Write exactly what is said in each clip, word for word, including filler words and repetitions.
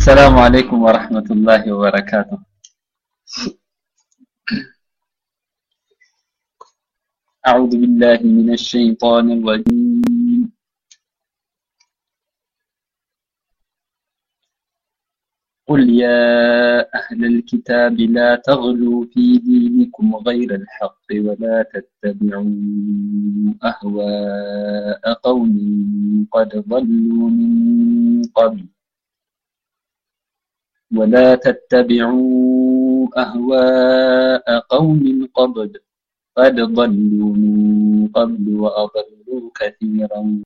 السلام عليكم ورحمة الله وبركاته. أعوذ بالله من الشيطان الرجيم. قل يا أهل الكتاب لا تغلوا في دينكم غير الحق ولا تتبعوا أهواء قوم قد ضلوا من قبل ولا تتبعوا أهواء قوم قد قد ضلوا من قبل وأضلوا كثيرا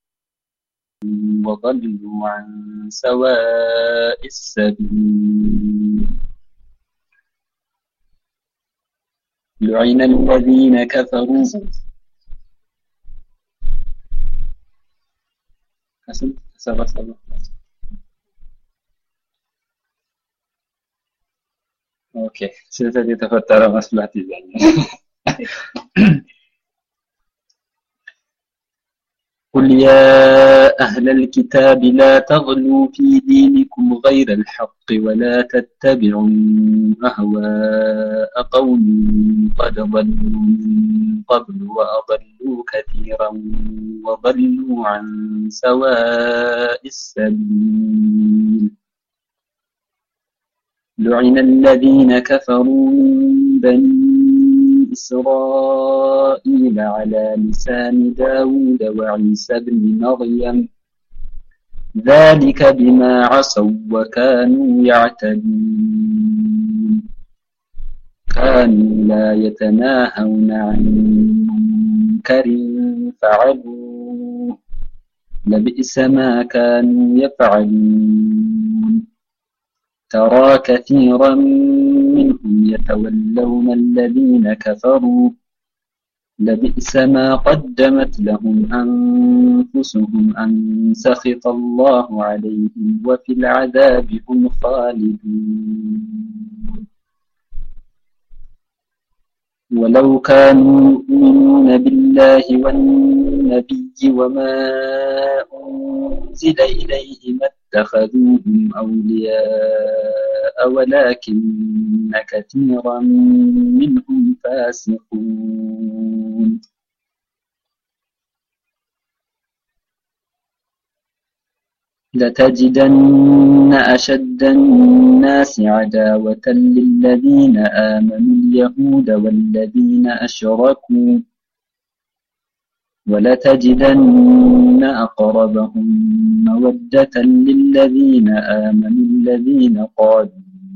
وضلوا عن سواء السبيل. لعن الذين كفروا اوكي سيدي تفتر مصلحتي زين. قل يا أهل الكتاب لا تغلوا في دينكم غير الحق ولا تتبعوا أهواء قوم قد ضلوا من قبل وأضلوا كثيرا وضلوا عن سواء السبيل. لعن الذين كفروا من بني إسرائيل على لسان داود وعيسى بن مريم ذلك بما عصوا وكانوا يعتدون. كانوا لا يتناهون عن منكر فعلوه لبئس ما كانوا يفعلون. ترى كثيرا منهم يتولون الذين كفروا لبئس ما قدمت لهم أنفسهم أن سخط الله عليهم وفي العذاب هم خالدون. ولو كانوا يؤمنون بالله والنبي وما أنزل إليه ما اتخذوهم أولياء ولكن كثيرا منهم فاسقون. لتجدن أشد الناس عداوة للذين آمنوا اليهود والذين أشركوا ولتجدن أقربهم مودة للذين آمنوا الذين قالوا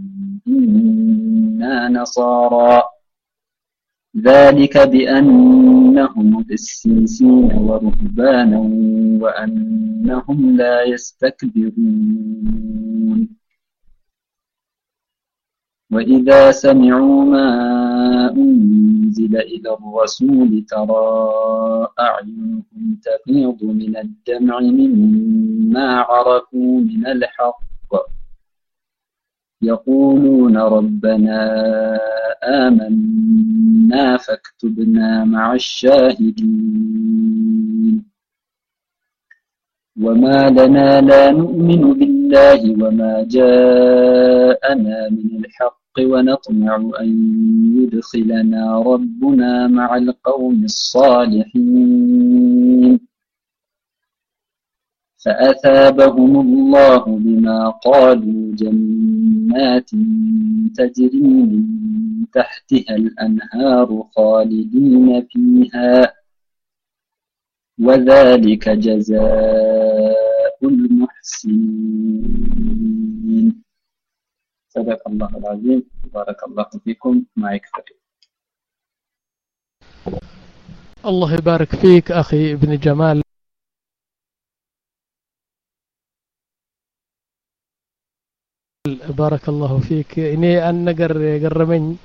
إنا نصارى ذلك بأنهم قسيسين ورهبانا وأنهم لا يستكبرون. وإذا سمعوا ما أنزل إلى الرسول ترى أعينهم تفيض من الدمع مما عرفوا من الحق يقولون ربنا آمنا فاكتبنا مع الشاهدين. وما لنا لا نؤمن بالله وما جاءنا من الحق ونطمع أن يدخلنا ربنا مع القوم الصالحين. فأثابهم الله بما قالوا جنات تجري من تحتها الأنهار خالدين فيها وذلك جزاء المحسنين. صدق الله العظيم. بارك الله فيكم. معك فريد. الله يبارك فيك أخي ابن جمال. بارك الله فيك. إني أن قرمني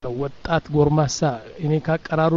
ወጣት ጎርማሳ እኔ ካቀራሩ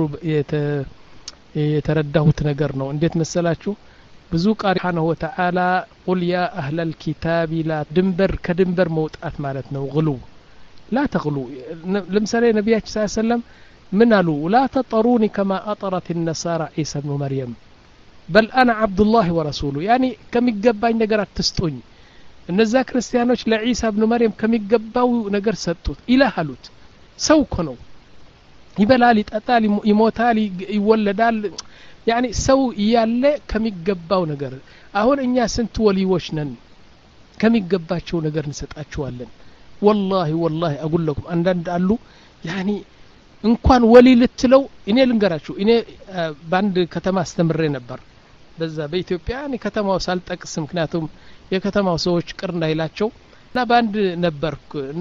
የተረዳሁት ነገር ነው እንዴት መሰላችሁ ብዙ ቃሪ ሱብሓነሁ ወተዓላ ቁል ያ አህለል ኪታቢ ላ ድንበር ከድንበር መውጣት ማለት ነው ግሉ ላ ተግሉ ለምሳሌ ነብያችን ሰለላሁ ዐለይሂ ወሰለም ምን አሉ ላ ተጠሩኒ ከማ አጠረት النصارى عيسى ابن مريم بل انا عبد الله ورسوله يعني ከሚገባኝ ነገር አትስጡኝ እነዛ ክርስቲያኖች ለዒሳ ኢብኑ መርየም ከሚገባው ነገር ሰጡት ኢላህ አሉት ሰው እኮ ነው ይበላል ይጠጣል ይሞታል ይወለዳል يعني ሰው ያለ ከሚገባው ነገር አሁን እኛ ስንት ወሊዎች ነን ከሚገባቸው ነገር እንሰጣቸዋለን والله والله اقول لكم አንዳንድ አሉ يعني እንኳን ወሊ ልትለው እኔ ልንገራችሁ እኔ ባንድ ከተማ አስተምሬ ነበር በዛ በኢትዮጵያ እኔ ከተማው ሳልጠቅስ ምክንያቱም የከተማው ሰዎች ቅር እንዳይላቸው እና ባንድ ነበርኩ እና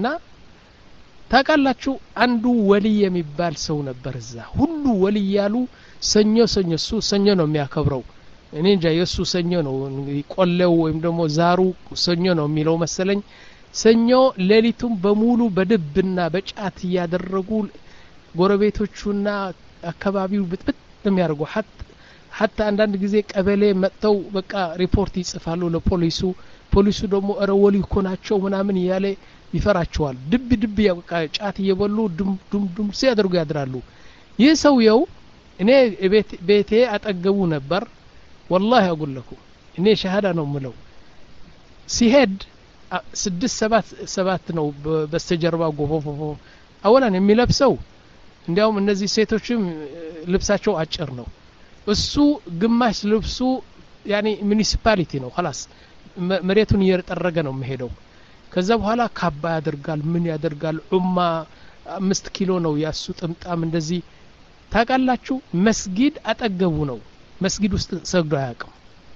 ታቃላችሁ አንዱ ወሊ የሚባል ሰው ነበር እዛ ሁሉ ወሊ ያሉ ሰኞ ሰኞ እሱ ሰኞ ነው የሚያከብረው እኔ እንጃ የሱ ሰኞ ነው ቆለው ወይም ደግሞ ዛሩ ሰኞ ነው የሚለው መሰለኝ ሰኞ ሌሊቱም በሙሉ በድብና በጫት ያደረጉ ጎረቤቶቹና አካባቢው ብጥብጥ የሚያርጉ ሐት ሐታ አንዳንድ ጊዜ ቀበሌ መጥተው በቃ ሪፖርት ይጽፋሉ ለፖሊሱ ፖሊሱ ደግሞ አረ ወሊ እኮ ናቸው ምናምን ያለ ይፈራቸዋል ድብ ድብ ያውቃ ጫት እየበሉ ዱም ዱም ዱም ሲያደርጉ ያድራሉ ይህ ሰውየው እኔ ቤት ቤቴ አጠገቡ ነበር والله اقول لكم እኔ ሸሃዳ ነው ምለው ሲሄድ ስድስት ሰባት ሰባት ነው በስተጀርባ ጎፎፎፎ አወላን የሚለብሰው እንዲያውም እነዚህ ሴቶችም ልብሳቸው አጭር ነው እሱ ግማሽ ልብሱ يعني ሙኒሲፓሊቲ ነው خلاص መሬቱን እየጠረገ ነው የሚሄደው ከዛ በኋላ ካባ ያደርጋል ምን ያደርጋል ኡማ አምስት ኪሎ ነው ያሱ ጥምጣም እንደዚህ ታቃላችሁ መስጊድ አጠገቡ ነው መስጊድ ውስጥ ሰግዶ አያውቅም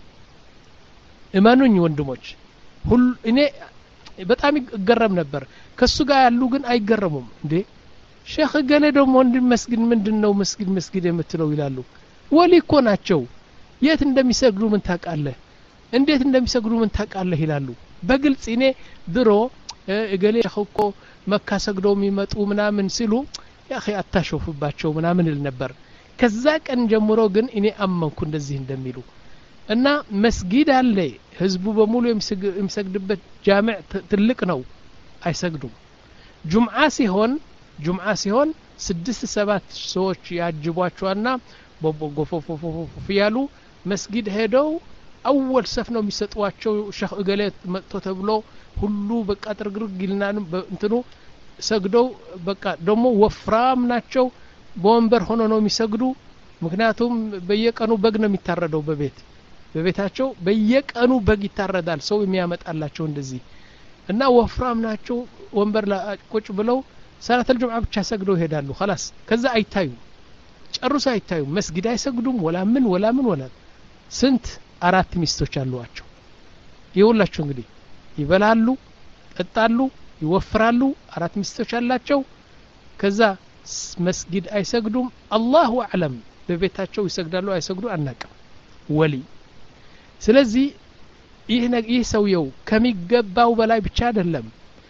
እማኑኝ ወንድሞች ሁሉ እኔ በጣም ይገረም ነበር ከሱ ጋር ያሉ ግን አይገረሙም እንዴ ሼክ ገለ ደግሞ እንድ መስጊድ ምንድነው መስጊድ መስጊድ የምትለው ይላሉ ወሊ እኮ ናቸው የት እንደሚሰግዱ ምን ታቃለህ እንዴት እንደሚሰግዱ ምን ታቃለህ ይላሉ በግልጽ እኔ ድሮ እገሌ ሸخኮ መካ ሰግደው የሚመጡ ምናምን ሲሉ ያኺ አታሾፍባቸው ምናምን ል ነበር ከዛ ቀን ጀምሮ ግን እኔ አመንኩ እንደዚህ እንደሚሉ እና መስጊድ አለ ህዝቡ በሙሉ የሚሰግድበት ጃሚዕ ትልቅ ነው አይሰግዱም ጁምዓ ሲሆን ጁምዓ ሲሆን ስድስት ሰባት ሰዎች ያጅቧቸውና ቦቦጎፎፎፎ ያሉ መስጊድ ሄደው አወል ሰፍ ነው የሚሰጧቸው ሸህ እገሌት መጥቶ ተብሎ ሁሉ በቃ ጥርግርግ ይልናን እንትኑ ሰግደው በቃ ደሞ ወፍራም ናቸው በወንበር ሆኖ ነው የሚሰግዱ ምክንያቱም በየቀኑ በግ ነው የሚታረደው በቤት በቤታቸው በየቀኑ በግ ይታረዳል ሰው የሚያመጣላቸው እንደዚህ እና ወፍራም ናቸው ወንበር ላይ ቁጭ ብለው ሰላተል ጁምዓ ብቻ ሰግደው ይሄዳሉ خلاص ከዛ አይታዩ ጨርሶ አይታዩ መስጊድ አይሰግዱም ወላ ምን ወላ ምን ወላ ስንት አራት ሚስቶች አሏቸው ይውላችሁ እንግዲህ ይበላሉ ጠጣሉ ይወፍራሉ አራት ሚስቶች አላቸው ከዛ መስጊድ አይሰግዱም አላሁ አዕለም በቤታቸው ይሰግዳሉ አይሰግዱ አናቀም ወሊ ስለዚህ ይህ ይህ ሰውየው ከሚገባው በላይ ብቻ አይደለም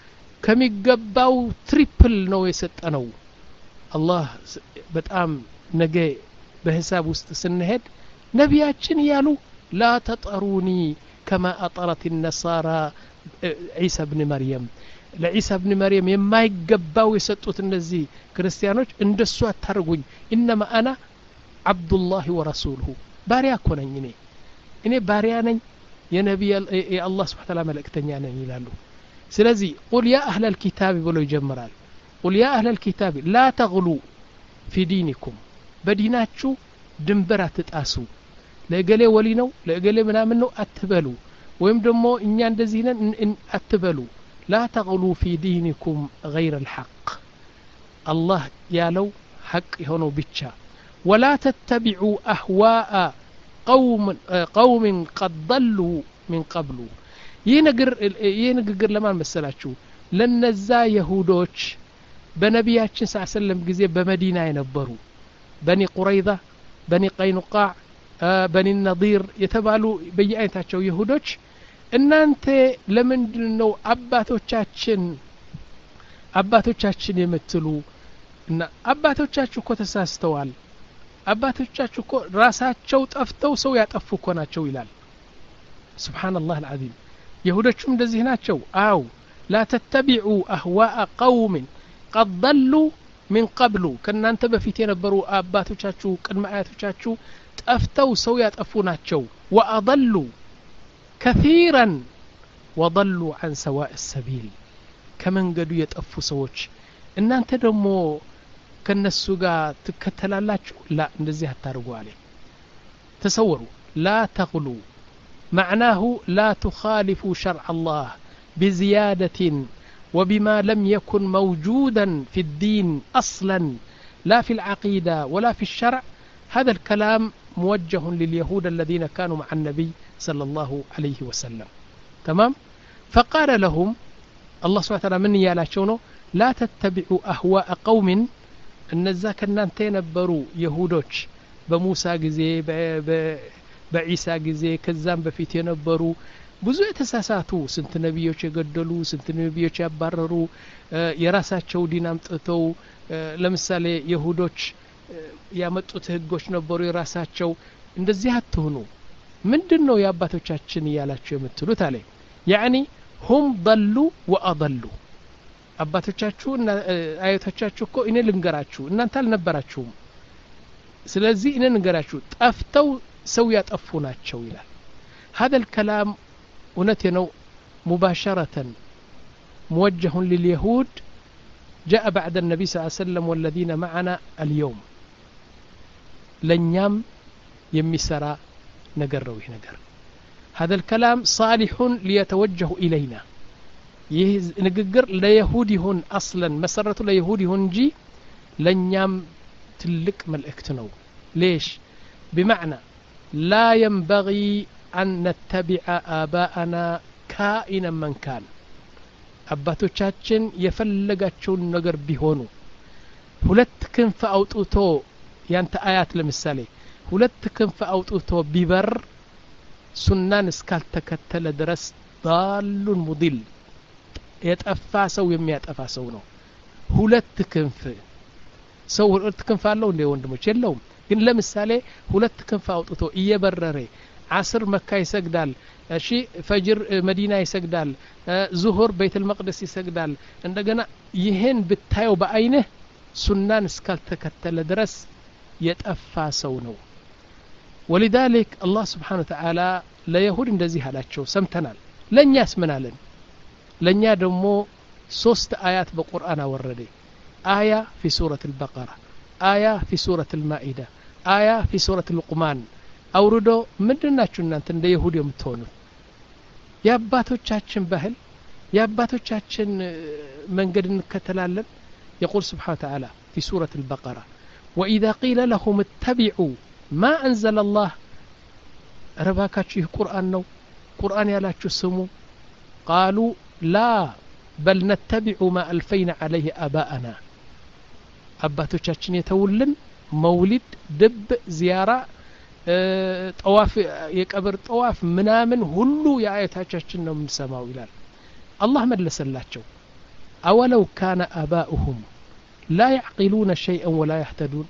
ከሚገባው ትሪፕል ነው የሰጠነው አላህ በጣም ነገ በሂሳብ ውስጥ ስንሄድ ነቢያችን ያሉ لا تطروني كما أطرت النصارى عيسى ابن مريم لعيسى ابن مريم يما يقباو يسطوت النزي كريستيانوች እንደሱ አታርጉኝ انما انا عبد الله ورسوله ባሪያ እኮ ነኝ እኔ እኔ ባሪያ ነኝ የነብይ የአላህ Subhanahu Wa Ta'ala መልእክተኛ ነኝ ይላሉ ስለዚህ قل يا اهل الكتاب ብሎ ይጀምራል قل يا اهل الكتاب لا تغلوا في دينكم በዲናችሁ ድንበር አትጣሱ ለገሌ ወሊ ነው ለገሌ ምናምን ነው አትበሉ ወይም ደግሞ እኛ እንደዚህ ነን አትበሉ لا تغلوا في دينكم غير الحق الله ያለው حق የሆነው ብቻ ولا تتبعوا اهواء قوم قوم قد ضلوا من قبل ይነግር ይነግር ለማን መሰላችሁ ለነዛ ይሁዶች በነቢያችን ሰለላሁ ጊዜ በመዲና የነበሩ በኒ ቁረይዛ በኒ ቀይኑቃዕ በኒ ነዲር የተባሉ በየአይነታቸው ይሁዶች እናንተ ለምንድነው አባቶቻችን አባቶቻችን የምትሉ እና አባቶቻችሁ እኮ ተሳስተዋል አባቶቻችሁ እኮ ራሳቸው ጠፍተው ሰው ያጠፉ እኮ ናቸው ይላል ሱብሃንአላህ አልዓዚም ይሁዶችም እንደዚህ ናቸው አው لا تتبعوا أهواء قوم قد ضلوا من قبل كنانت በፊት የነበሩ አባቶቻችሁ ቅድመ አያቶቻችሁ ጠፍተው ሰው ያጠፉ ናቸው وأضلوا كثيرا وضلوا عن سواء السبيل ከመንገዱ የጠፉ ሰዎች እናንተ ደግሞ ከነሱ ጋር ትከተላላችሁ لا እንደዚህ አታርጉ አለ ተሰወሩ لا تغلوا معناه لا تخالفوا شرع الله بزيادة وبما لم يكن موجودا في الدين أصلا لا في العقيدة ولا في الشرع هذا الكلام موجه لليهود الذين كانوا مع النبي صلى الله عليه وسلم تمام فقال لهم الله سبحانه وتعالى من يالاشونه لا تتبعوا أهواء قوم النزاك النانت ينبروا يهودوش بموسى جزي بعيسى جزي كذاب بفيت ينبروا ብዙ የተሳሳቱ ስንት ነብዮች የገደሉ ስንት ነብዮች ያባረሩ የራሳቸው ዲን አምጥተው ለምሳሌ ይሁዶች ያመጡት ህጎች ነበሩ የራሳቸው እንደዚህ አትሆኑ ምንድነው ያባቶቻችን ይያላችሁ የምትሉት አለ ያኒ هم ضلوا واضلوا አባቶቻችሁ እና አያቶቻችሁ እኮ እኔ ልንገራችሁ እናንተ አልነበራችሁም ስለዚህ እኔ ልንገራችሁ ጠፍተው ሰው ያጠፉ ናቸው ይላል هذا الكلام ونتنو مباشرة موجه لليهود جاء بعد النبي صلى الله عليه وسلم والذين معنا اليوم لن يم يمسرا نقروه نقر هذا الكلام صالح ليتوجه إلينا نقر ليهودهن أصلا مسرة ليهودهن جي لن يم تلك ملئكتنو ليش بمعنى لا ينبغي أن نتبع آباءنا كائنا من كان አባቶቻችን የፈለጋቸውን ነገር ቢሆኑ ሁለት ክንፍ አውጥቶ ያንተ አያት ለምሳሌ ሁለት ክንፍ አውጥቶ ቢበር ሱናን እስካልተከተለ ድረስ ዳሉን ሙዲል የጠፋ ሰው የሚያጠፋ ሰው ነው ሁለት ክንፍ ሰው ሁለት ክንፍ አለው እንደ ወንድሞች የለውም ግን ለምሳሌ ሁለት ክንፍ አውጥቶ እየበረረ عصر مكة يسجدال شي فجر مدينة يسجدال ظهر بيت المقدس يسجدال عندنا يهن بالتايو بعينه سنان سكالتكتل درس يتأفى سونو ولذلك الله سبحانه وتعالى لا يهود اندزي هالاتشو سمتنال لن يسمنا لن لن يدمو صوست آيات بقرآن وردي آية في سورة البقرة آية في سورة المائدة آية في سورة اللقمان أوردو مدناچو እናንተ እንደ ይሁድ የምትሆኑ ያባቶቻችን ባህል ያባቶቻችን መንገድ እንከተላለን يقول سبحانه وتعالى في سورة البقرة وإذا قيل لهم اتبعوا ما أنزل الله رباكاچو قرآن ነው قرآن ያላችሁ ስሙ قالوا لا بل نتبع ما ألفينا عليه آباءنا አባቶቻችን የተውልን መውሊድ ድብ ዚያራ طواف يقبر طواف منامن ሁሉ ያያታቻችን ነው የምንሰማው ይላል الله መለሰላቸው أولو كان آباؤهم لا يعقلون شيئا ولا يهتدون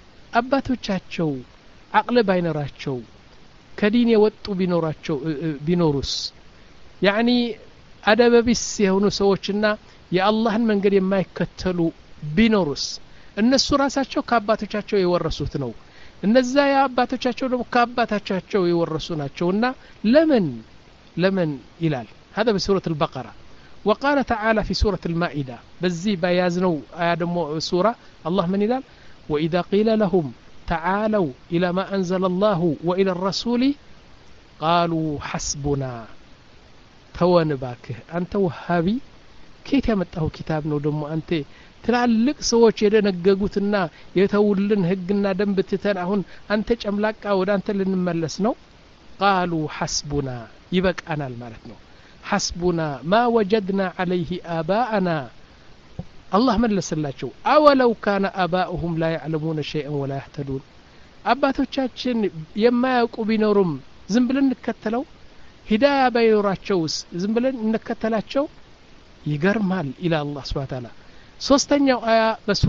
አባቶቻቸው عقل ባይኖራቸው ከዲን የወጡ ቢኖራቸው ቢኖሩስ يعني አደበቢስ የሆኑ ሰዎችና የአላህን መንገድ የማይከተሉ ቢኖሩስ እነሱ ራሳቸው ከአባቶቻቸው የወረሱት ነው እነዛ ያባቶቻቸው ደግሞ ከአባታቸው የወረሱ ናቸውና ለምን ለምን ይላል هذا بسورة البقرة وقال تعالى في سورة المائدة بزي بيازنو آدم سورة الله من يلال وإذا قيل لهم تعالوا إلى ما أنزل الله وإلى الرسول قالوا حسبنا توان باكه أنت وهابي كيف يمتعه كتاب نودم أنت ትላልቅ ሰዎች የደነገጉትና የተውልን ህግና ደንብ ትተን አሁን አንተ ጨምላቃ ወደ አንተ ልንመለስ ነው قالوا حسبنا ይበቃናል ማለት ነው حسبنا ما وجدنا عليه آباءنا الله መለሰላቸው أولو كان آباؤهم لا يعلمون شيئا ولا يهتدون አባቶቻችን የማያውቁ ቢኖሩም ዝም ብለን እንከተለው ሂዳያ ባይኖራቸውስ ዝም ብለን እንከተላቸው ይገርማል ኢላ አላህ Subhanahu Wa Ta'ala ሶስተኛው አያ በሱረት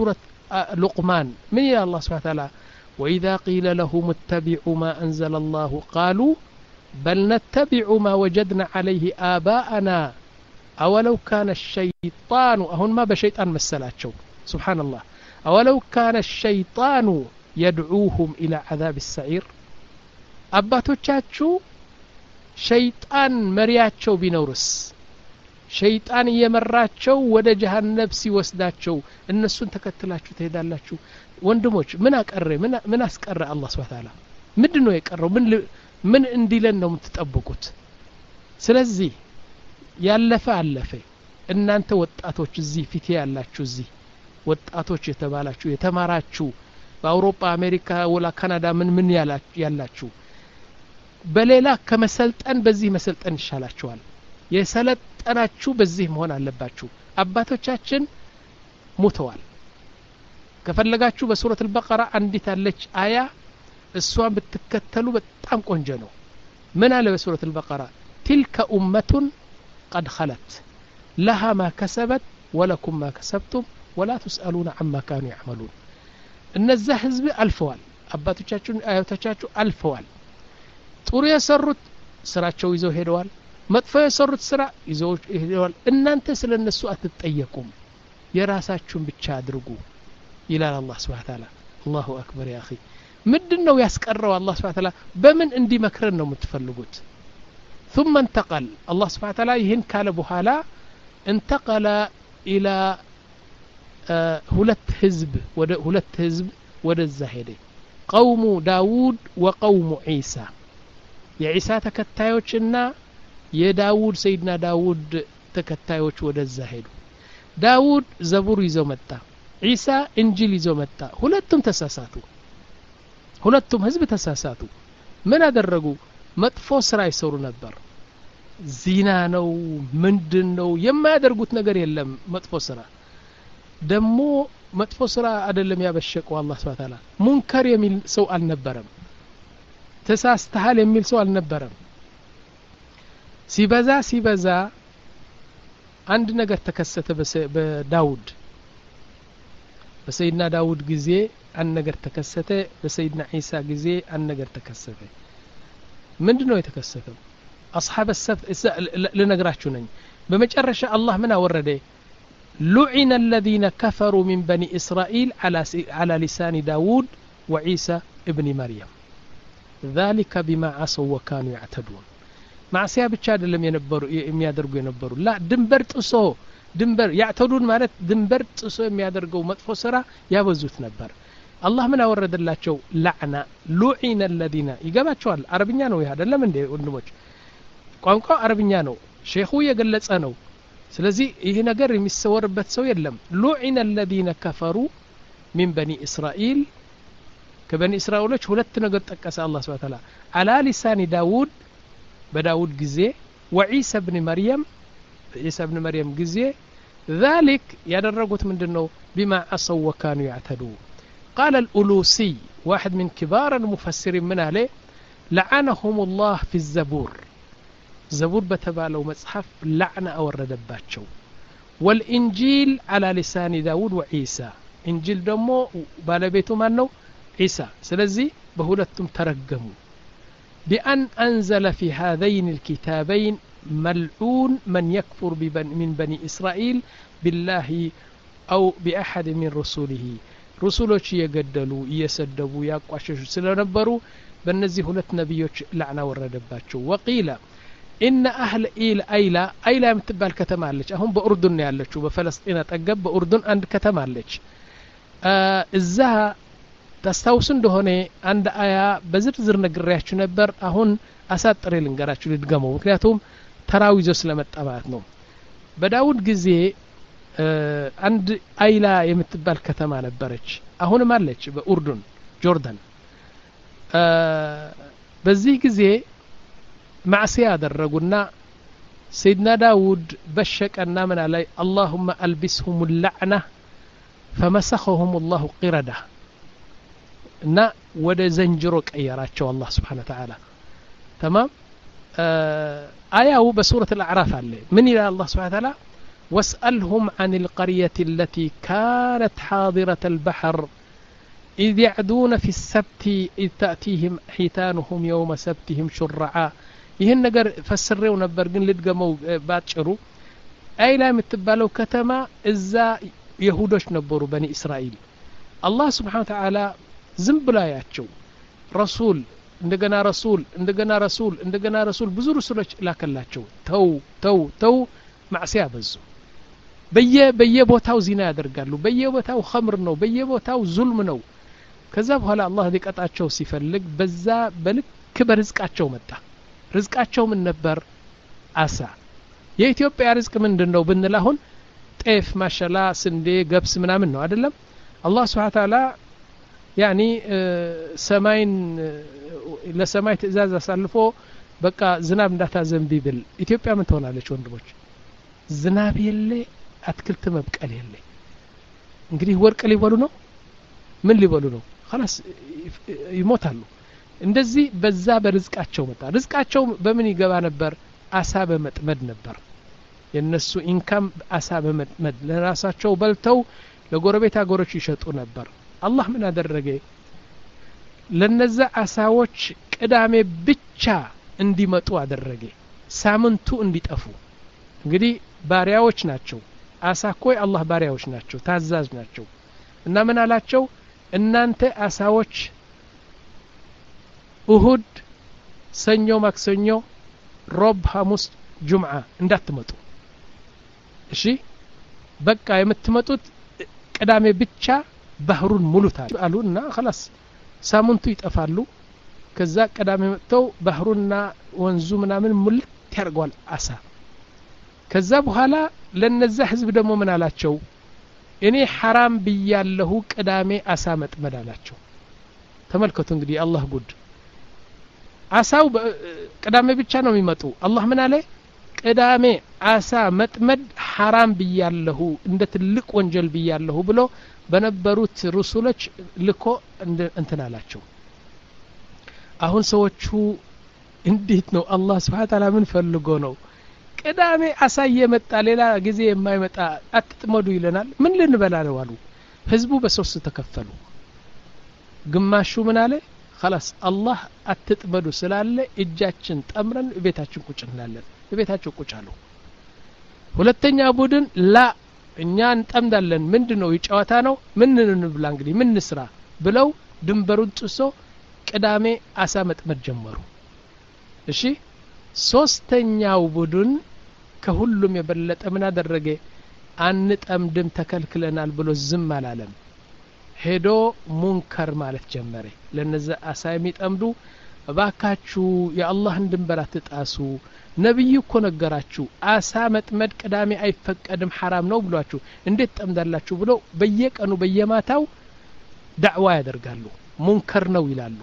لقمان من يا الله سبحانه وتعالى وإذا قيل لهم اتبعوا ما أنزل الله قالوا بل نتبع ما وجدنا عليه آباءنا أولو كان الشيطان أهون ما بشيطان مسلاتشو سبحان الله أولو كان الشيطان يدعوهم إلى عذاب السعير أباتوچاچو شيطان مرياتشو بنورس شيطان يمراچو ወደ ጀሃነም ሲወስዳቸው እነሱን ተከትላችሁ ትሄዳላችሁ ወንድሞች ምን አቀረ ምን ምን አስቀረ አላህ Subhanahu Ta'ala ምንድነው የቀረው ምን ምን እንዲለን ነው የምትጠብቁት ስለዚህ ያለፈ አለፈ እናንተ ወጣቶች እዚህ ፊት ያላችሁ እዚህ ወጣቶች የተባላችሁ የተማራችሁ በአውሮፓ አሜሪካ ወላ ካናዳ ምን ምን ያላችሁ በሌላ ከመሰልጠን በዚህ መሰልጠን ይሻላችኋል የሰለጠናችሁ በዚህ መሆን አለባችሁ አባቶቻችን ሞተዋል ከፈለጋችሁ በሱረት አልበቀራ አንዲት አለች አያ እሷን ብትከተሉ በጣም ቆንጆ ነው ምን አለ በሱረት አልበቀራ تلك أمة قد خلت لها ما كسبت ولكم ما كسبتم ولا تسألون عما كانوا يعملون እነዛ ህዝብ አልፈዋል አባቶቻችን አያቶቻችሁ አልፈዋል ጥሩ የሰሩት ስራቸው ይዘው ሄደዋል መጥፎ የሰሩት ስራ ይዘው ሄደዋል እናንተ ስለነሱ አትጠየቁም የራሳችሁን ብቻ አድርጉ ይላል አላህ Subhanahu Ta'ala አላሁ አክበር ያ اخي ምንድነው ያስቀረው አላህ Subhanahu Ta'ala በምን እንዲመክረን ነው የምትፈልጉት ثم انتقل الله سبحانه وتعالى ይህን ካለ በኋላ انتقل الى ሁለት ህዝብ ወደ ሁለት ህዝብ ወደዛ ሄደ قوم داود وقوم عيسى የዒሳ ተከታዮችና የዳውድ ሰይድና ዳውድ ተከታዮች ወደዛ ሄዱ ዳውድ ዘቡር ይዞ መጣ ዒሳ እንጂል ይዞ መጣ ሁለቱም ተሳሳቱ ሁለቱም ህዝብ ተሳሳቱ ምን አደረጉ መጥፎ ስራ ይሰሩ ነበር ዚና ነው ምንድነው የማያደርጉት ነገር የለም መጥፎ ስራ ደሞ መጥፎ ስራ አይደለም ያበሸቀው አላህ Subhanahu Ta'ala ሙንከር የሚል ሰው አልነበረም ተሳስተሃል የሚል ሰው አልነበረም ሲበዛ ሲበዛ አንድ ነገር ተከሰተ በዳውድ በሰይድና ዳውድ ጊዜ አንድ ነገር ተከሰተ በሰይድና ዒሳ ጊዜ አንድ ነገር ተከሰተ ምንድነው የተከሰተው አስሐበ السبت ለነግራችሁ ነኝ በመጨረሻ አላህ ምን አወረደ لعن الذين كفروا من بني إسرائيل على على لسان داود وعيسى ابن مريم ذلك بما عصوا وكانوا يعتدون معصيه ብቻ አይደለም የነበሩ የሚያደርጉ የነበሩ لا ድንበር ጥሶ ድንበር ያዕተዱን ማለት ድንበር ጥሶ የሚያደርገው መጥፎ ስራ ያበዙት ነበር አላህ ምን አወረደላቸው ለዕና لعن الذين ይገባቸዋል አረብኛ ነው ይሄ አይደለም እንዴ ወንድሞች ቋንቋው አረብኛ ነው ሼኹ የገለጸ ነው ስለዚህ ይሄ ነገር የሚሰወርበት ሰው የለም لعن الذين كفروا من بني إسرائيل ከበኒ እስራኤሎች ሁለት ነገር ጠቀሰ አላህ Subhanahu Ta'ala على لسان داود بداود ጊዜ وعيسى ابن مريم عيسى ابن مريم ጊዜ ذلك ያደረጉት ምንድነው بما عصوا وكانوا يعتدون قال الألوسي واحد من كبار المفسرين من عليه لعنهم الله في الزبور زبور بتبالو مصحف لعنة أوردباتشو والإنجيل على لسان داود وعيسى إنجيل دمو بالبيتو مانو عيسى سلزي بهولتم ترجموا بأن أنزل في هذين الكتابين ملعون من يكفر ببن من بني إسرائيل بالله أو بأحد من رسوله رسولوش يقدلوا يسدبوا يقواششوا سلنبروا بنزي هولت نبيوش لعنة وردباتشو وقيل إن أهل إيل أيلا أيلا متبال كتمالج هم بأردن يالجوا بفلسطين أتقب بأردن عند كتمالج آه الزها تستوسن دهوني عند آية بزرزر نقرياتش نبر أهون أساطر لنقراتش لدقمو مكنياتهم تراويزو سلامت أباتنو بداود قزي آه عند أيلا يمتبال كتما نبرج أهون مالج بأردن جوردن آه بزي قزي معصية درقنا سيدنا داود بشك أننا علي اللهم ألبسهم اللعنة فمسخهم الله قردة نا ودا زنجرك أيراتشو الله سبحانه وتعالى تمام آه آية بسورة الأعراف عليه من إلى الله سبحانه وتعالى واسألهم عن القرية التي كانت حاضرة البحر إذ يعدون في السبت إذ تأتيهم حيتانهم يوم سبتهم شرعا ይህን ነገር ፈስሬው ነበር ግን ልድገመው ባጭሩ አይላ የምትባለው ከተማ እዛ ይሁዶች ነበሩ በኒ እስራኤል አላህ Subhanahu Wa Ta'ala ዝም ብላያቸው ረሱል እንደገና ረሱል እንደገና ረሱል እንደገና ረሱል ብዙ ረሱሎች ላከላቸው ተው ተው ተው ማዕሲያ በዙ በየ በየቦታው ዚና ያደርጋሉ በየቦታው ኸምር ነው በየቦታው ዙልም ነው ከዛ በኋላ አላህ ሊቀጣቸው ሲፈልግ በዛ በልክ በርዝቃቸው መጣ ርዝቃቸው ምን ነበር አሳ የኢትዮጵያ ርዝቅ ምንድነው ብንል አሁን ጤፍ ማሻላ ስንዴ ገብስ ምናምን ነው አይደለም አላህ Subhanahu Wa Ta'ala ያኒ ሰማይን ለሰማይ ትእዛዝ አሳልፎ በቃ ዝናብ እንዳታዘንብ ቢል ኢትዮጵያ ምን ትሆናለች ወንድሞች ዝናብ የለ አትክልት መብቀል የለ እንግዲህ ወርቅ ሊበሉ ነው ምን ሊበሉ ነው خلاص ይሞታሉ እንደዚህ በዛ በርዝቃቸው መጣ ርዝቃቸው በምን ይገባ ነበር አሳ በመጥመድ ነበር የነሱ ኢንካም አሳ በመጥመድ ለራሳቸው በልተው ለጎረቤት አገሮች ይሸጡ ነበር አላህ ምን አደረገ ለነዛ አሳዎች ቅዳሜ ብቻ እንዲመጡ አደረገ ሳምንቱ እንዲጠፉ እንግዲህ ባሪያዎች ናቸው አሳኮይ አላህ ባሪያዎች ናቸው ታዛዥ ናቸው እና ምን አላቸው እናንተ አሳዎች እሁድ ሰኞ ማክሰኞ ሮብ ሐሙስ ጁምዓ እንዳትመጡ እሺ በቃ የምትመጡት ቅዳሜ ብቻ ባህሩን ሙሉታል አሉና خلاص ሳምንቱ ይጠፋሉ ከዛ ቅዳሜ መጥተው ባህሩና ወንዙ ምናምን ሙልት ያርጓል አሳ ከዛ በኋላ ለነዛ ህዝብ ደግሞ ምን አላቸው እኔ حرام ብያለሁ ቅዳሜ አሳ መጥመድ አላቸው ተመልከቱ እንግዲህ አላህ ጉድ አሳው ቅዳሜ ብቻ ነው የሚመጡ አላህ ምን አለ ቅዳሜ አሳ መጥመድ حرام ብያለሁ እንደ ትልቅ ወንጀል ብያለሁ ብሎ በነበሩት ረሱሎች ልኮ እንትን አላቸው አሁን ሰዎቹ እንዴት ነው አላህ Subhanahu Wa Ta'ala ምን ፈልጎ ነው ቅዳሜ አሳ የመጣ ሌላ ጊዜ የማይመጣ አትጥመዱ ይለናል ምን ልንበላ ነው አሉ ህዝቡ በሶስት ተከፈሉ ግማሹ ምን አለ خلاص الله አትጥመዱ ስላለ እጃችን ጠምረን ቤታችን ቁጭ እንላለን ቤታቸው ቁጭ አሉ ሁለተኛ ቡድን ላ እኛ እንጠምዳለን ምንድነው ይጫወታ ነው ምን እንብላ እንግዲህ ምን ስራ ብለው ድንበሩን ጥሶ ቅዳሜ አሳ መጥመድ ጀመሩ እሺ ሶስተኛው ቡድን ከሁሉም የበለጠ ምን አደረገ አንጠምድም ተከልክለናል ብሎ ዝም አላለም ሄዶ ሙንከር ማለት ጀመረ ለነዛ አሳ የሚጠምዱ ባካችሁ የአላህን ድንበር አትጣሱ ነብዩ እኮ ነገራችሁ አሳ መጥመድ ቅዳሜ አይፈቀድም حرام ነው ብሏችሁ እንዴት ጠምዳላችሁ ብሎ በየቀኑ በየማታው ዳዕዋ ያደርጋሉ ሙንከር ነው ይላሉ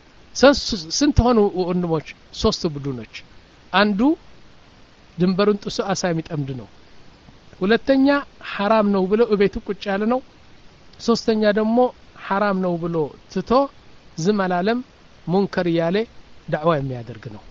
ስንት ሆኑ ወንድሞች ሶስት ቡድኖች አንዱ ድንበሩን ጥሶ አሳ የሚጠምድ ነው ሁለተኛ حرام ነው ብሎ እቤቱ ቁጭ ያለ ነው ሶስተኛ ደግሞ حرام ነው ብሎ ትቶ ዝም አላለም ሙንከር ያለ ዳዕዋ የሚያደርግ ነው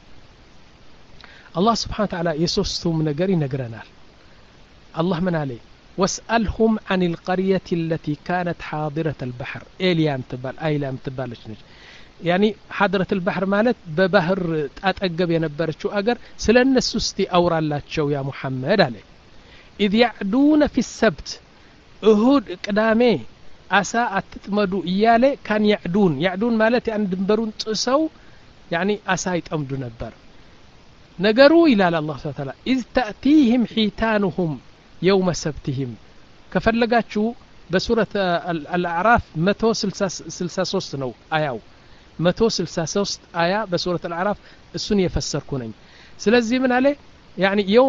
الله سبحانه وتعالى يسوستم ነገር ይነግረናል الله من عليه واسألهم عن القرية التي كانت حاضرة البحر إليان تبال أيلام تبالش نج يعني حاضرة البحر مالت ببحر أتأجب ينبرشو أجر سلن السستي أورا لاتشو يا محمد عليه إذ يعدون في السبت أهود قدامي أسا أتتمدو إيالي كان يعدون يعدون مالت يعني دنبرون تسو يعني أسا يتأمدو نبر نقروا إلى الله سبحانه وتعالى إذ تأتيهم حيتانهم يوم سبتهم كفلقاتشو بسورة الأعراف متو سلسا سوست نو آياو متو سلسا سوست آيا بسورة الأعراف السنية فسركونين سلزي من عليه يعني يو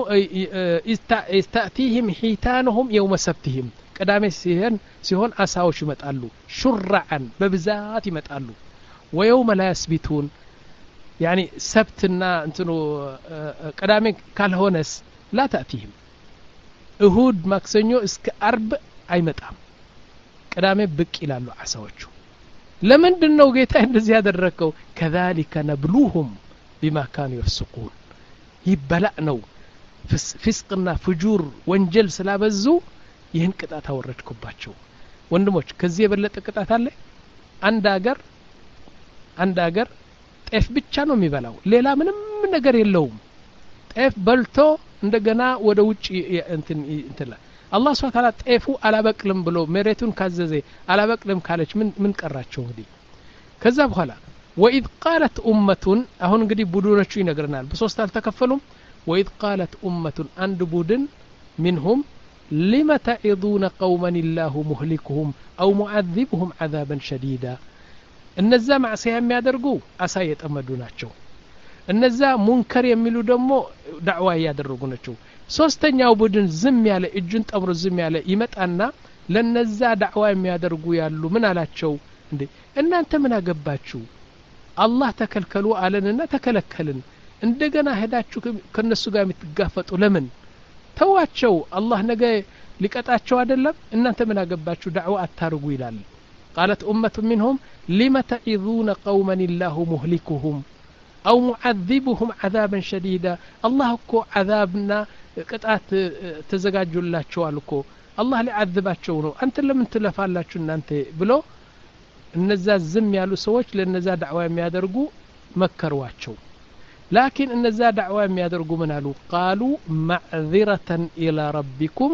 إذ تأتيهم حيتانهم يوم سبتهم قدامي سيهن سيهون أساوش متقالو شرعا ببزات متقالو ويوم لا يسبتون يعني سبتنا انتنو قدامي كالهونس لا تأتيهم እሁድ ማክሰኞ እስከ አርብ አይመጣም ቅዳሜ ብቅ ይላሉ አሳዎቹ ለምንድነው ጌታ እንደዚህ ያደረከው كذلك نبلوهم بما كانوا يفسقون ይበላዕ ነው ፊስቅና ፍጁር ወንጀል ስላበዙ ይህን ቅጣት አወረድኩባቸው ወንድሞች ከዚህ የበለጠ ቅጣት አለ አንድ አገር አንድ አገር ጤፍ ብቻ ነው የሚበላው ሌላ ምንም ነገር የለውም ጤፍ በልቶ እንደገና ወደ ውጭ እንትን እንትን አላህ Subhanahu Ta'ala ጤፉ አላበቅልም ብሎ መሬቱን ካዘዘ አላበቅልም ካለች ምን ምን ቀራቸው እንግዲህ ከዛ በኋላ وإذ قالت أمة አሁን እንግዲህ ቡድኖቹ ይነግረናል በሶስት አልተከፈሉም وإذ قالت أمة አንድ ቡድን منهم لما تعظون قوما الله مهلكهم أو معذبهم عذابا شديدا እነዛ ማዕሲያ የሚያደርጉ አሳ የጠመዱ ናቸው እነዛ ሙንከር የሚሉ ደግሞ ዳዕዋ ያደረጉ ናቸው ሶስተኛው ቡድን ዝም ያለ እጁን ጠምሮ ዝም ያለ ይመጣና ለነዛ ዳዕዋ የሚያደርጉ ያሉ ምን አላቸው እንዴ እናንተ ምን አገባችሁ አላህ ተከልከሉ አለንና ተከለከልን እንደገና ሄዳችሁ ከነሱ ጋር የምትጋፈጡ ለምን ተዋቸው አላህ ነገ ሊቀጣቸው አይደለም እናንተ ምን አገባችሁ ዳዕዋ አታርጉ ይላል قالت أمة منهم لما تعظون قوما الله مهلكهم أو معذبهم عذابا شديدا الله እኮ عذابنا ቅጣት ተዘጋጅላችሁ አልኮ አላህ ሊዓذባቸው ነው አንተ ለምን ትለፋላችሁ እናንተ ብሎ እነዛ ዝም ያሉ ሰዎች ለነዛ ዳዕዋ የሚያደርጉ መከሯቸው لكن እነዛ ዳዕዋ የሚያደርጉ ምን አሉ قالوا معذرة إلى ربكم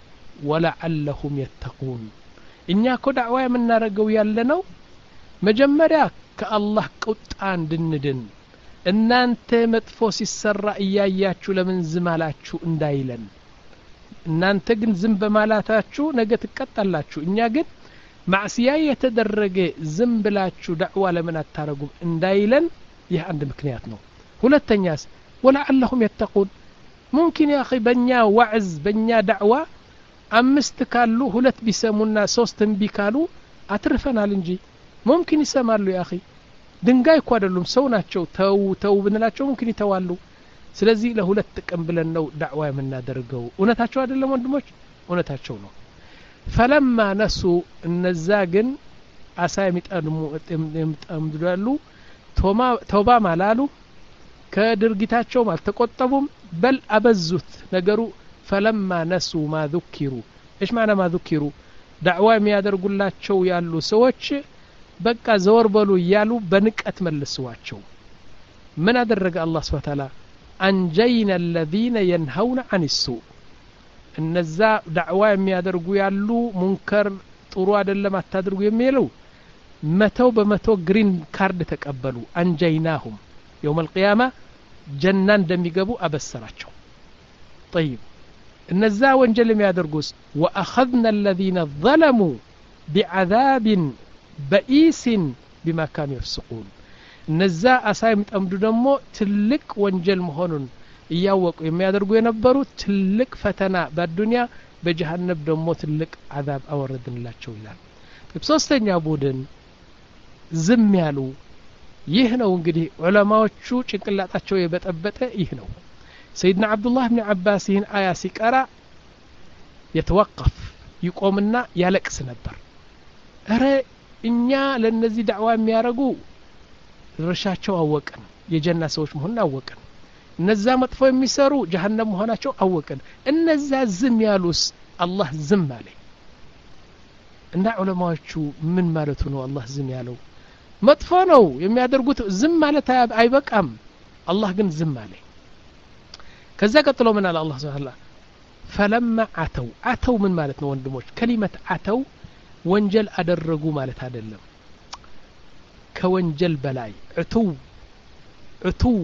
ولعلهم يتقون እኛ እኮ ዳዕዋ የምናረገው ያለነው መጀመሪያ ከአላህ ቁጣ እንድንድን እናንተ መጥፎ ሲሰራ እያያችሁ ለምን ዝም አላችሁ እንዳይለን እናንተ ግን ዝም በማላታችሁ ነገ ትቀጣላችሁ እኛ ግን ማዕሲያ የተደረገ ዝም ብላችሁ ዳዕዋ ለምን አታረጉም እንዳይለን ይህ አንድ ምክንያት ነው ሁለተኛስ ወለዓለሁም يتقون ممكن يا اخي በእኛ ዋዕዝ በእኛ ዳዕዋ አምስት ካሉ ሁለት ቢሰሙና ሶስትን ቢካሉ አትርፈናል እንጂ ممكن ይሰማሉ يا اخي ድንጋይ እኮ አይደሉም ሰው ናቸው ተው ተው ብንላቸው ممكن ይተዋሉ ስለዚህ ለሁለት ቀን ብለን ነው ዳዕዋ የምናደርገው እውነታቸው አይደለም ወንድሞች እውነታቸው ነው فلما نسوا النزاجن አሳ የሚጠምዱ የሚጠምዱ ያሉ ተውባ ማላሉ ከድርጊታቸው አልተቆጠቡም በል አበዙት ነገሩ فلما نسوا ما ذكروا ايش معنى ما ذكروا دعوه የሚያደርጉላቸው ያሉ ሰዎች በቃ ዘወር በሉ ያሉ በንቀት መልሰዋቸው ምን አደረገ አላህ Subhanahu Ta'ala انجينا الذين ينهون عن السوء እነዛ ዳዕዋ የሚያደርጉ ያሉ ሙንከር ጥሩ አይደለም አታድርጉ የሚሉ መተው በመቶ ግሪን ካርድ ተቀበሉ አንጀይናሁም يوم القيامه ጀናን እንደሚገቡ አበሰራቸው طيب እነዛ ወንጀል የሚያደርጉስ واخذنا الذين ظلموا بعذاب بئيس بما كانوا يفسقون እነዛ አሳይም ጠምዱ ደግሞ ትልቅ ወንጀል መሆኑን እያወቁ የሚያደርጉ የነበሩ ትልቅ ፈተና በዱንያ በጀሃነም ደግሞ ትልቅ عذاب አወረድንላቸው ይላል ሶስተኛ ቡድን ዝም ያሉ ይህ ነው እንግዲህ ዑለማዎቹ ጭንቅላታቸው የበጠበጠ ይህ ነው سيدنا عبد الله بن عباس ይህን አያ ሲቀራ يتوقف ይቆምና ያለቅስ ነበር አረ እኛ ለነዚህ ዳዕዋ የሚያረጉ ድርሻቸው አወቀን የጀና ሰዎች መሆን አወቀን እነዛ መጥፎ የሚሰሩ ጀሃነም መሆናቸው አወቀን እነዛ ዝም ያሉስ አላህ ዝም አለ እና ዑለማዎቹ ምን ማለቱ ነው አላህ ዝም ያለው መጥፎ ነው የሚያደርጉት ዝም ማለት አይበቃም አላህ ግን ዝም አለ ከዛ ቀጥሎ ምን አለ አላህ Subhanahu فلما عتوا عتوا ምን ማለት ነው ወንድሞች ከሊመት عتوا ወንጀል አደረጉ ማለት አይደለም ከወንጀል በላይ عتو عتو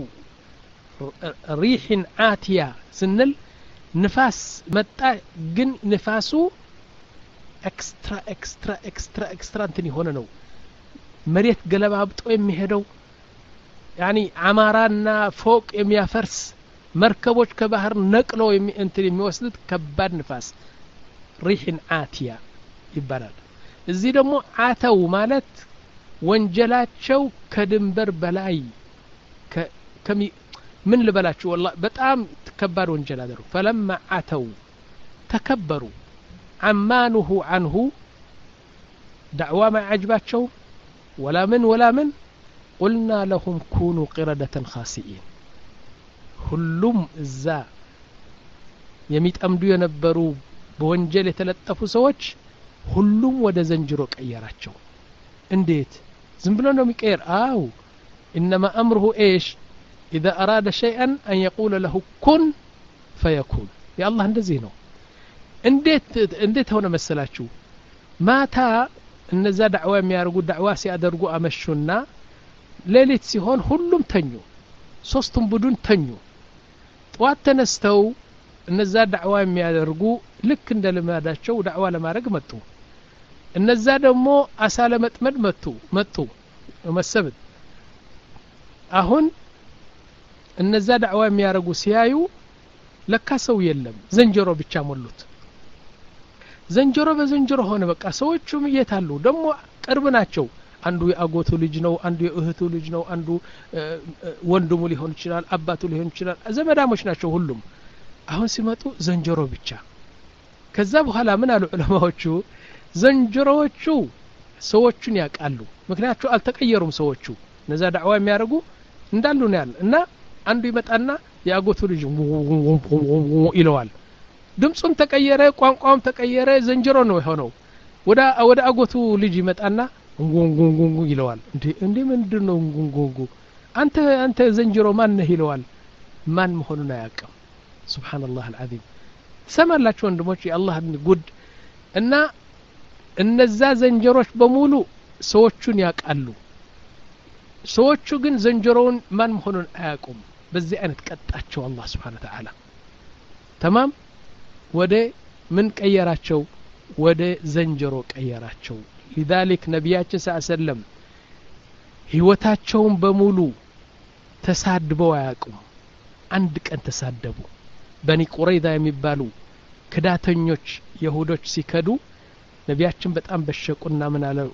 ريح عاتية سنل نفاس متى جن نفاسو اكسترا اكسترا اكسترا اكسترا انتني هنا نو مريت قلب عبطو يمي هدو يعني عمارانا فوق يمي فرس مركبوش كبهر نقلو يمي انتني يمي كبار نفاس ريح عاتية يبالال الزي دمو عاتو مالت وانجلات شو كدنبر بلاي ك كمي من لبلاችሁ والله በጣም ተከባር ወንጀል አደረጉ فلما عتوا تكبروا عمانه عنه دعوة ما عجباتቸው ولا من ولا من قلنا لهم كونوا قردة خاسئين ሁሉም እዛ የሚጠምዱ የነበሩ በወንጀል የተለጠፉ ሰዎች ሁሉም ወደ ዘንጅሮ ቀየራቸው እንዴት ዝም ብሎ ነው የሚቀየር አው انما امره ايش اذا اراد شيئا ان يقول له كن فيكون يا الله እንደዚህ ነው እንዴት እንዴት ሆነ መሰላችሁ ማታ እነዛ ዳዕዋ የሚያርጉ ዳዕዋ ሲያደርጉ አመሹና ሌሊት ሲሆን ሁሉም ተኙ ሶስቱም ቡድን ተኙ ጧት ተነስተው እነዛ ዳዕዋ የሚያደርጉ ልክ እንደ ልማዳቸው ዳዕዋ ለማድረግ መጡ እነዛ ደግሞ አሳለ መጥመድ መጡ መጡ መሰብት አሁን እነዛ ዳዕዋ የሚያደርጉ ሲያዩ ለካ ሰው የለም ዘንጀሮ ብቻ ሞሉት ዘንጀሮ በዘንጀሮ ሆነ በቃ ሰዎቹም እየታሉ ደግሞ ቅርብ ናቸው አንዱ የአጎቱ ልጅ ነው አንዱ የእህቱ ልጅ ነው አንዱ ወንድሙ ሊሆን ይችላል አባቱ ሊሆን ይችላል ዘመዳሞች ናቸው ሁሉም አሁን ሲመጡ ዘንጀሮ ብቻ ከዛ በኋላ ምን አሉ ዑለማዎቹ ዘንጀሮዎቹ ሰዎቹን ያቃሉ ምክንያቱም አልተቀየሩም ሰዎቹ ነዛ ዳዕዋ የሚያደርጉ እንዳሉ ነው ያለ እና አንዱ ይመጣና ያጎቱ ልጅ ይለዋል ድምጹም ተቀየረ ቋንቋውም ተቀየረ ዘንጀሮ ነው የሆነው ወዳ ወዳ አጎቱ ልጅ ይመጣና ጉንጉንጉንጉ ይለዋል እንዴ እንዴ ምንድነው ጉንጉንጉ አንተ አንተ ዘንጀሮ ማን ነህ ይለዋል ማን መሆኑን አያውቅም ሱብሃንአላህ አልዓዚም ሰማላችሁ ወንድሞች የአላህን ጉድ እና እነዛ ዘንጀሮች በሙሉ ሰዎቹን ያቃሉ ሰዎቹ ግን ዘንጀሮውን ማን መሆኑን አያውቁም በዚህ አይነት ቀጣቸው አላህ Subhanahu Wa Ta'ala تمام ወደ ምን ቀየራቸው ወደ ዘንጀሮ ቀየራቸው لذلك ነብያችን ሰለላሁ ዐለይሂ ወሰለም ህይወታቸውን በሙሉ ተሳድበው አያውቁም አንድ ቀን ተሳደቡ በኒ ቁረይዛ የሚባሉ ክዳተኞች ይሁዶች ሲከዱ ነብያችን በጣም በሸቁና ምን አለው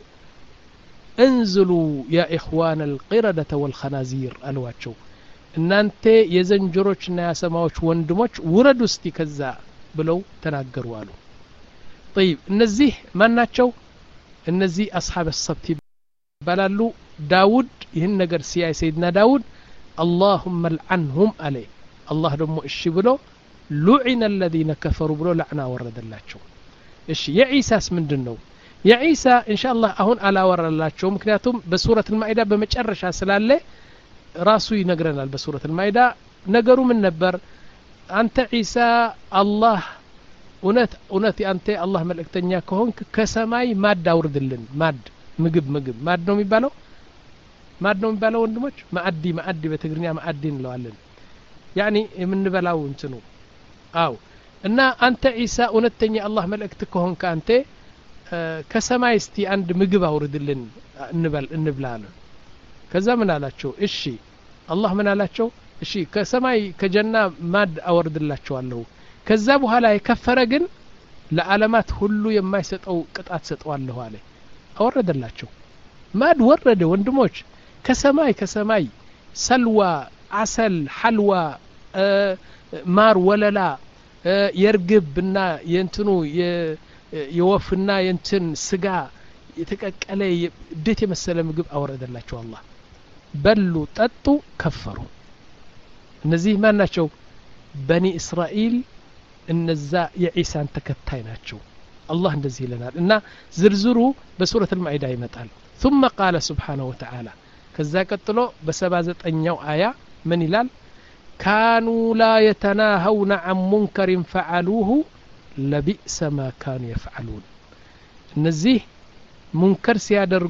እንዝሉ ያ ኢኽዋን القردة والخنازير አሏቸው እናንተ የዘንጀሮችና ያሰማዎች ወንድሞች ውረዱ እስቲ ከዛ ብለው ተናገሩ አሉ طيب እነዚህ ማናቸው እነዚህ አስሐብ السبت ባላሉ ዳውድ ይህን ነገር ሲያይ ሰይድና ዳውድ اللهم العنهم عليه الله ደግሞ እሺ ብሎ لعن الذين كفروا ብሎ لعنه ወረደላቸው እሺ የኢሳስ ምንድነው የኢሳ ኢንሻአላህ አሁን አላወራላቸው ምክንያቱም በሱረት الማኢዳ በመጨረሻ ስላለ ራሱ ይነግረናል በሱረት الማኢዳ ነገሩ ምን ነበር አንተ ኢሳ አላህ እውነት እውነት አንተ አላህ መልእክተኛ ከሆንክ ከሰማይ ማድ አውርድልን ማድ ምግብ ምግብ ማድ ነው የሚባለው ማድ ነው የሚባለው ወንድሞች ማዕዲ ማዕዲ በትግርኛ ማዕዲ እንለዋለን ያኒ የምንበላው እንትኑ አው እና አንተ ኢሳ እውነተኛ አላህ መልእክት ከሆንክ አንተ ከሰማይ እስቲ አንድ ምግብ አውርድልን እንበል እንብላለን ከዛ ምን አላቸው እሺ አላህ ምን አላቸው እሺ ከሰማይ ከጀና ማድ አወርድላቸዋለሁ ከዛ በኋላ የከፈረ ግን ለዓለማት ሁሉ የማይሰጠው ቅጣት ሰጠዋለሁ አለ አወረደላቸው ማድ ወረደ ወንድሞች ከሰማይ ከሰማይ ሰልዋ አሰል ሐልዋ ማር ወለላ የርግብና የእንትኑ የወፍና የእንትን ስጋ የተቀቀለ ደት የመሰለ ምግብ አወረደላቸው አላህ በሉ ጠጡ ከፈሩ እነዚህ ማን ናቸው በኒ እስራኤል እነዛ የኢሳን ተከታይ ናቸው አላህ እንደዚህ ይለናል እና ዝርዝሩ በሱረት الማኢዳ ይመጣል ثم قال سبحانه وتعالى ከዛ ቀጥሎ በ79ኛው አያ ምን ይላል كانوا لا يتناهون عن منكر فعلوه لبئس ما كانوا يفعلون እነዚህ ሙንከር ሲያደርጉ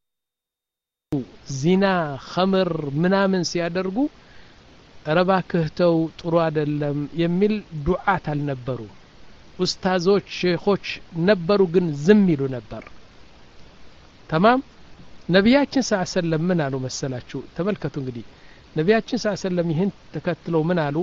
ዚና ኸምር ምናምን ሲያደርጉ ረባክህተው ጥሩ አይደለም የሚል ዱዓት አልነበሩ ኡስታዞች ሼኾች ነበሩ ግን ዝም ይሉ ነበር تمام ነብያችን ሰለላሁ ዐለይሂ ወሰለም ምን አሉ መሰላችሁ ተመልከቱ እንግዲህ ነብያችን ሰለላሁ ዐለይሂ ወሰለም ይህን ተከትለው ምን አሉ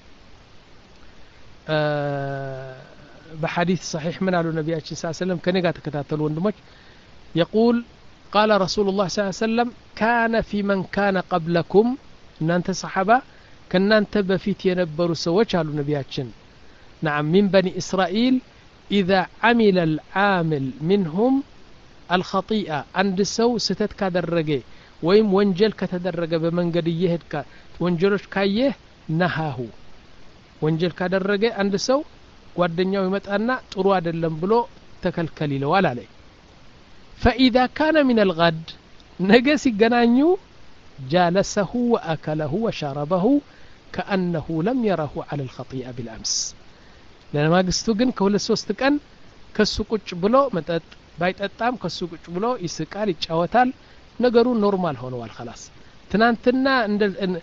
بحديث صحيح من قالوا النبي صلى الله عليه وسلم كان يتكتاتلوا وندمج يقول قال رسول الله صلى الله عليه وسلم كان في من كان قبلكم ان انت صحابه كنا انت بفيت ينبروا سوچ قالوا نبياتين نعم من بني اسرائيل اذا عمل العامل منهم الخطيئه عند سو ستت كادرجه ويم ወንጀል ከተደረገ በመንገድ ይሄድካ ወንጀሎች ካየ ነሃሁ ወንጀል ካደረገ አንድ ሰው ጓደኛው ይመጣና ጥሩ አይደለም ብሎ ተከልከል ይለዋል አለ فإذا كان من الغد نجس يغنانيو جالسه وأكله وشربه كأنه لم يره على الخطيئة بالأمس لما قستو جن كل سوست كان كسو ቁጭ ብሎ መጠጥ ባይጠጣም ከሱ ቁጭ ብሎ ይስቃል ይጫወታል ነገሩ ኖርማል ሆኗል خلاص ትናንትና እንደ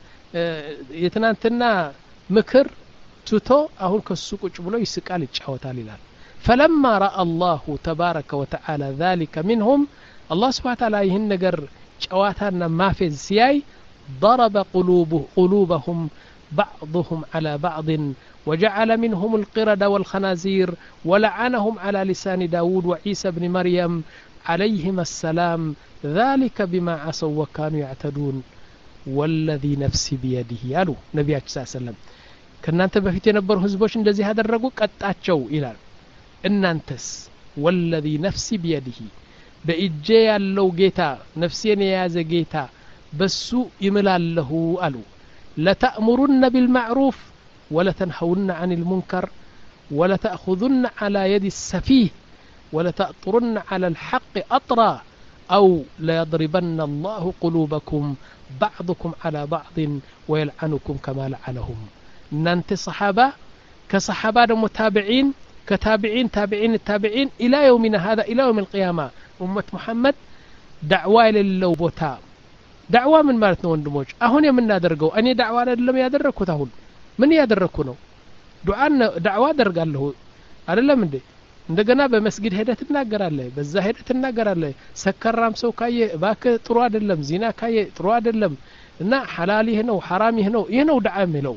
የትናንትና ምክር ትቶ አሁን ከሱ ቁጭ ብሎ ይስቃል ይጫወታል ይላል فلما راى الله تبارك وتعالى ذلك منهم الله سبحانه وتعالى ይህን ነገር ጨዋታና ማፌዝ ሲያይ ضرب قلوبه قلوبهم بعضهم على بعض وجعل منهم القرد والخنازير ولعنهم على لسان داود وعيسى بن مريم عليهما السلام ذلك بما عصوا وكانوا يعتدون والذي نفسي بيده ያሉ ነብያችን ሰለላሁ ዐለይሂ ወሰለም ከናንተ በፊት የነበሩ ህዝቦች እንደዚህ ያደረጉ ቀጣቸው ይላል እናንተስ والذي نفسي بيده በእጄ ያለው ጌታ ነፍሴን የያዘ ጌታ በሱ ይምላልሁ አሉ لتأمرن بالمعروف ولا تنهون عن المنكر ولا تأخذن على يد السفيه ولا تأطرن على الحق أطرا أو ليضربن الله قلوبكم بعضكم على بعض ويلعنكم كما لعنهم ننت صحابة كصحابة متابعين كتابعين تابعين التابعين إلى يومنا هذا إلى يوم القيامة أمة محمد دعوة للوبوتا دعوة من مالتنا وندموج أهون يمن نادرقو أني دعوة لم يادركو تهون من يادركو نو دعاء دعوة درقال له ألا من دي እንደገና በመስጊድ ሄደህ ትናገራለህ በዛ ሄደህ ትናገራለህ ሰከራም ሰው ካየ ባከ ጥሩ አይደለም ዚና ካየ ጥሩ አይደለም እና ሐላል ይሄ ነው ሐራም ይሄ ነው ይሄ ነው ዳዓ የሚለው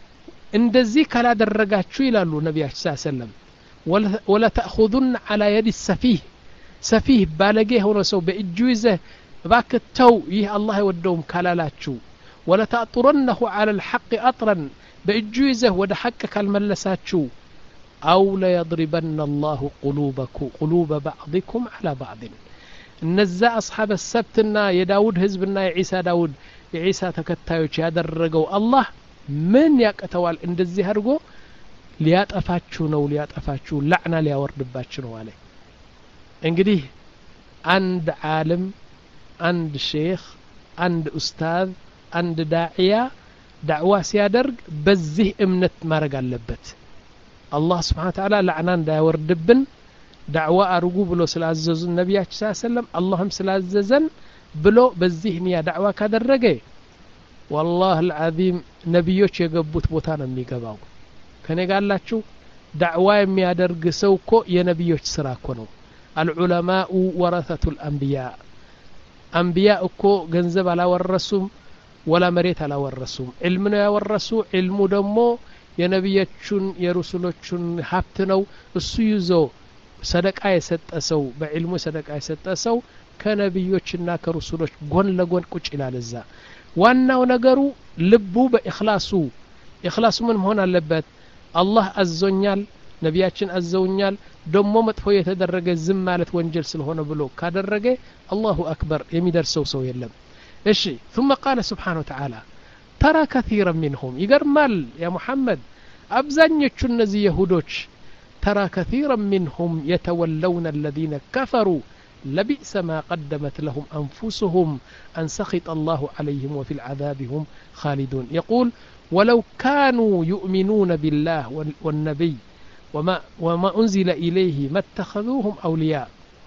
እንደዚህ ካላደረጋችሁ ይላሉ ነብያችን ሰለላሁ ዐለይሂ ወሰለም ولا تأخذن على يد السفيه سفيه ባለጌ ሆኖ ሰው በእጁ ይዘህ ባከ ተው ይህ አላህ ይወደውም ካላላችሁ ولا تأطرنه على الحق أطرا በእጁ ይዘህ ወደ ሐቅ ካልመለሳችሁ أو لا يضربن الله قلوبكم قلوب بعضكم على بعض النزا أصحاب السبتنا يا داود حزبنا يا عيسى داود يا عيسى تكتايوች ያደረገው አላህ ምን ያቀተዋል እንደዚህ አድርጎ ሊያጠፋችሁ ነው ሊያጠፋችሁ ለዕና ሊያወርድባችሁ ነው አለ እንግዲህ አንድ ዓለም አንድ ሼክ አንድ ኡስታዝ አንድ ዳዒያ ዳዕዋ ሲያደርግ በዚህ እምነት ማድረግ አለበት الله سبحانه وتعالى لعنان دا يوردبن دعوة أرغو بلو سلاززن النبي صلى الله عليه وسلم اللهم سلاززن بلو بالذهن يا دعوة كدرجة والله العظيم نبيوش يقبوت بوتانا ميقباو كان يقال لك شو دعوة يميادرق سوكو يا نبيوش سراكونو العلماء ورثة الأنبياء أنبياء كو جنزب على والرسوم ولا مريت على والرسوم علمنا يا والرسول علم دمو የነብያቹን የሩሱሎቹን ሀብት ነው እሱ ይዞ ሰደቃ የሰጠ ሰው በዕልሙ ሰደቃ የሰጠ ሰው ከነብዮችና ከሩሱሎች ጎን ለጎን ቁጭ ይላል እዛ ዋናው ነገሩ ልቡ በእخلاص እخلاص ምን መሆን አለበት አላህ አዘኛል ነብያችን አዘውኛል ደሞ መጥፎ የተደረገ ዝም ማለት ወንጀል ስለሆነ ብሎ ካደረገ አላሁ አክበር የሚደርሰው ሰው የለም እሺ ثم قال سبحانه وتعالى ترى كثيرا منهم يقرمال يا محمد أبزانيتشو النزي يهودوش ترى كثيرا منهم يتولون الذين كفروا لبئس ما قدمت لهم أنفسهم أن سخط الله عليهم وفي العذاب هم خالدون يقول ولو كانوا يؤمنون بالله والنبي وما, وما أنزل إليه ما اتخذوهم أولياء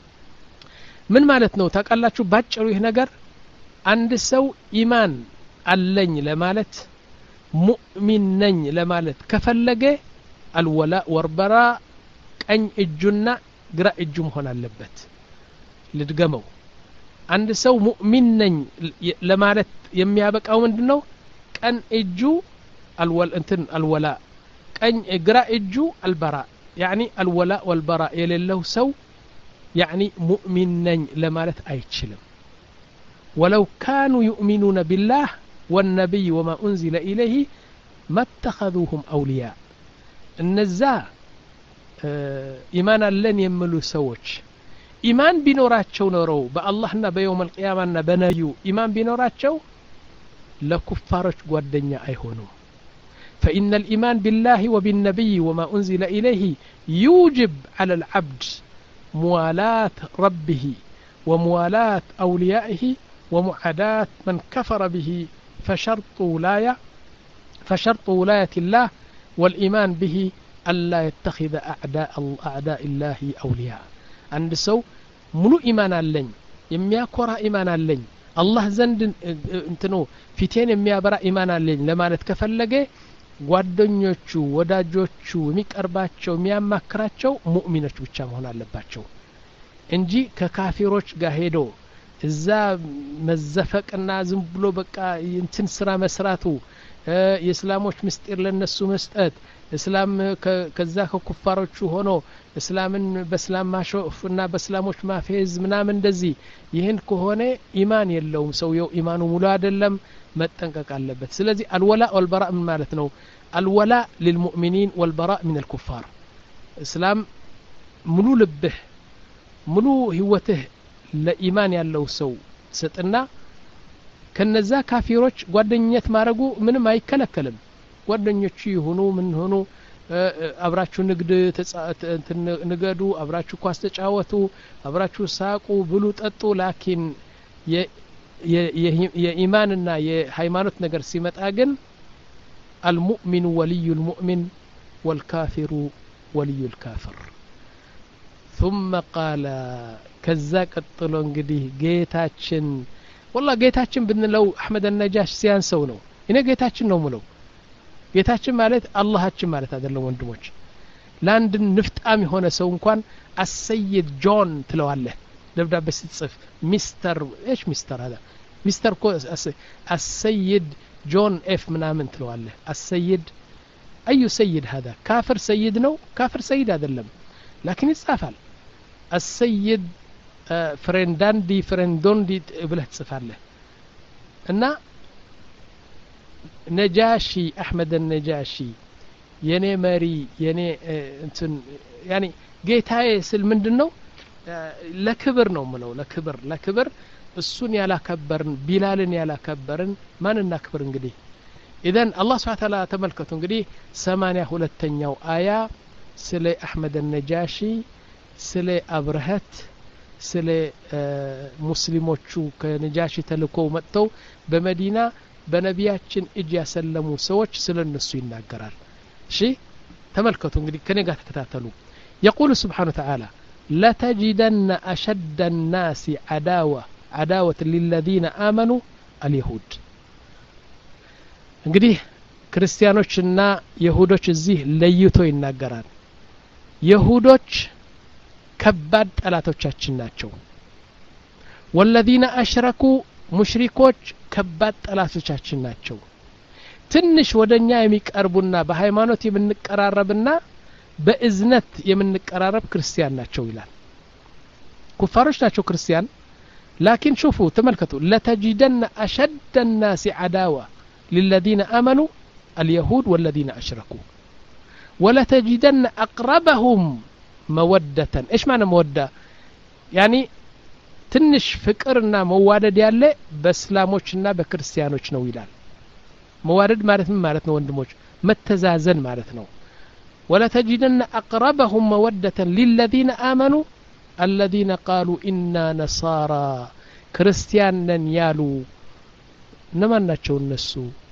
من مالتنا تقال لك باجروا هنقر عند سو إيمان አለኝ ለማለት ሙእሚን ነኝ ለማለት ከፈለገ አልወላእ ወርበራ ቀኝ እጁና ግራ እጁ መሆን አለበት ልድገመው አንድ ሰው ሙእሚን ነኝ ለማለት የሚያበቃው ምንድነው ቀኝ እጁ አልወል እንትን አልወላእ ቀኝ ግራ እጁ አልበራ يعني الولاء والبراء የሌለው ሰው يعني ሙእሚን ነኝ ለማለት አይችልም ولو كانوا يؤمنون بالله والنبي وما أنزل إليه ما اتخذوهم أولياء النزاع اه إيمانا لن يملوا سوش إيمان بنوراتشو نورو بألهنا بيوم القيامة بنيو إيمان بنوراتشو لكفارش قوى الدنيا أيهونو فإن الإيمان بالله وبالنبي وما أنزل إليه يوجب على العبد موالاة ربه وموالاة أوليائه ومعاداة من كفر به فشرط ولاية فشرط ولاية الله والإيمان به ألا يتخذ أعداء أعداء الله أولياء. عند سو ملو إيمان اللين يمياكورا إيمان اللين الله زند انتنو ፊቴን የሚያበራ ኢማን አለኝ ለማለት ከፈለገ ጓደኞቹ ወዳጆቹ የሚቀርባቸው የሚያማክራቸው ሙእሚኖች ብቻ መሆን አለባቸው እንጂ ከካፊሮች ጋር ሄዶ እዛ መዘፈቅና ዝም ብሎ በቃ እንትን ስራ መስራቱ የእስላሞች ምስጢር ለነሱ መስጠት እስላም ከዛ ከኩፋሮቹ ሆኖ እስላምን በእስላም ማሾፍና በእስላሞች ማፌዝ ምናምን እንደዚህ ይህን ከሆነ ኢማን የለውም ሰውየው ኢማኑ ሙሉ አይደለም መጠንቀቅ አለበት ስለዚህ አልወላ ወልበራ ምን ማለት ነው አልወላ للمؤمنين والبراء من الكفار እስላም ሙሉ ልብህ ሙሉ ህይወትህ ለኢማን ያለው ሰው ሰጥና ከነዛ ካፊሮች ጓደኝነት ማረጉ ምንም አይከለከልም ጓደኞቹ ይሁኑ ምን ሆኑ አብራችሁ ንግድ ንገዱ አብራችሁ ኳስ ተጫወቱ አብራችሁ ሳቁ ብሉ ጠጡ ላኪን የኢማንና የሃይማኖት ነገር ሲመጣ ግን المؤمن ولي المؤمن والكافر ولي الكافر ثم قال كذا قطلو እንግዲህ ጌታችን والله ጌታችን ብንለው አህመድ النجاش ሲያንሰው ነው እኔ ጌታችን ነው ምለው ጌታችን ማለት አላህችን ማለት አይደለም ወንድሞች ላንድ ንፍጣም የሆነ ሰው እንኳን አሰይድ ጆን ትለዋለህ ደብዳቤ ስትጽፍ ሚስተር ايش ሚስተር هذا ሚስተር ኮ አሰይድ ጆን ኤፍ ምናምን ትለዋለህ አሰይድ አዩ ሰይድ هذا ካፍር ሰይድ ነው ካፍር ሰይድ አይደለም لكن ይጻፋል አሰይድ ፍሬንዳንዲ ፍሬንዶንዲ ብለህ ትጽፋለህ እና ነጃሺ አህመድ النجاشي የኔ መሪ የኔ እንትን ያኒ ጌታዬ ስል ምንድነው ለክብር ነው ምለው ለክብር ለክብር እሱን ያላከበርን ቢላልን ያላከበርን ማንና ክብር እንግዲህ ኢዘን አላህ Subhanahu Ta'ala ተመልከቱ እንግዲህ ሰማንያ ሁለተኛው አያ ስለ አህመድ النجاشي ስለ አብረህት ስለ ሙስሊሞቹ ከነጃሺ ተልኮው መጥተው በመዲና በነቢያችን እጅ ያሰለሙ ሰዎች ስለነሱ ይናገራል እሺ ተመልከቱ እንግዲህ ከኔ ጋር ተከታተሉ يقول سبحانه وتعالى لا تجدن أشد الناس عداوة عداوة للذين آمنوا اليهود እንግዲህ ክርስቲያኖችና ይሁዶች እዚህ ለይቶ ይናገራል ይሁዶች ከባድ ጠላቶቻችን ናቸው والذين أشركوا ሙሽሪኮች ከባድ ጠላቶቻችን ናቸው ትንሽ ወደኛ የሚቀርቡና በሃይማኖት የምንቀራረብና በእዝነት የምንቀራረብ ክርስቲያን ናቸው ይላል ኩፋሮች ናቸው ክርስቲያን لكن شوفوا تملكتوا لتجدن أشد الناس عداوة للذين آمنوا اليهود والذين أشركوا ولتجدن أقربهم مودة إيش معنى مودة يعني ትንሽ ፍቅርና መዋደድ ያለ በእስላሞችና በክርስቲያኖች ነው ይላል መዋደድ ማለት ምን ማለት ነው ወንድሞች መተዛዘን ማለት ነው ولا تجدن أقربهم مودة للذين آمنوا الذين قالوا إنا نصارى ክርስቲያንን ያሉ እነማን ናቸው እነሱ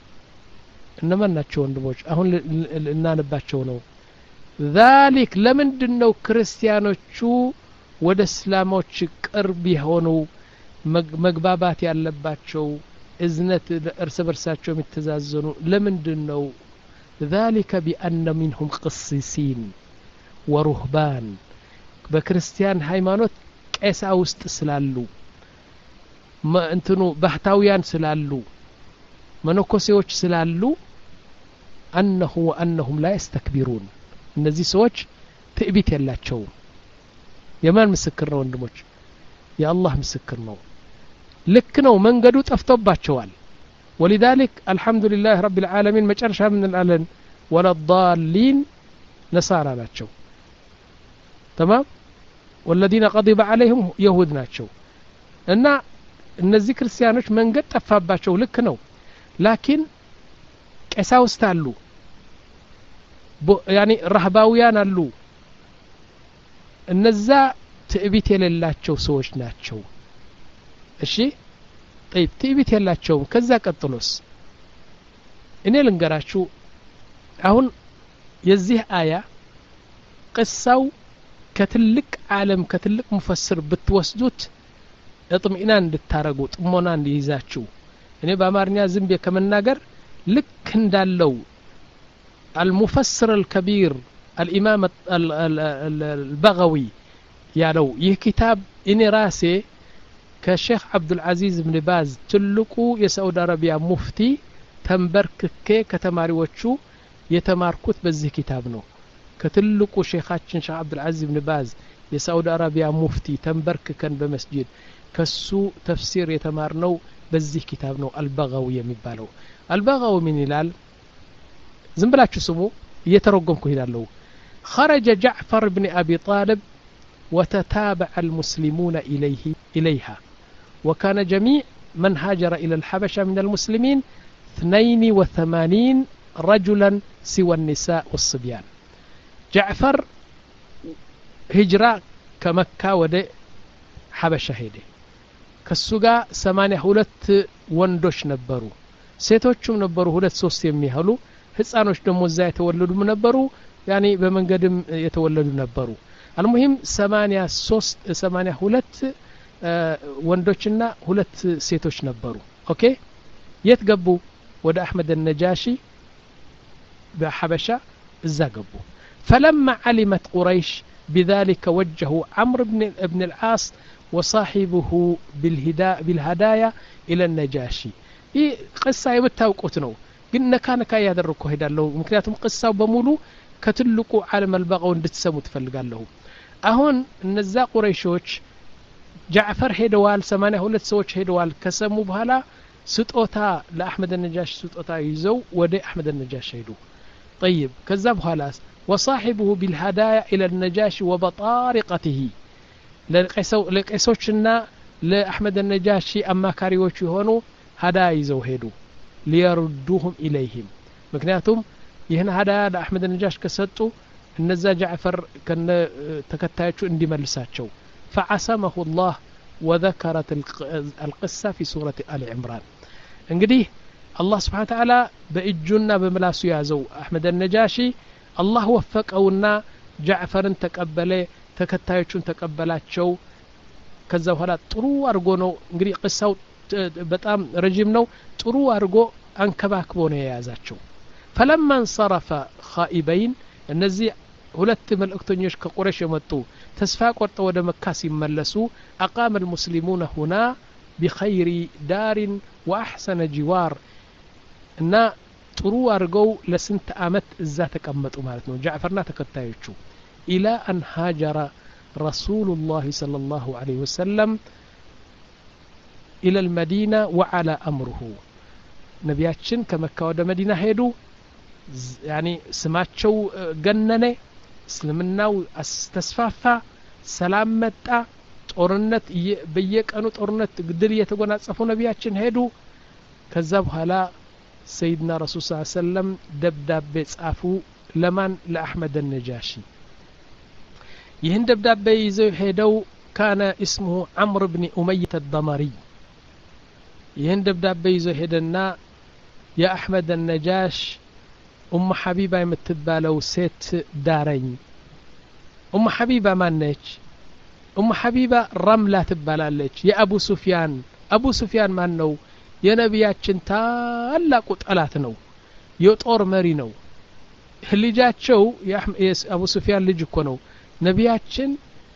እነማን ናቸው ወንድሞች አሁን እናነባቸው ነው ذلك ለምንድነው ክርስቲያኖቹ ወደ እስላሞች ቅርብ የሆኑ መግባባት ያለባቸው እዝነት እርስ በርሳቸው የሚተዛዘኑ ለምንድነው ذلك بأن منهم قسيسين ورهبان በክርስቲያን ሃይማኖት ቄሳ ውስጥ ስላሉ እንትኑ ባህታውያን ስላሉ መነኮሴዎች ስላሉ أنه وأنهم لا يستكبرون እነዚህ ሰዎች ትዕቢት የላቸውም የማን ምስክር ነው ወንድሞች የአላህ ምስክር ነው ልክ ነው መንገዱ ጠፍቶባቸዋል ولذلك الحمد لله رب العالمين መጨረሻ ምን እንላለን ولا الضالين نصارى ናቸው تمام والذين غضب عليهم يهود ናቸው እና እነዚህ ክርስቲያኖች መንገድ ጠፋባቸው ልክ ነው ላኪን ቀሳውስት አሉ ያኒ ረህባውያን አሉ እነዛ ትዕቢት የሌላቸው ሰዎች ናቸው እሺ طيب ትዕቢት የላቸው ከዛ ቀጥሎስ እኔ ልንገራችሁ አሁን የዚህ አያ ቅሳው ከትልቅ ዓለም ከትልቅ ሙፈስር ብትወስዱት እጥምኢናን እንድታረጉ ጥሞና እንዲይዛችሁ እኔ በአማርኛ ዝም በከመናገር ልክ እንዳለው المفسر الكبير الإمام البغوي ያለው ይህ ኪታብ እኔ ራሴ ከሼክ አብዱል አዚዝ ኢብኑ ባዝ ትልቁ የሳውዲ አረቢያ ሙፍቲ ተንበርክኬ ከተማሪዎቹ የተማርኩት በዚህ ኪታብ ነው ከትልቁ ሼኻችን ሼክ አብዱል አዚዝ ኢብኑ ባዝ የሳውዲ አረቢያ ሙፍቲ ተንበርክከን በመስጂድ ከሱ ተፍሲር የተማርነው በዚህ ኪታብ ነው አልበጋዊ የሚባለው አልበጋዊ ምን ይላል ዝም ብላችሁ ስሙ እየተረጎምኩ ይላልው خرج جعفر بن أبي طالب وتتابع المسلمون إليه إليها وكان جميع من هاجر إلى الحبشة من المسلمين اثنين وثمانين رجلا سوى النساء والصبيان جعفر هجرة كمكة ودي حبشة هيدي كالسوغا سمانية هولت وندوش نبرو سيتوچم نبرو هولت سوست يميهلو ህፃኖች ደሞ እዛ የተወለዱ ነበሩ ያኒ በመንገድም የተወለዱ ነበሩ المهم ثمانية ثلاثة ثمانية ሁለት ወንዶችና ሁለት ሴቶች ነበሩ ኦኬ የት ገቡ ወደ አህመድ النجاشي በሐበሻ እዛ ገቡ فلما علمت قريش بذلك وجهوا عمرو بن ابن العاص وصاحبه بالهدايا بالهدايا الى النجاشي ይህ قصه የምታውቁት ነው ግን ነካነካ ያደረኩ ሄዳለሁ ምክንያቱም ቅሳው በሙሉ ከትልቁ ዓለም አልበጋው እንድትሰሙ ትፈልጋለሁ አሁን እነዛ ቁረይሾች ጃዕፈር ሄደዋል ሰማንያ ሁለት ሰዎች ሄደዋል ከሰሙ በኋላ ስጦታ ለአህመድ النجاش ስጦታ ይዘው ወደ አህመድ النجاش ሄዱ طيب ከዛ በኋላ وصاحبه بالهدايا الى النجاش وبطارقته ለቀይሶችና ለአህመድ النجاش አማካሪዎች ሆኖ هدايا ይዘው ሄዱ ليردوهم إليهم مكنياتهم يهنا هذا لأحمد النجاش كسطو النزا جعفر كان تكتايتشو اندي ملساتشو فعصمه الله وذكرت القصة في سورة آل عمران انقديه الله سبحانه وتعالى بإجونا بملاسو يازو أحمد النجاشي الله وفقونا جعفر تقبله تكتايتشو تقبلاتشو كذا وهلا ጥሩ አርጎ ነው እንግዲህ ቅሳው በጣም ረጅም ነው ጥሩ አርጎ አንከባክቦ ነው የያዛቸው فلما انصرف خائبين እነዚህ ሁለት መልእክተኞች ከቁረሽ የመጡ ተስፋ ቆርጠው ወደ መካ ሲመለሱ اقام المسلمون هنا بخير دار واحسن جوار እና ጥሩ አርገው ለስንት አመት እዛ ተቀመጡ ማለት ነው ጃዕፈርና ተከታዮቹ الى ان هاجر رسول الله صلى الله عليه وسلم إلى المدينة وعلى أمره نبياتشن كمكة ودى مدينة هيدو يعني سماتشو جننة سلمناو استسفافا سلام متى ጦርነት በየቀኑ ጦርነት ግድል የተጎናጸፉ ነቢያችን ሄዱ ከዛ በኋላ ሰይድና ረሱል ሰለላሁ ዐለይሂ ወሰለም ደብዳቤ ጻፉ ለማን ለአህመድ النجاشي ይህን ደብዳቤ ይዘው ሄደው كان اسمه عمرو بن أمية الضمري ይህን ደብዳቤ ይዘው ሄደና የአህመድ النجاش ኡም ሐቢባ የምትባለው ሴት ዳረኝ ኡም ሐቢባ ማነች ኡም ሐቢባ ረምላ ትባላለች የአቡ ሱፊያን አቡ ሱፊያን ማን ነው የነቢያችን ታላቁ ጠላት ነው የጦር መሪ ነው ልጃቸው የአቡ ሱፊያን ልጅ እኮ ነው ነቢያችን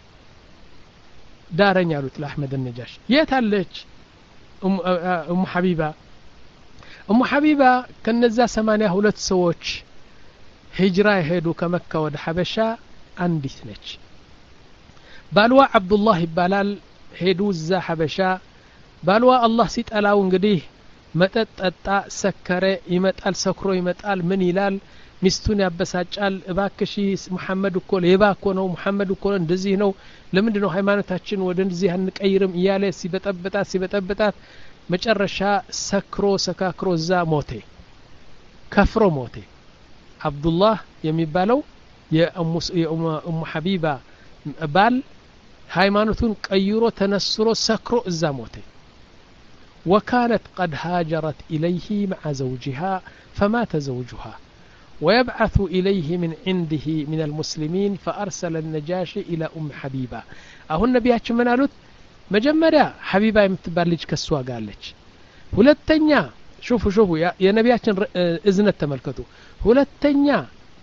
ዳረኝ አሉት ለአህመድ النجاش የት አለች ኡም ሐቢባ ኡም ሐቢባ ከነዛ ሰማንያ ሁለት ሰዎች ሂጅራ ሄዱ ከመካ ወደ ሐበሻ አንዲት ነች ባልዋ አብዱላህ ይባላል ሄዱ እዛ ሐበሻ ባልዋ አላህ ሲጠላው እንግዲህ መጠጣ ሰከረ ይመጣል ሰክሮ ይመጣል ምን ይላል ሚስቱን ያበሳጫል እባክሽ መሐመድ እኮ ሌባ እኮ ነው መሐመድ እኮ እንደዚህ ነው ለምንድን ነው ሃይማኖታችን ወደ እንደዚህ አንቀይርም ይያለ ሲበጠበጣት ሲበጠበጣት መጨረሻ ሰክሮ ሰካክሮ እዛ ሞተ ከፍሮ ሞተ አብዱላህ የሚባለው የኡሙ ሐቢባ ባል ሃይማኖቱን ቀይሮ ተነስሮ ሰክሮ እዛ ሞተ وكانت قد هاجرت إليه مع زوجها فمات زوجها ويبعث إليه من عنده من المسلمين فأرسل النجاشي إلى أم حبيبة أهو النبي من قالت مجمرة حبيبة يمتبال لج كسوا قال لج ሁለተኛ شوفوا شوفوا يا نبياتنا إذن التملكتو ሁለተኛ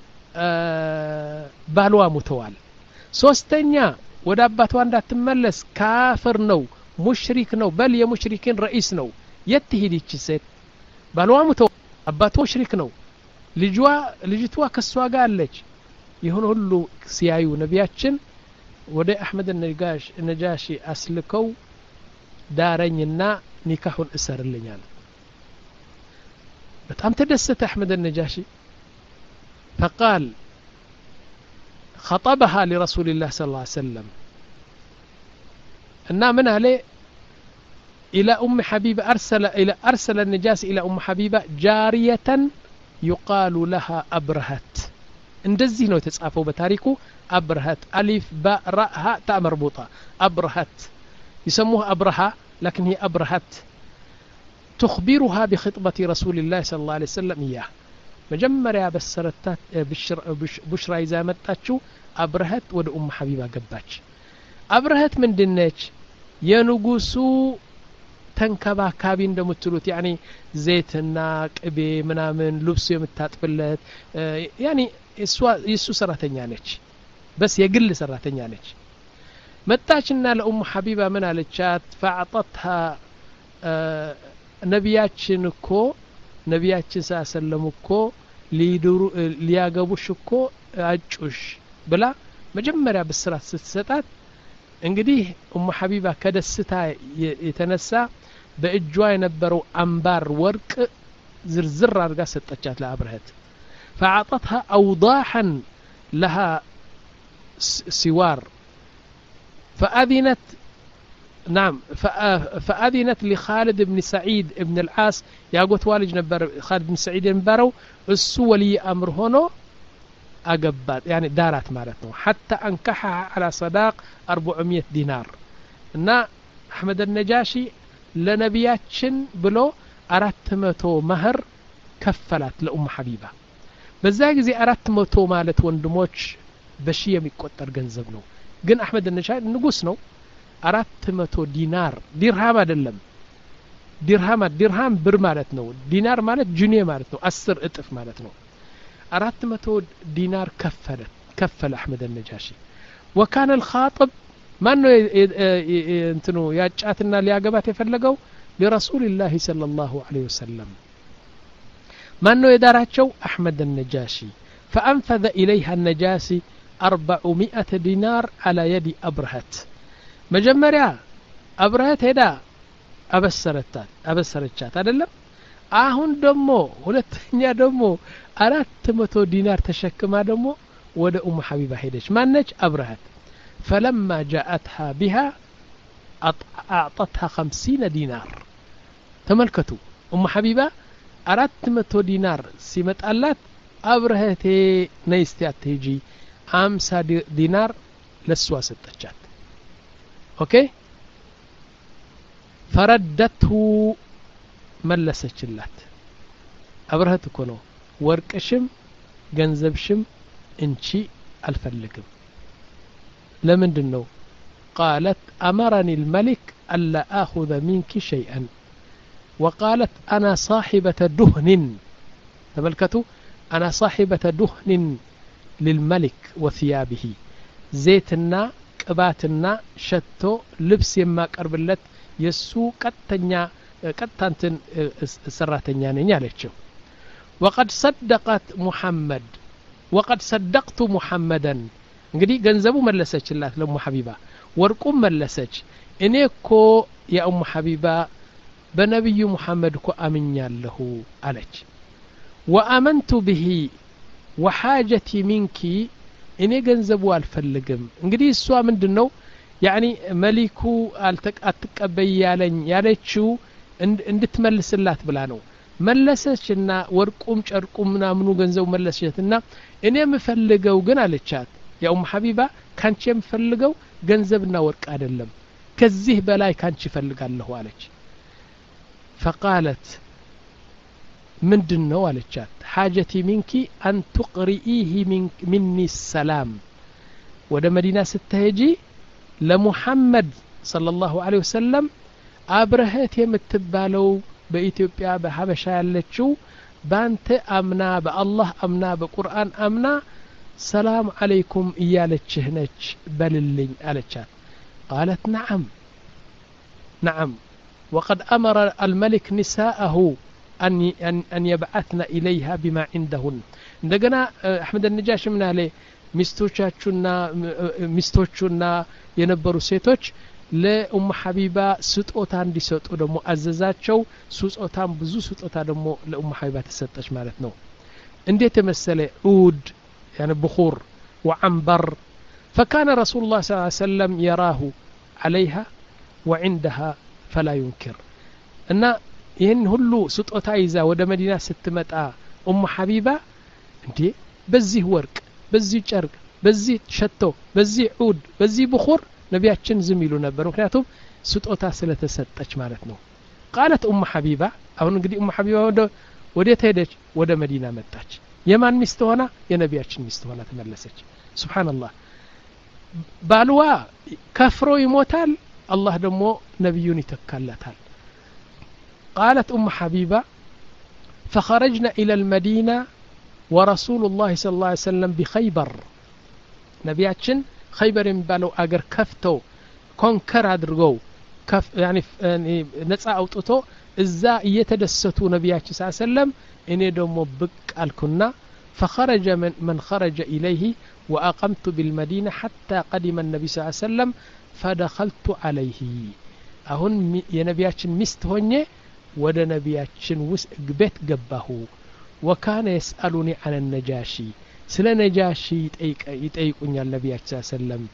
ባልዋ ሙተዋል ሶስተኛ ወደ አባቷ እንዳትመለስ ካፍር ነው ሙሽሪክ ነው በል የሙሽሪኪን ረئيስ ነው የት ሄደች ሴት ባልዋ ሙተዋል አባቷ ሙሽሪክ ነው ልጇ ልጅቷ ከሷ ጋር አለች ይሁን ሁሉ ሲያዩ ነቢያችን ወደ አህመድ ነጋሽ ነጃሺ አስልከው ዳረኝና ኒካሁን እሰርልኛል በጣም ተደሰተ አህመድ ነጃሺ فقال خطبها لرسول الله صلى الله عليه وسلم إن من عليه إلى أم حبيبة أرسل إلى أرسل النجاشي إلى أم حبيبة جارية يقال لها أبرهت እንደዚህ ነው የተጻፈው በታሪኩ أبرهت ألف باء راء هاء تاء مربوطة أبرهت يسموها أبرهة لكن هي أبرهت تخبرها بخطبة رسول الله صلى الله عليه وسلم إياه መጀመሪያ በሰረታት ቡሽራ ይዛ መጣችው አብረህት ወደ ኡም ሐቢባ ገባች አብረህት ምንድነች የንጉሱ ተንከባካቢ እንደምትሉት ያኒ ዘይትና ቅቤ ምናምን ልብስ የምታጥብለት ያኒ እሷ የሱ ሰራተኛ ነች በስ የግል ሰራተኛ ነች መጣችና ለኡም ሐቢባ ምን አለቻት فاعطتها ነቢያችን እኮ ነቢያችን ሰለላሁ እኮ ሊዱሩ ሊያገቡሽ እኮ አጩሽ ብላ መጀመሪያ በስራት ስትሰጣት እንግዲህ ኡም ሐቢባ ከደስታ የተነሳ በእጇ የነበረው አምባር ወርቅ ዝርዝር አድርጋ ሰጠቻት ለአብረህት فاعطتها اوضاحا لها سوار فاذنت نعم فأذنت لخالد بن سعيد بن العاص ياقوت والج نبر خالد بن سعيد نبرو السو ولي أمر هنا أقبات يعني دارات مالتنا حتى أنكحها على صداق أربعمية دينار نا أحمد النجاشي لنبياتشن بلو أردت متو مهر كفلت لأم حبيبة بزاق زي أردت متو مالت وندموش بشية ميكوتر جنزبنو قن أحمد النجاشي نقوسنو አራት መቶ ዲናር ዲርሃም አይደለም ዲርሃም ዲርሃም ብር ማለት ነው ዲናር ማለት ጁኒ ማለት ነው አስር እጥፍ ማለት ነው አራት መቶ ዲናር ከፈለ ከፈለ አህመድ النجاشي وكان الخاطب ማን ነው እንትኑ ያጫትና ሊያገባት የፈለገው لرسول الله صلى الله عليه وسلم ማን ነው የዳራቸው አህመድ النجاشي فانفذ اليها النجاشي أربعمائة دينار على يد أبرهت መጀመሪያ አብረህት ሄዳ አበሰረታት አበሰረቻት አይደለም አሁን ደግሞ ሁለተኛ ደግሞ አራት መቶ ዲናር ተሸክማ ደግሞ ወደ ኡም ሐቢባ ሄደች ማነች አብረህት فلما جاءتها بها أعطتها خمسين دينار ተመልከቱ ኡም ሐቢባ አራት መቶ ዲናር ሲመጣላት አብረህት ነይስቲያት ሄጂ ሃምሳ ዲናር ለሷ ሰጠቻት اوكي فردته ملسچላት አብረህት እኮ ነው ወርቅሽም ገንዘብሽም እንቺ አልፈልግም ለምንድነው قالت امرني الملك الا اخذ منك شيئا وقالت انا صاحبة دهن تملكتوا انا صاحبة دهن للملك وثيابه زيتنا ቅባትና ሸቶ ልብስ የማቀርብለት የሱ ቀጥተኛ ቀጥታንትን ሰራተኛ ነኝ አለችው وقد صدقت محمد وقد صدقت محمدا እንግዲህ ገንዘቡ መለሰችላት ለሙ ሐቢባ ወርቁም መለሰች እኔ እኮ ያ ኡም ሐቢባ በነብዩ ሙሐመድ እኮ አምኛለሁ አለች وآمنت به وحاجتي منك እኔ ገንዘቡ አልፈልግም እንግዲህ እሷ ምንድነው ያኒ መሊኩ አልተቀበይ ያለኝ ያለችው እንድትመልስላት ብላ ነው መለሰችና ወርቁም ጨርቁም ምናምኑ ገንዘቡ መለሰችና እኔ የምፈልገው ግን አለቻት ያ ኡም ሐቢባ ካንቺ የምፈልገው ገንዘብና ወርቅ አይደለም ከዚህ በላይ ካንቺ ፈልጋለሁ አለች فقالت ምንድነው አለቻት حاجتي منك أن تقرئيه من مني السلام ወደ መዲና ስትሄጂ ለሙሐመድ صلى الله عليه وسلم አብረህት የምትባለው በኢትዮጵያ በሐበሻ ያለችው ባንተ አምና በአላህ አምና በቁርአን አምና ሰላም አለይኩም እያለችህ ነች በልልኝ አለቻት قالت نعم نعم وقد أمر الملك نساءه أن أن أن يبعثن إليها بما عندهن عندنا أحمد النجاشي من عليه ሚስቶቻቹና ሚስቶቹና የነበሩ ሴቶች ለኡም ሐቢባ ስጦታ እንዲሰጡ ደግሞ አዘዛቸው ስጦታም ብዙ ስጦታ ደግሞ ለኡም ሐቢባ ተሰጠች ማለት ነው እንዴት መሰለ ዑድ يعني بخور وعنبر فكان رسول الله صلى الله عليه وسلم يراه عليها وعندها فلا ينكر እና ይሄን ሁሉ ስጦታ ይዛ ወደ መዲና ስትመጣ ኡም ሐቢባ እንዴ በዚህ ወርቅ በዚህ ጨርቅ በዚህ ሸቶ በዚህ ዑድ በዚህ بخور ነቢያችን ዝም ይሉ ነበር ምክንያቱም ስጦታ ስለተሰጠች ማለት ነው قالت ام حبيبه አሁን እንግዲህ ኡም ሐቢባ ወደ ወዴት ሄደች ወደ መዲና መጣች የማን ሚስት ሆና የነቢያችን ሚስት ሆና ተመለሰች ሱብሃንአላህ ባልዋ ከፍሮ ይሞታል አላህ ደግሞ ነብዩን ይተካላታል قالت ام حبيبه فخرجنا الى المدينه ورسول الله صلى الله عليه وسلم بخيبر ነቢያችን خيبر የሚባለው አገር ከፍተው ኮንከር አድርገው ከፍ يعني ነፃ አውጥቶ እዛ እየተደሰቱ ነቢያችን ሰለላሁ ዐለይሂ ወሰለም እኔ ደግሞ ብቅ አልኩና فخرج من, من خرج إليه وأقمت بالمدينة حتى قدم النبي صلى الله عليه وسلم فدخلت عليه أهون ينبياتشن مست هوني ود نبياتشن بيت قبه وكان يسألني عن النجاشي سلا نجاشي يتأيك يتأيكني النبي صلى الله عليه وسلم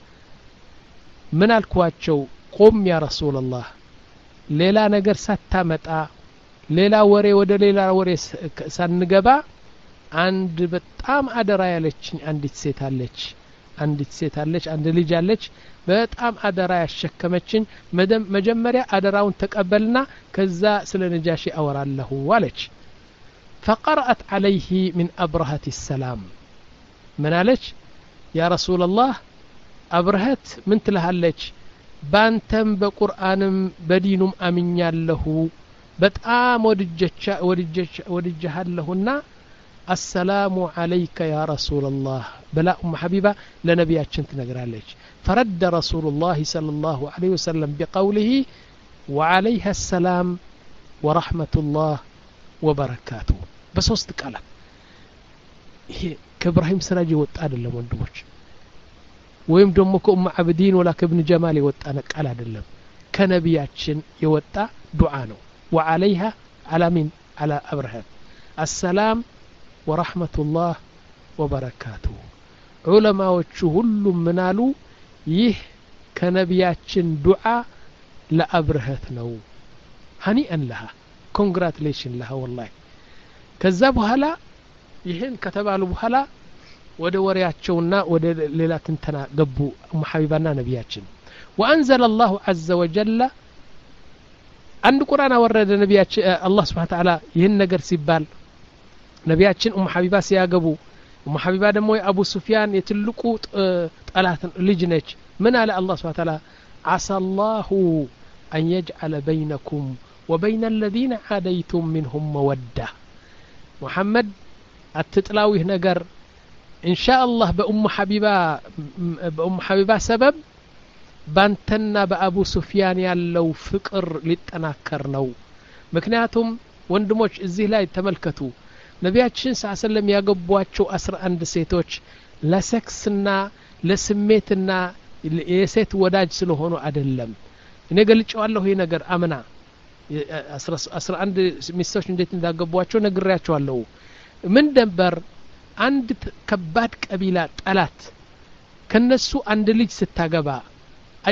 من الكواتشو قم يا رسول الله ليلا نجر ساتمتا ليلا وري ود ليلا وري سنجبا አንድ በጣም አደራ ያለችኝ አንዲት ሴት አለች አንዲት ሴት አለች አንድ ልጅ አለች በጣም አደራ ያሸከመችኝ መጀመሪያ አደራውን ተቀበልና ከዛ ስለ ነጃሺ አወራለሁ አለች فقرأت عليه من أبرهة السلام من አለች يا رسول الله أبرهت من ትልሃለች ባንተም በቁርአንም በዲኑም አምኛለሁ በጣም ወድጀቻ ወድጀቻ ወድጀሃለሁና السلام عليك يا رسول الله بلا أم حبيبة لنبياتشن تنقراليش فرد رسول الله صلى الله عليه وسلم بقوله وعليها السلام ورحمة الله وبركاته بس وصدق على كإبراهيم سراجي وطاد اللهم وندموش ويم دمك أم عبدين ولا كابن جمالي وطانك على دلم كنبياتشن يوطا دعانو وعليها على من على أبرهة السلام ورحمة الله وبركاته علماء وشهل منالو يه كنبياتشن دعاء لأبرهتنو هنيئا لها congratulation لها والله كذبوا هلا يهن كتبالو بهلا ወደ ወሬያቸውና ወደ ሌላ ትንተና ገቡ ሙሐቢባና ነቢያችን وأنزل الله عز وجل አንድ ቁርአን አወረደ ነቢያችን አላህ Subhanahu Wa Ta'ala ይህን ነገር ሲባል ነቢያችን ኡም ሐቢባ ሲያገቡ ኡም ሐቢባ ደግሞ የአቡ ሱፊያን የትልቁ ጠላት ልጅ ነች ምን አለ አላህ Subhanahu Wa Ta'ala عسى الله أن يجعل بينكم وبين الذين عاديتم منهم مودة محمد التطلاوي ነገር إن شاء الله بأم حبيبة بأم حبيبة سبب بانتنا بأبو سفيان يالو فقر للتناكر نو مكنياتهم وندموش الزيه لا يتملكتو نبياتشن صلى الله عليه وسلم يقبواتشو أسر عند سيتوش لا سكسنا لا سميتنا يسيت وداج سلوهونو أدلم نقلتشو الله هي نقر أمنا أسر, أسر عند مستوش نديت دا قبواتشو نقرياتشو الله من دنبر عند كبات قبيلات طلات كنسو عند ልጅ ስታገባ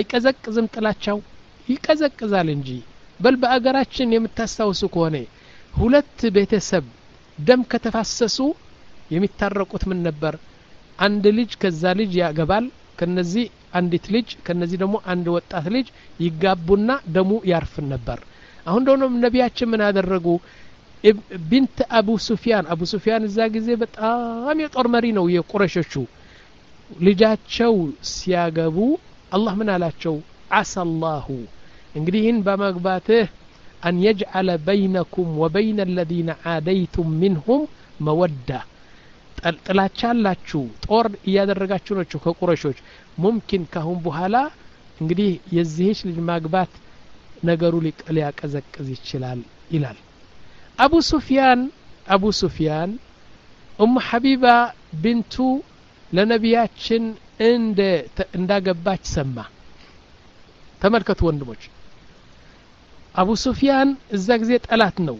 አይቀዘቅዝም ጥላቻው ይቀዘቅዛል እንጂ በል በአገራችን የምታስተውሱ ከሆነ ሁለት ቤተሰብ ደም ከተፋሰሱ የሚታረቁት ምን ነበር? አንድ ልጅ ከዛ ልጅ ያገባል፣ ከነዚህ አንዲት ልጅ ከነዚህ ደግሞ አንድ ወጣት ልጅ ይጋቡና ደሙ ያርፍ ነበር። አሁን ደግሞ ነቢያችን ምን አደረጉ? ቢንት አቡ ሱፊያን አቡ ሱፊያን እዛ ጊዜ በጣም የጦር መሪ ነው የቁረሾቹ። ልጃቸው ሲያገቡ አላህ ምን አላቸው? አሰላሁ እንግዲህን በመግባትህ አን የጅዓለ በይነኩም ወበይነ الذين عاديتم منهم መወዳ ጥላቻ አላችሁ ጦር እያደረጋችሁ ናችሁ ከቁረሾች ሙምኪን ካሁን በኋላ እንግዲህ የዚህች ልጅ ማግባት ነገሩ ሊያቀዘቅዝ ይችላል ይላል። አቡ ሱፊያን አቡ ሱፊያን ኡም ሐቢባ ቢንቱ ለነቢያችን እንደ እንዳገባች ሰማ። ተመልከቱ ወንድሞች፣ አቡ ሱፊያን እዛ ጊዜ ጠላት ነው።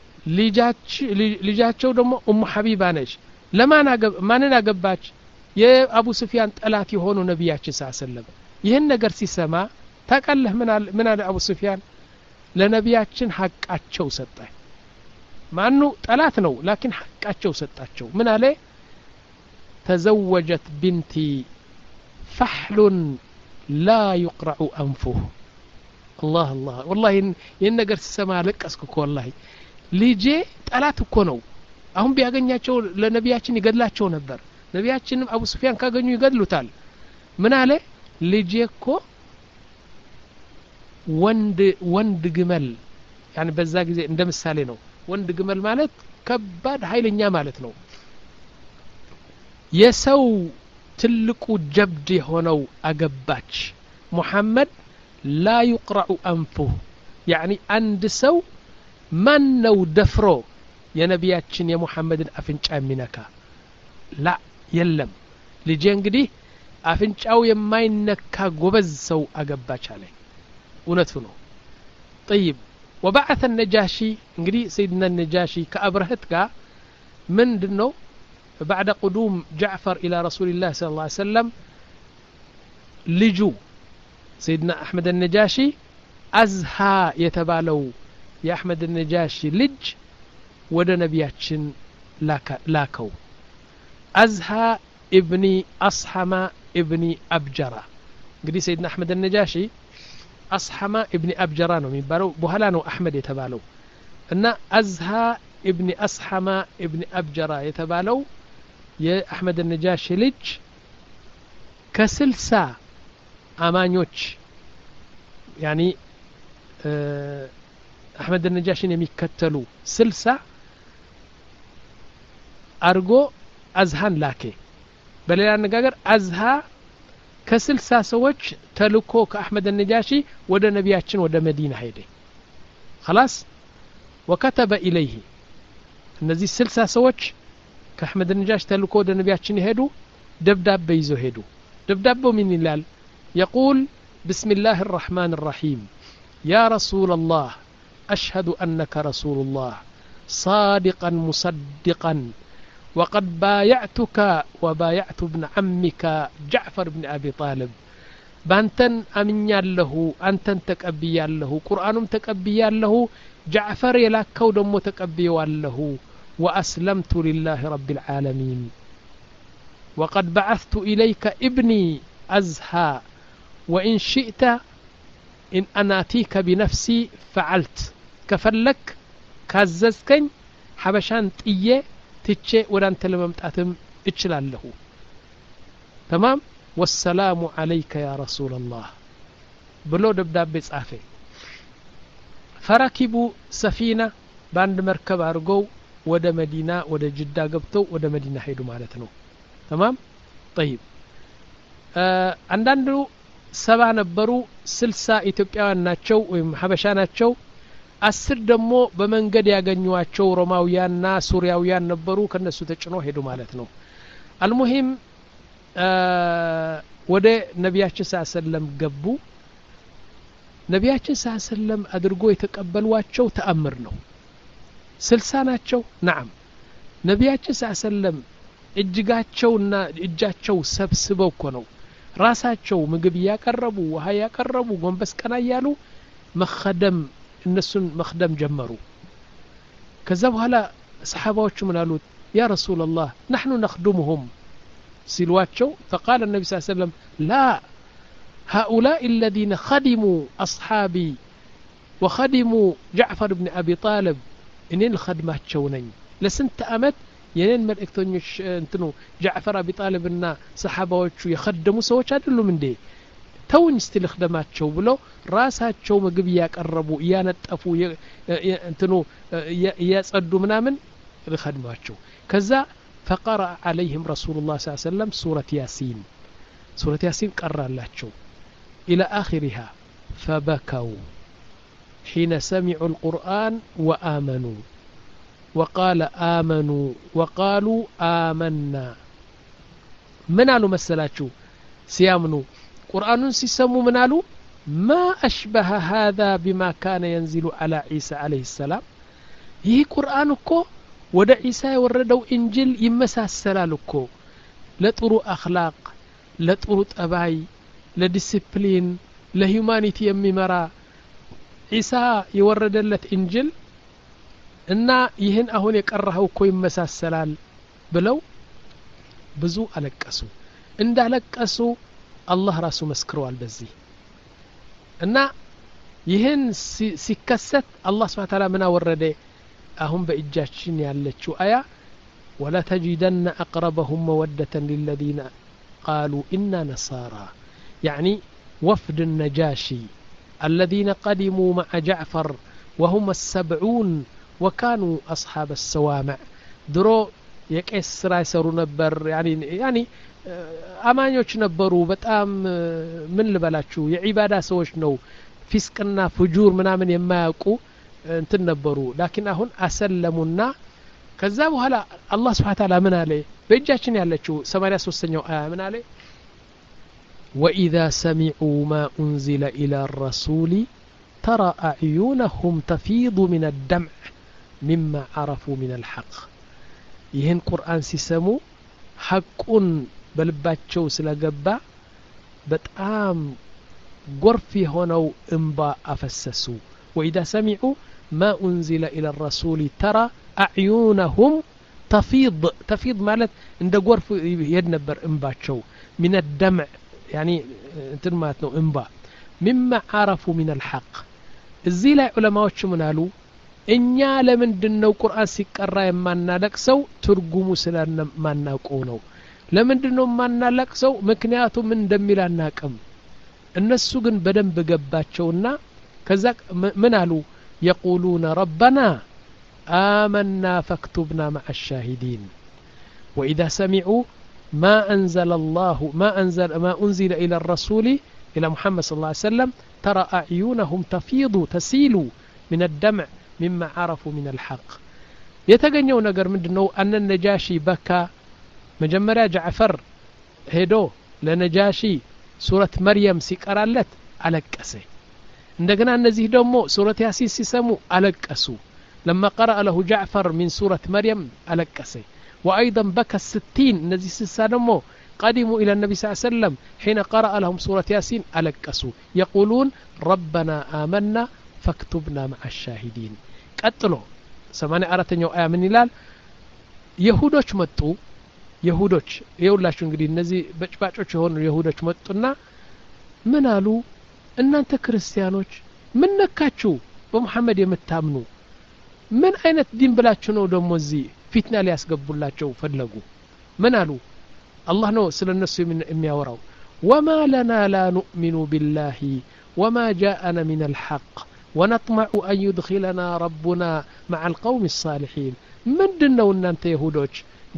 ልጃቸው ደግሞ ኡም ሐቢባ ነች። ለማን አገባ? ማንን አገባች? የአቡ ሱፊያን ጠላት የሆኑ ነቢያችን ሰለላሁ ይህን ነገር ሲሰማ ታቀለህ ምን አለ ምን አለ አቡ ሱፊያን? ለነቢያችን ሐቃቸው ሰጠ። ማኑ ጠላት ነው፣ ላኪን ሐቃቸው ሰጣቸው። ምን አለ? ተዘወጀት ቢንቲ ፈሕሉን ላ ይቅረዑ አንፉህ። አላህ አላህ ወላሂ ይህን ነገር ሲሰማ ለቀስኩ እኮ ወላሂ። ልጄ ጠላት እኮ ነው። አሁን ቢያገኛቸው ለነቢያችን ይገድላቸው ነበር። ነቢያችንም አቡ ሱፊያን ካገኙ ይገድሉታል። ምን አለ? ልጄ እኮ ወንድ ወንድ ግመል ያኒ በዛ ጊዜ እንደ ምሳሌ ነው። ወንድ ግመል ማለት ከባድ ኃይለኛ ማለት ነው። የሰው ትልቁ ጀብድ የሆነው አገባች። ሙሐመድ ላ ይቅረዑ አንፉህ ያኒ አንድ ሰው ማን ነው ደፍሮ የነቢያችን የሙሐመድን አፍንጫ የሚነካ? ላ የለም። ልጄ እንግዲህ አፍንጫው የማይነካ ጎበዝ ሰው አገባች አለ። እውነቱ ነው። طيب وبعث النجاشي እንግዲህ سيدنا النجاشي ከአብረህት ጋር ምንድነው بعد قدوم جعفر الى رسول الله صلى الله عليه وسلم ልጁ سيدنا احمد النجاشي አዝሃ የተባለው የአህመድ النجاشي ልጅ ወደ ነቢያችን ላከው። አዝሃ ابن أصحم ابن أبجرة እንግዲህ سيدنا احمد النجاشي أصحم ابن أبجرة ነው የሚባለው፣ በኋላ ነው አህመድ የተባለው እና አዝሃ ابن أصحم ابن أبجرة የተባለው የአህመድ النجاشي ልጅ ከስልሳ አማኞች ያኒ አህመድ النجاشي የሚከተሉ ስልሳ አርጎ አዝሃን ላከ። በሌላ አነጋገር አዝሃ ከስልሳ ሰዎች ተልኮ ከአህመድ النجاشي ወደ ነቢያችን ወደ መዲና ሄደ። خلاص وكتب إليه እነዚህ ስልሳ ሰዎች ከአህመድ النجاشي ተልኮ ወደ ነቢያችን ሄዱ። ደብዳቤ ይዘው ሄዱ። ደብዳቤው ምን ይላል? يقول بسم الله الرحمن الرحيم يا رسول الله أشهد أنك رسول الله صادقا مصدقا وقد بايعتك وبايعت ابن عمك جعفر بن أبي طالب بانتن أمنيا له أنتن تكأبيا له قرآنم تكأبيا له جعفر يلاكو دمو تكأبيا له وأسلمت لله رب العالمين وقد بعثت إليك ابني أزهى وإن شئت إن أناتيك بنفسي فعلت كفلك كاززكن حبشان تئيه ትቼ ወደ አንተ ለመምጣትም እችላለሁ። تمام والسلام عليك يا رسول الله ብሎ ደብዳቤ ጻፈ። ፈራኪቡ ሰፊና በአንድ መርከብ አድርገው ወደ መዲና ወደ ጅዳ ገብተው ወደ መዲና ሄዱ ማለት ነው። تمام طيب አንዳንዱ ሰባ ነበሩ፣ ስልሳ ኢትዮጵያውያን ናቸው ወይም ሀበሻ ናቸው። አስር ደግሞ በመንገድ ያገኙዋቸው ሮማውያንና ሱሪያውያን ነበሩ፣ ከነሱ ተጭኖ ሄዱ ማለት ነው። አልሙሂም ወደ ነቢያችን ሰለላሁ ዐለይሂ ወሰለም ገቡ። ነቢያችን ሰለላሁ ዐለይሂ ወሰለም አድርጎ የተቀበሏቸው ተአምር ነው። ስልሳ ናቸው። ነዓም ነቢያችን ሰለላሁ ዐለይሂ ወሰለም እጅጋቸውና እጃቸው ሰብስበው እኮ ነው ራሳቸው ምግብ ያቀረቡ ውሃ ያቀረቡ ጎንበስ ቀና ያሉ መخدም እነሱን መخدም ጀመሩ። ከዛ በኋላ ሰሓባዎቹ ምን አሉት يا رسول الله نحن نخدمهم سلواتشو فقال النبي صلى الله عليه وسلم لا هؤلاء الذين خدموا أصحابي وخدموا جعفر بن أبي طالب إنين الخدماتشو نين لسنت أمت ينين ملئكتونيش انتنو جعفر أبي طالبنا صحابواتشو يخدموا سواتش هادلو من دي تون استل خدماتشو بلو راساتشو مقب يقربوا يانتقفوا انتنو يصدوا منامن الخدماتشو كذا فقرأ عليهم رسول الله صلى الله عليه وسلم سورة ياسين سورة ياسين قرأ لاتشو إلى آخرها فبكوا حين سمعوا القرآن وآمنوا وقال آمنوا وقالوا آمنا من قالوا مسلاتشو سيامنوا قرآن سيسموا من قالوا ما أشبه هذا بما كان ينزل على عيسى عليه السلام ይህ ቁርአን እኮ ወደ ዒሳ የወረደው እንጂል ይመሳሰላል እኮ ለጥሩ አኽላቅ ለጥሩ ጠባይ ለዲሲፕሊን ለሂዩማኒቲ የሚመራ ዒሳ የወረደለት እንጂል እና ይህን አሁን የቀረኸው እኮ ይመሳሰላል ብለው ብዙ አለቀሱ እንዳለቀሱ አላህ ራሱ መስክሯል በዚህ እና ይህን ሲከሰት አላህ Subhanahu Wa Ta'ala ምን አወረደ أهم بإجاشين يالتشو آية ولا تجدن أقربهم مودة للذين قالوا إنا نصارى يعني وفد النجاشي الذين قدموا مع جعفر وهم السبعون وكانوا أصحاب السوامع درو يكيس رايسروا نبر يعني يعني أمانيوش نبروا بتأم من لبلاتشو يعبادة سوش نو فسقنا فجور منامن يما يقو እንትን ነበሩ ላኪን አሁን አሰለሙና ከዛ በኋላ አላህ Subhanahu Wa Ta'ala ምን አለ በእጃችን ያለችው ሰማንያ ሶስተኛው አያ ምን አለ وإذا سمعوا ما أنزل إلى الرسول ترى أعينهم تفيض من الدمع مما عرفوا من الحق ይህን ቁርአን ሲሰሙ ሐቁን በልባቸው ስለገባ በጣም ጎርፍ የሆነው እንባ አፈሰሱ وإذا سمعوا ما أنزل إلى الرسول ترى أعينهم تفيض تفيض مالت عند غرف يدنبر انباتشو من الدمع يعني انتن ماتنو انبا مما عرفوا من الحق الزي لا علماء من قالوا إنيا لمندنو قرآن سيقرا يمانا لكسو ترقموا سلان مانا قونو لمندنو مانا لكسو مكنياتو من دميلا ناكم النسو قن بدن بقباتشونا كذاك من قالوا يقولون ربنا آمنا فاكتبنا مع الشاهدين وإذا سمعوا ما أنزل الله ما أنزل ما أنزل إلى الرسول إلى محمد صلى الله عليه وسلم ترى أعينهم تفيض تسيل من الدمع مما عرفوا من الحق يتغنيو نجر مندنو أن النجاشي بكى مجمرة جعفر هدو لنجاشي سورة مريم سيقرالت على كسي عندنا النزيه دمو سورة ياسين سيسمو ألقسو لما قرأ له جعفر من سورة مريم ألقسي وأيضا بكى الستين نزيه سيسانمو قدموا إلى النبي صلى الله عليه وسلم حين قرأ لهم سورة ياسين ألقسو يقولون ربنا آمنا فاكتبنا مع الشاهدين قتلوا سمعني أرتنيو آية من إلال يهودوش متو يهودوش يقول እንግዲህ እነዚህ በጭባጮች የሆኑ ይሁዶች መጡና ምን አሉ እናንተ ክርስቲያኖች ምን ነካችሁ በመሐመድ የምታምኑ ምን አይነት ዲን ብላችሁ ነው ደሞ እዚህ ፊትና ሊያስገቡላቸው ፈለጉ ምን አሉ አላህ ነው ስለነሱ የሚያወራው وما لنا لا نؤمن بالله وما جاءنا من الحق ونطمع أن يدخلنا ربنا مع القوم الصالحين ምንድነው እናንተ ይሁዶች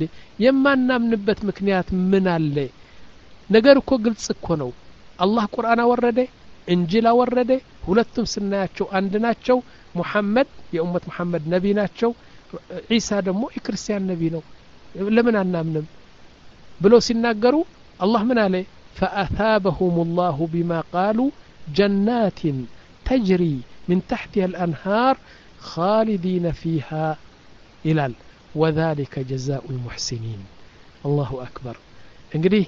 የማናምንበት ምክንያት ምን አለ ነገር እኮ ግልጽ እኮ ነው አላህ ቁርአን አወረደ እንጂል አወረደ ሁለቱም ስናያቸው አንድ ናቸው ሙሐመድ የኡመት ሙሐመድ ነቢ ናቸው ኢሳ ደግሞ የክርስቲያን ነቢ ነው ለምን አናምንም ብሎ ሲናገሩ አላህ ምን አለ فأثابهم الله بما قالوا جنات تجري من تحتها الأنهار خالدين فيها إلال وذلك جزاء المحسنين الله أكبر እንግዲህ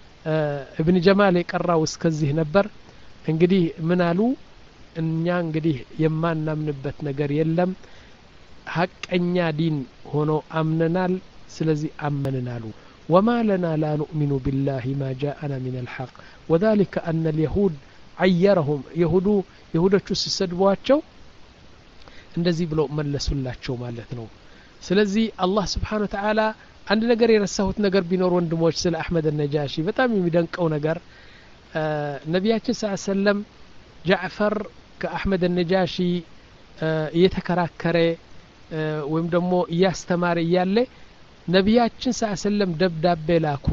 ابن جمال يقراው እስከዚህ ነበር እንግዲህ ምን አሉ እኛ እንግዲህ የማናምንበት ነገር የለም ሐቀኛ ዲን ሆኖ አምነናል ስለዚህ አመንናሉ وما لنا لا نؤمن بالله ما جاءنا من الحق وذلك أن اليهود عيرهم يهودو يهودቹ ሲሰድቧቸው እንደዚህ ብለው መለሱላቸው ማለት ነው ስለዚህ አላህ Subhanahu Wa Ta'ala አንድ ነገር የረሳሁት ነገር ቢኖር ወንድሞች ስለ አህመድ النجاشي በጣም የሚደንቀው ነገር ነብያችን ሰለላሁ ዐለይሂ ወሰለም ጃዕፈር ከአህመድ النجاشي እየተከራከረ ወይም ደግሞ ያስተማረ ያለ ነብያችን ሰለላሁ ዐለይሂ ወሰለም ደብዳቤ ላኩ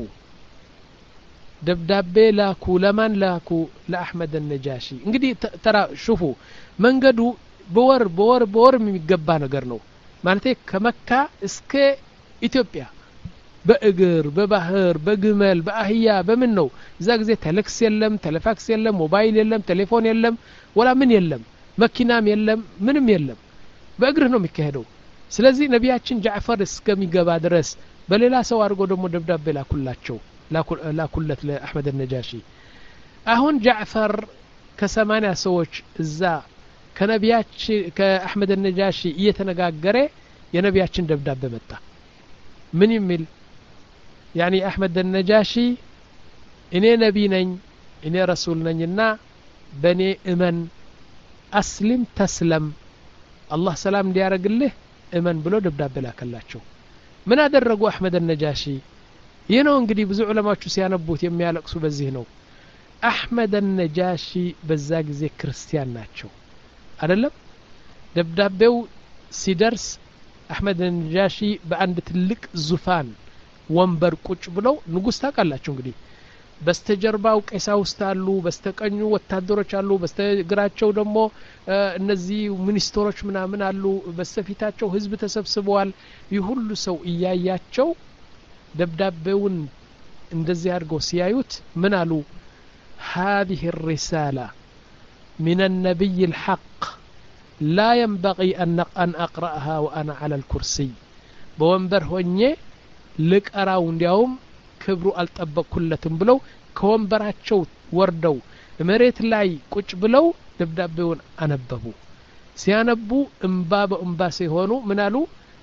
ደብዳቤ ላኩ ለማን ላኩ ለአህመድ النجاشي እንግዲህ ተራ ሹፉ መንገዱ በወር በወር በወር የሚገባ ነገር ነው ማለት ከመካ እስከ ኢትዮጵያ በእግር በባህር በግመል በአህያ በምን ነው እዛ ጊዜ ቴሌክስ የለም ቴሌፋክስ የለም ሞባይል የለም ቴሌፎን የለም ወላ ምን የለም መኪናም የለም ምንም የለም በእግር ነው የሚካሄደው ስለዚህ ነብያችን ጃዕፈር እስከሚገባ ድረስ በሌላ ሰው አድርጎ ደግሞ ደብዳቤ ላኩላቸው ላኩለት ለአህመድ النجاشي አሁን ጃዕፈር ከ80 ሰዎች እዛ ከነብያችን ከአህመድ النجاشي እየተነጋገረ የነብያችን ደብዳቤ መጣ ምን ይምል يعني أحمد النجاشي እኔ ነቢ ነኝ እኔ ረሱል ነኝና በኔ እመን አስሊም ተስለም አላህ ሰላም እንዲያረግልህ እመን ብሎ ደብዳቤ ላከላቸው ምን አደረጉ አህመድ النجاشي ይህ ነው እንግዲህ ብዙ ዑለማዎቹ ሲያነቡት የሚያለቅሱ በዚህ ነው አህመድ النجاشي በዛ ጊዜ ክርስቲያን ናቸው አይደለም ደብዳቤው ሲደርስ አህመድ النجاشي በአንድ ትልቅ ዙፋን ወንበር ቁጭ ብለው ንጉስ ታቃላችሁ እንግዲህ በስተጀርባው ቀሳውስት አሉ በስተቀኙ ወታደሮች አሉ በስተግራቸው ደግሞ እነዚህ ሚኒስትሮች ምናምን አሉ በስተፊታቸው ህዝብ ተሰብስበዋል ይሁሉ ሰው እያያቸው ደብዳቤውን እንደዚህ አድርገው ሲያዩት ምን አሉ هذه الرسالة من النبي الحق لا ينبغي أن أقرأها وأنا على الكرسي بوንበር ሆኜ ልቀራው እንዲያውም ክብሩ አልጠበቅኩለትም ብለው ከወንበራቸው ወርደው መሬት ላይ ቁጭ ብለው ደብዳቤውን አነበቡ ሲያነቡ እንባ በእንባ ሲሆኑ ምናሉ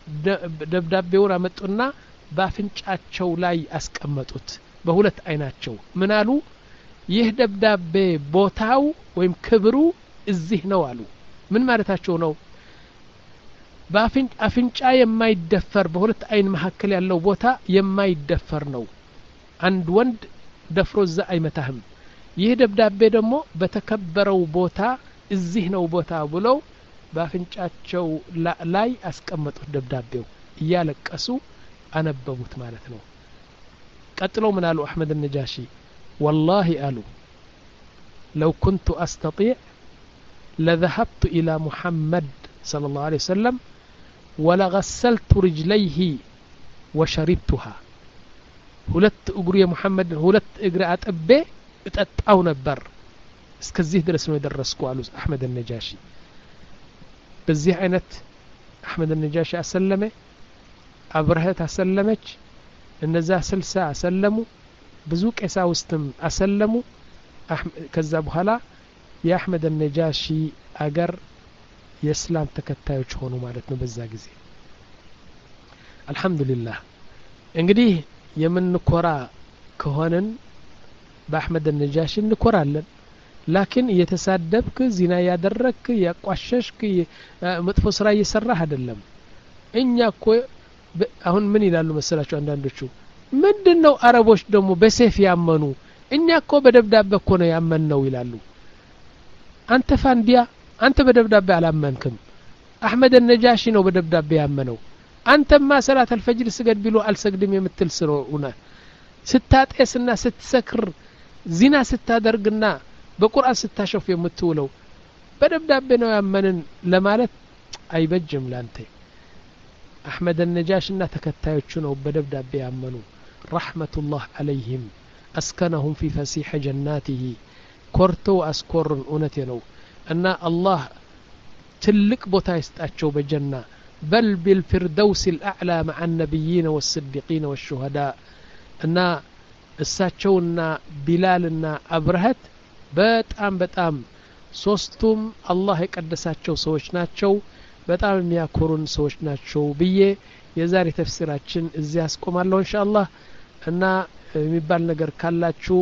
ደብዳቤውን አመጡና ባፍንጫቸው ላይ አስቀመጡት በሁለት አይናቸው ምናሉ ይህ ደብዳቤ ቦታው ወይም ክብሩ እዚህ ነው አሉ ምን ማለታቸው ነው ባፍንጫ አፍንጫ የማይደፈር በሁለት አይን መሐከል ያለው ቦታ የማይደፈር ነው አንድ ወንድ ደፍሮ ዛ አይመታህም ይህ ደብዳቤ ደግሞ በተከበረው ቦታ እዚህ ነው ቦታ ብለው ባፍንጫቸው ላይ አስቀመጡት ደብዳቤው እያለቀሱ አነበቡት ማለት ነው ቀጥለው ምን አሉ አህመድ النجاشي والله አሉ لو كنت استطيع لذهبت الى محمد صلى الله عليه وسلم ولغسلت رجليه وشربتها ሁለት እግሩ የሙሐመድ ሁለት እግር አጥቤ እጠጣው ነበር እስከዚህ ድረስ ነው የደረስኩ አሉ አህመድ النجاشي በዚህ አይነት አህመድ النجاشي አሰለመ አብረህት አሰለመች እነዛ ስልሳ አሰለሙ ብዙ ቀሳውስትም አሰለሙ ከዛ በኋላ የአህመድ النجاشي አገር የእስላም ተከታዮች ሆኑ ማለት ነው በዛ ጊዜ አልহামዱሊላህ እንግዲህ የምንኮራ ከሆነን በአህመድ النجاشي እንኮራለን ላኪን እየተሳደብክ ዚና ያደረክ ያቋሸሽክ መጥፎ ስራ እየሰራህ አይደለም እኛ እኮ አሁን ምን ይላሉ መሰላችሁ አንዳንዶቹ ምንድነው አረቦች ደግሞ በሰይፍ ያመኑ እኛ እኮ በደብዳቤ እኮ ነው ያመንነው ይላሉ አንተ ፋንዲያ አንተ በደብዳቤ አላመንክም አህመድ النجاشي ነው በደብዳቤ ያመነው አንተማ ሰላት الفجر ስገድ ቢሉ አልሰግድም የምትል ስለሆነ ስታጤስና ስትሰክር ዚና ስታደርግና በቁርአን ስታሸፍ የምትውለው በደብዳቤ ነው ያመንን ለማለት አይበጅም ላንተ አህመድ النجاشي እና ተከታዮቹ ነው በደብዳቤ ያመኑ ረህመቱላህ አለይሂም አስከነሁም في فسيح جناته ኮርቶ አስኮርን እውነቴ ነው እና አላህ ትልቅ ቦታ ይስጣቸው በጀና بل بالفردوس الأعلى مع النبيين والصديقين والشهداء እና እሳቸውና ቢላልና አብረህት በጣም በጣም ሶስቱም አላህ የቀደሳቸው ሰዎች ናቸው በጣም የሚያኮሩን ሰዎች ናቸው ብዬ የዛሬ ተፍሲራችን እዚህ አስቆማለሁ ኢንሻአላህ እና የሚባል ነገር ካላችሁ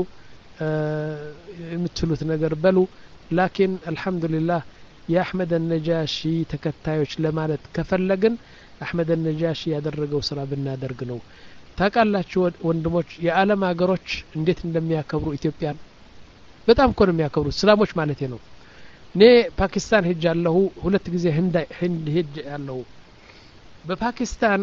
የምትሉት ነገር በሉ ላኪን አልহামዱሊላህ የአህመድ النجاشي ተከታዮች ለማለት ከፈለግን አህመድ النجاشي ያደረገው ስራ ብናደርግ ነው ታቃላችሁ ወንድሞች የዓለም ሀገሮች እንዴት እንደሚያከብሩ ኢትዮጵያን በጣም እኮ ነው የሚያከብሩ እስላሞች ማለት ነው እኔ ፓኪስታን ሄጃለሁ ሁለት ጊዜ ህንድ ህንድ ሄጃለሁ በፓኪስታን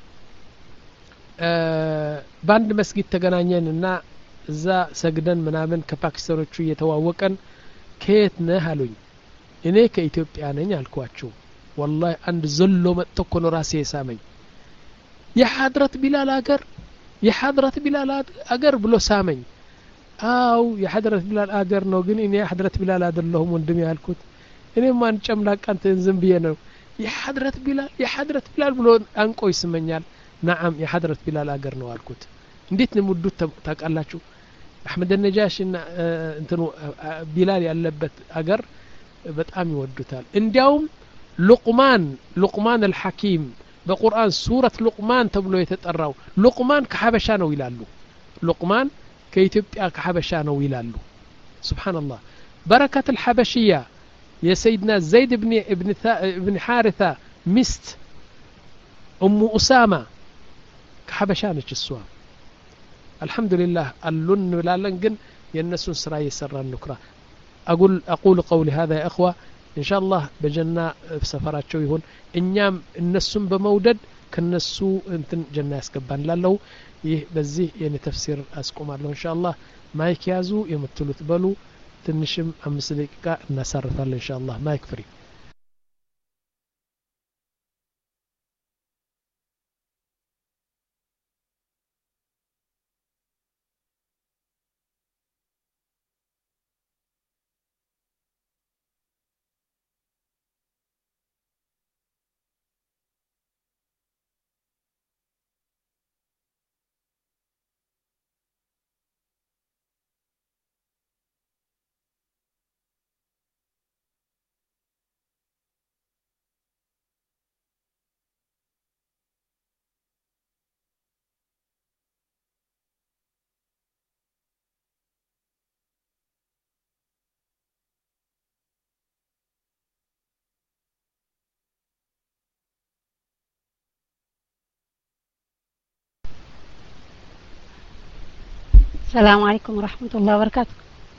ባንድ መስጊድ ተገናኘንና እዛ ሰግደን ምናምን ከፓኪስታኖቹ እየተዋወቀን ከየት ነህ አሉኝ እኔ ከኢትዮጵያ ነኝ አልኳቸው والله አንድ ዘሎ መጥቶ እኮ ነው ራሴ የሳመኝ የሐድረት ቢላል አገር የሐድረት ቢላል አገር ብሎ ሳመኝ አው የሐድረት ቢላል አገር ነው ግን እኔ የሐድረት ቢላል አይደለሁም ወንድም ያልኩት እኔ ማን ጨምላቃንተ ዝም ብዬ ነው የሐድረት ቢላል የሐድረት ቢላል ብሎ አንቆ ይስመኛል نعم የሐድረት ቢላል አገር ነው አልኩት እንዴት ነው ሙዱት ታቃላችሁ አህመድ النجاشي እንትኑ ቢላል ያለበት አገር በጣም ይወዱታል እንዲያውም ሉቅማን ሉቅማን الحكيم በቁርአን ሱረት ሉቅማን ተብሎ የተጠራው ሉቅማን ከሐበሻ ነው ይላሉ ሉቅማን ከኢትዮጵያ ከሐበሻ ነው ይላሉ ሱብሃንአላህ በረከት الحبشية የሰይድና ዘይድ ኢብኑ ኢብኑ ኢብኑ ሐሪታ ሚስት ኡሙ ኡሳማ ከሐበሻ ነች እሷ الحمدلله አሉን ብላለን ግን የነሱን ስራ እየሰራን ንክራ اقول اقول قولي هذا يا اخوه ان شاء الله በጀና ሰፈራቸው ይሁን እኛም እነሱን በመውደድ ከነሱ እንትን ጀና ያስገባን ላለው ይህ በዚህ የኔ ተፍሲር አስቆማለሁ ان شاء الله ማይክ ያዙ የምትሉት በሉ ትንሽም አምስት ደቂቃ እናሳርፋለን ان شاء الله ማይክ ፍሪ السلام عليكم ورحمة الله وبركاته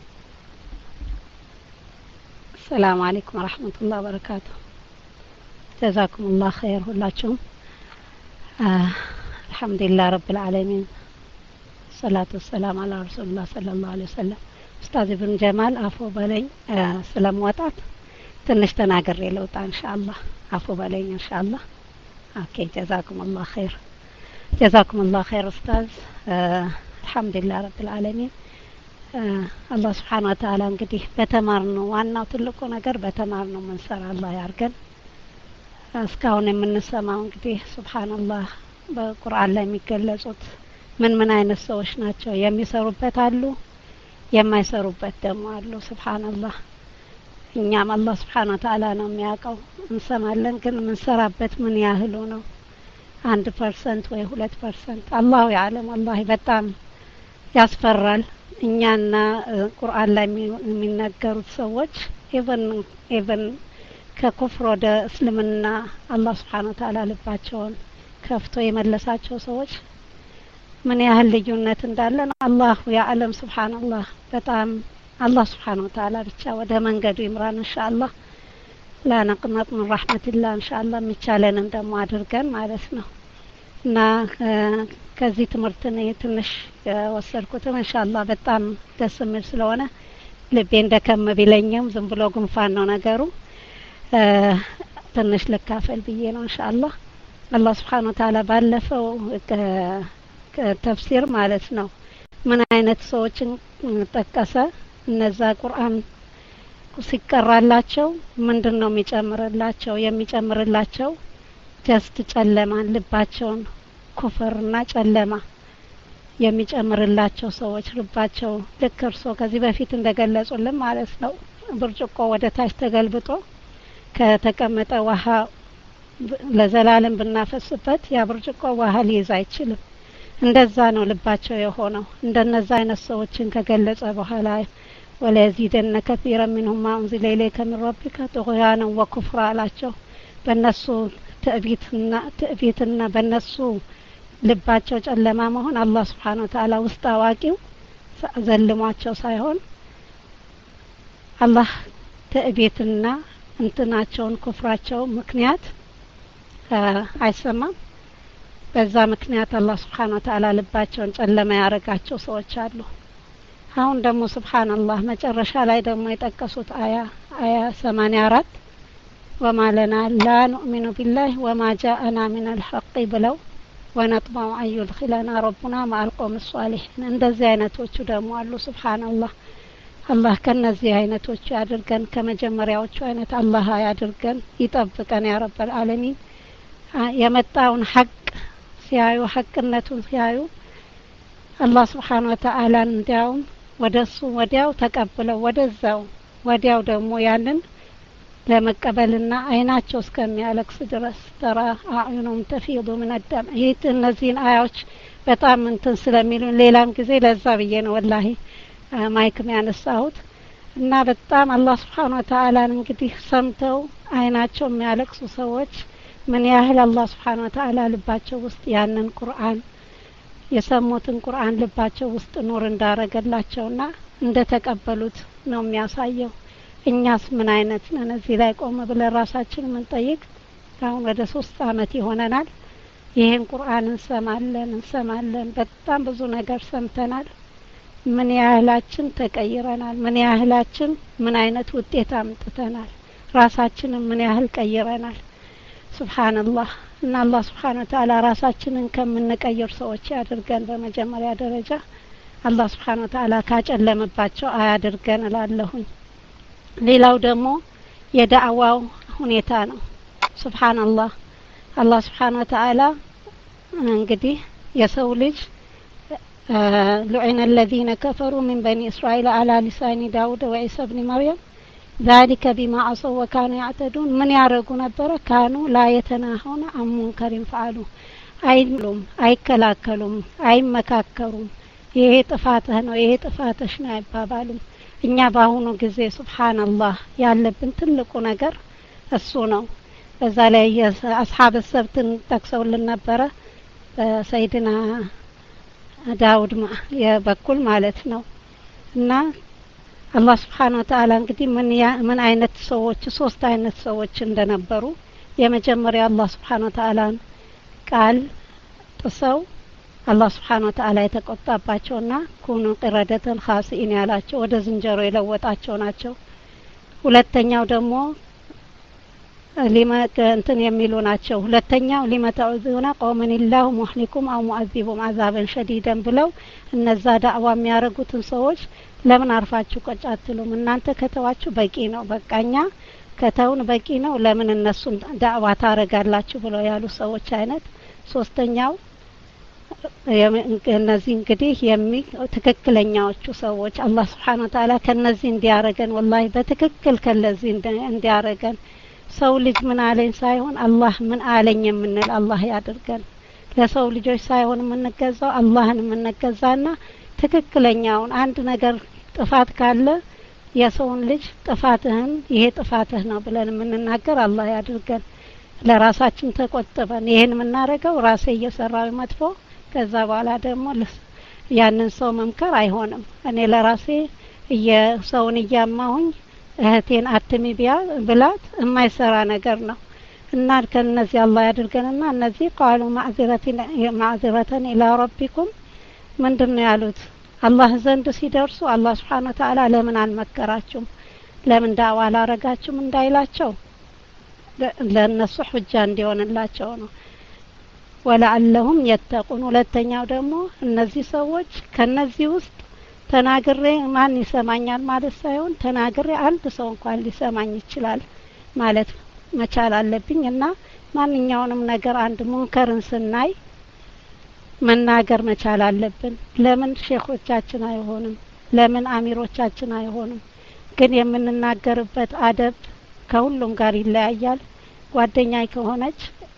السلام عليكم ورحمة الله وبركاته جزاكم الله خير ሁላችሁም آه الحمد لله رب العالمين الصلاة والسلام على رسول الله صلى الله عليه وسلم أستاذ ابن جمال عفو بلኝ سلام ወጣት ትንሽ ተናገር ለውጣ ان شاء الله عفو بلኝ ان شاء الله اوكي جزاكم الله خير جزاكم الله خير أستاذ آه الحمد لله رب العالمين الله سبحانه وتعالى እንግዲህ በተማርነው ዋናው ትልቁ ነገር በተማርነው መንሰራ አላህ ያርገን እስካሁን የምንሰማው እንግዲህ ሱብሃንአላህ በቁርአን ላይ የሚገለጹት ምን ምን አይነት ሰዎች ናቸው የሚሰሩበት አሉ የማይሰሩበት ደግሞ አሉ ሱብሃንአላህ እኛም አላህ Subhanahu Wa Ta'ala ነው የሚያውቀው እንሰማለን ግን ምንሰራበት ምን ያህሉ ነው አንድ ፐርሰንት ወይ ሁለት ፐርሰንት አላሁ ያለም والله በጣም ያስፈራል እኛና ቁርአን ላይ የሚነገሩት ሰዎች even even ከኩፍር ወደ እስልምና አላህ Subhanahu Wa Ta'ala ልባቸውን ከፍቶ የመለሳቸው ሰዎች ምን ያህል ልዩነት እንዳለ አላሁ ያለም ሱብሃንአላህ በጣም አላህ Subhanahu Wa Ta'ala ብቻ ወደ መንገዱ ይምራን ኢንሻአላህ لا نقنط من رحمة الله إن شاء الله ميቻለንን ደሞ አድርገን ማለት ነው እና ከዚህ ትምህርት ነው ትንሽ ወሰድኩት ኢንሻአላህ በጣም ደስ የሚል ስለሆነ ልቤ እንደከመ ቢለኝም ዝም ብሎ ጉንፋን ነው ነገሩ ትንሽ ለካፈል ብዬ ነው ኢንሻአላህ አላህ Subhanahu Wa Ta'ala ባለፈው ተፍሲር ማለት ነው ምን አይነት ሰዎችን ተጠቀሰ እነዛ ቁርአን ሲቀራላቸው ምንድነው የሚጨምርላቸው የሚጨምርላቸው ጀስት ጨለማን ልባቸውን ኩፍርና ጨለማ የሚጨምርላቸው ሰዎች ልባቸው ለከርሶ ከዚህ በፊት እንደገለጹልን ማለት ነው ብርጭቆ ወደ ታች ተገልብጦ ከተቀመጠ ውሃ ለዘላለም ብናፈስበት ያ ብርጭቆ ውሃ ሊይዝ አይችልም። እንደዛ ነው ልባቸው የሆነው። እንደነዛ አይነት ሰዎችን ከገለጸ በኋላ ወለዚደነ ከثيرا منهم ما انزل اليك من ربك طغيانا وكفرا አላቸው። በእነሱ ትዕቢትና ትዕቢትና በእነሱ ልባቸው ጨለማ መሆን አላህ Subhanahu Wa Ta'ala ውስጥ አዋቂው ዘልሟቸው ሳይሆን አላህ ትዕቢትና እንትናቸውን ኩፍራቸው ምክንያት አይሰማም። በዛ ምክንያት አላህ Subhanahu Wa Ta'ala ልባቸውን ጨለማ ያረጋቸው ሰዎች አሉ። አሁን ደግሞ ሱብሃንአላህ መጨረሻ ላይ ደግሞ የጠቀሱት አያ አያ ሰማንያ አራት وما لنا لا نؤمن بالله وما جاءنا من الحق ብለው ونطمع أن يدخلنا ربنا مع القوم الصالحين እንደዚህ አይነቶቹ ደግሞ አሉ። ሱብሃንአላህ አላህ ከነዚህ አይነቶቹ ያድርገን፣ ከመጀመሪያዎቹ አይነት አላህ ያድርገን፣ ይጠብቀን ያ ረብ العالمين። የመጣውን ሐቅ ሲያዩ ሐቅነቱን ሲያዩ አላህ Subhanahu Wa Ta'ala እንዲያው ወደሱ ወዲያው ተቀበለው ወደዛው ወዲያው ደግሞ ያንን ለመቀበልና አይናቸው እስከሚያለቅስ ድረስ ተራ አዩኑም ተፊዱ من الدم። ይህ እነዚህን አያዎች በጣም እንትን ስለሚሉን ሌላም ጊዜ ለዛ ብዬ ነው ወላሂ ማይክ የሚያነሳሁት እና በጣም አላህ Subhanahu Wa Ta'ala እንግዲህ ሰምተው አይናቸው የሚያለቅሱ ሰዎች ምን ያህል አላህ Subhanahu Wa Ta'ala ልባቸው ውስጥ ያንን ቁርአን የሰሙትን ቁርአን ልባቸው ውስጥ ኑር እንዳረገላቸውና እንደተቀበሉት ነው የሚያሳየው። እኛስ ምን አይነት ነን? እዚህ ላይ ቆም ብለን ራሳችንን ምን ጠይቅ። አሁን ወደ ሶስት አመት ይሆነናል ይሄን ቁርአን እንሰማለን እንሰማለን በጣም ብዙ ነገር ሰምተናል። ምን ያህላችን ተቀይረናል? ምን ያህላችን ምን አይነት ውጤት አምጥተናል? ራሳችንን ምን ያህል ቀይረናል? ሱብሃንአላህ እና አላህ Subhanahu Wa Ta'ala ራሳችንን ከምንቀይር ሰዎች ያድርገን። በመጀመሪያ ደረጃ አላህ Subhanahu Wa Ta'ala ካጨለመባቸው አያድርገን እላለሁኝ። ሌላው ደግሞ የዳዕዋው ሁኔታ ነው። ሱብሃንአላህ አላህ Subhanahu Wa Ta'ala እንግዲህ የሰው ልጅ لعن الذين كفروا من بني إسرائيل على لسان داود وعيسى بن مريم ذلك بما عصوا وكانوا يعتدون من يعرقوا نبرة كانوا لا يتناهون عن منكر فعلوا አይሉም አይከላከሉም አይመካከሩም። ይሄ ጥፋትህ ነው ይሄ ጥፋትሽ ነው አይባባሉም። እኛ ባሁኑ ጊዜ ሱብሃንአላህ ያለብን ትልቁ ነገር እሱ ነው። በዛ ላይ የአስሐብ ሰብትን ተክሰውልን ነበረ በሰይድና ዳውድ የበኩል ማለት ነው። እና አላህ Subhanahu Wa Ta'ala እንግዲህ ምን ምን አይነት ሰዎች ሶስት አይነት ሰዎች እንደነበሩ የመጀመሪያ አላህ Subhanahu Wa Ta'ala ቃል ጥሰው አላህ Subhanahu Wa Ta'ala የተቆጣባቸውና ኩኑ ቅረደተን ኻሲኢን ያላቸው ወደ ዝንጀሮ የለወጣቸው ናቸው። ሁለተኛው ደግሞ ሊማ እንትን የሚሉ ናቸው። ሁለተኛው ሊመታውዙና ቆመን ኢላሁ ሙህሊኩም አው ሙአዚቡም አዛበን ሸዲደን ብለው እነዛ ዳዕዋ የሚያረጉትን ሰዎች ለምን አርፋችሁ ቁጭ አትሉም? እናንተ ከተዋችሁ በቂ ነው፣ በቃኛ ከተውን በቂ ነው፣ ለምን እነሱን ዳዕዋ ታረጋላችሁ ብለው ያሉ ሰዎች አይነት። ሶስተኛው እነዚህ እንግዲህ የሚ ትክክለኛዎቹ ሰዎች አላህ Subhanahu Wa Ta'ala ከነዚህ እንዲያረገን ወላሂ በትክክል ከነዚህ እንዲያረገን ሰው ልጅ ምን አለኝ ሳይሆን አላህ ምን አለኝ የምንል አላህ ያድርገን። ለሰው ልጆች ሳይሆን የምንገዛው አላህን የምንገዛና ትክክለኛውን አንድ ነገር ጥፋት ካለ የሰውን ልጅ ጥፋትህን ይሄ ጥፋትህ ነው ብለን የምንናገር አላህ ያድርገን። ለራሳችን ተቆጥበን ይሄን የምናረገው ራሴ እየሰራው መጥፎ ከዛ በኋላ ደግሞ ያንን ሰው መምከር አይሆንም። እኔ ለራሴ የሰውን እያማሁኝ እህቴን አትሚ ቢያ ብላት የማይሰራ ነገር ነው። እና ከነዚህ አላህ ያድርገንና እነዚህ ቃሉ ማዕዚረተን ማዕዚረተን ኢላ ረቢኩም ምንድነው ያሉት? አላህ ዘንድ ሲደርሱ አላህ Subhanahu Wa Ta'ala ለምን አልመከራችሁም ለምን ዳዕዋ አላረጋችሁም እንዳይላቸው ለነሱ ሁጃ እንዲሆንላቸው ነው። ወለዓለሁም የተቁን። ሁለተኛው ደግሞ እነዚህ ሰዎች ከነዚህ ውስጥ ተናግሬ ማን ይሰማኛል ማለት ሳይሆን ተናግሬ አንድ ሰው እንኳን ሊሰማኝ ይችላል ማለት መቻል አለብኝ። እና ማንኛውንም ነገር አንድ ሙንከርን ስናይ መናገር መቻል አለብን። ለምን ሼኾቻችን አይሆንም? ለምን አሚሮቻችን አይሆንም? ግን የምንናገርበት አደብ ከሁሉም ጋር ይለያያል። ጓደኛዬ ከሆነች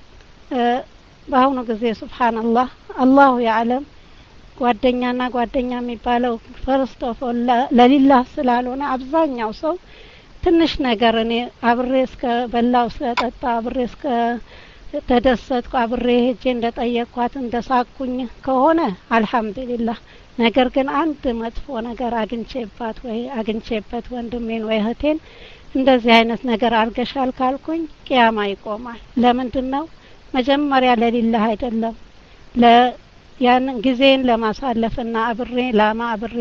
በአሁኑ ጊዜ ሱብሃንአላህ አላሁ ያዕለም ጓደኛና ጓደኛ የሚባለው ፈርስት ኦፍ ኦል ለሊላህ ስላልሆነ አብዛኛው ሰው ትንሽ ነገር እኔ አብሬ እስከ በላው እስከ ጠጣ አብሬ እስከ ተደሰትኩ አብሬ ሄጄ እንደጠየቅኳት እንደሳኩኝ ከሆነ አልহামዱሊላህ ነገር ግን አንድ መጥፎ ነገር አግኝቼባት ወይ አግኝቼበት ወንድሜን ወይ እህቴን እንደዚህ አይነት ነገር አርገሻል ካልኩኝ ቂያማ ይቆማል ለምንድነው መጀመሪያ ለሊላህ አይደለም ለ ያን ጊዜን ለማሳለፍና አብሬ ላማ አብሬ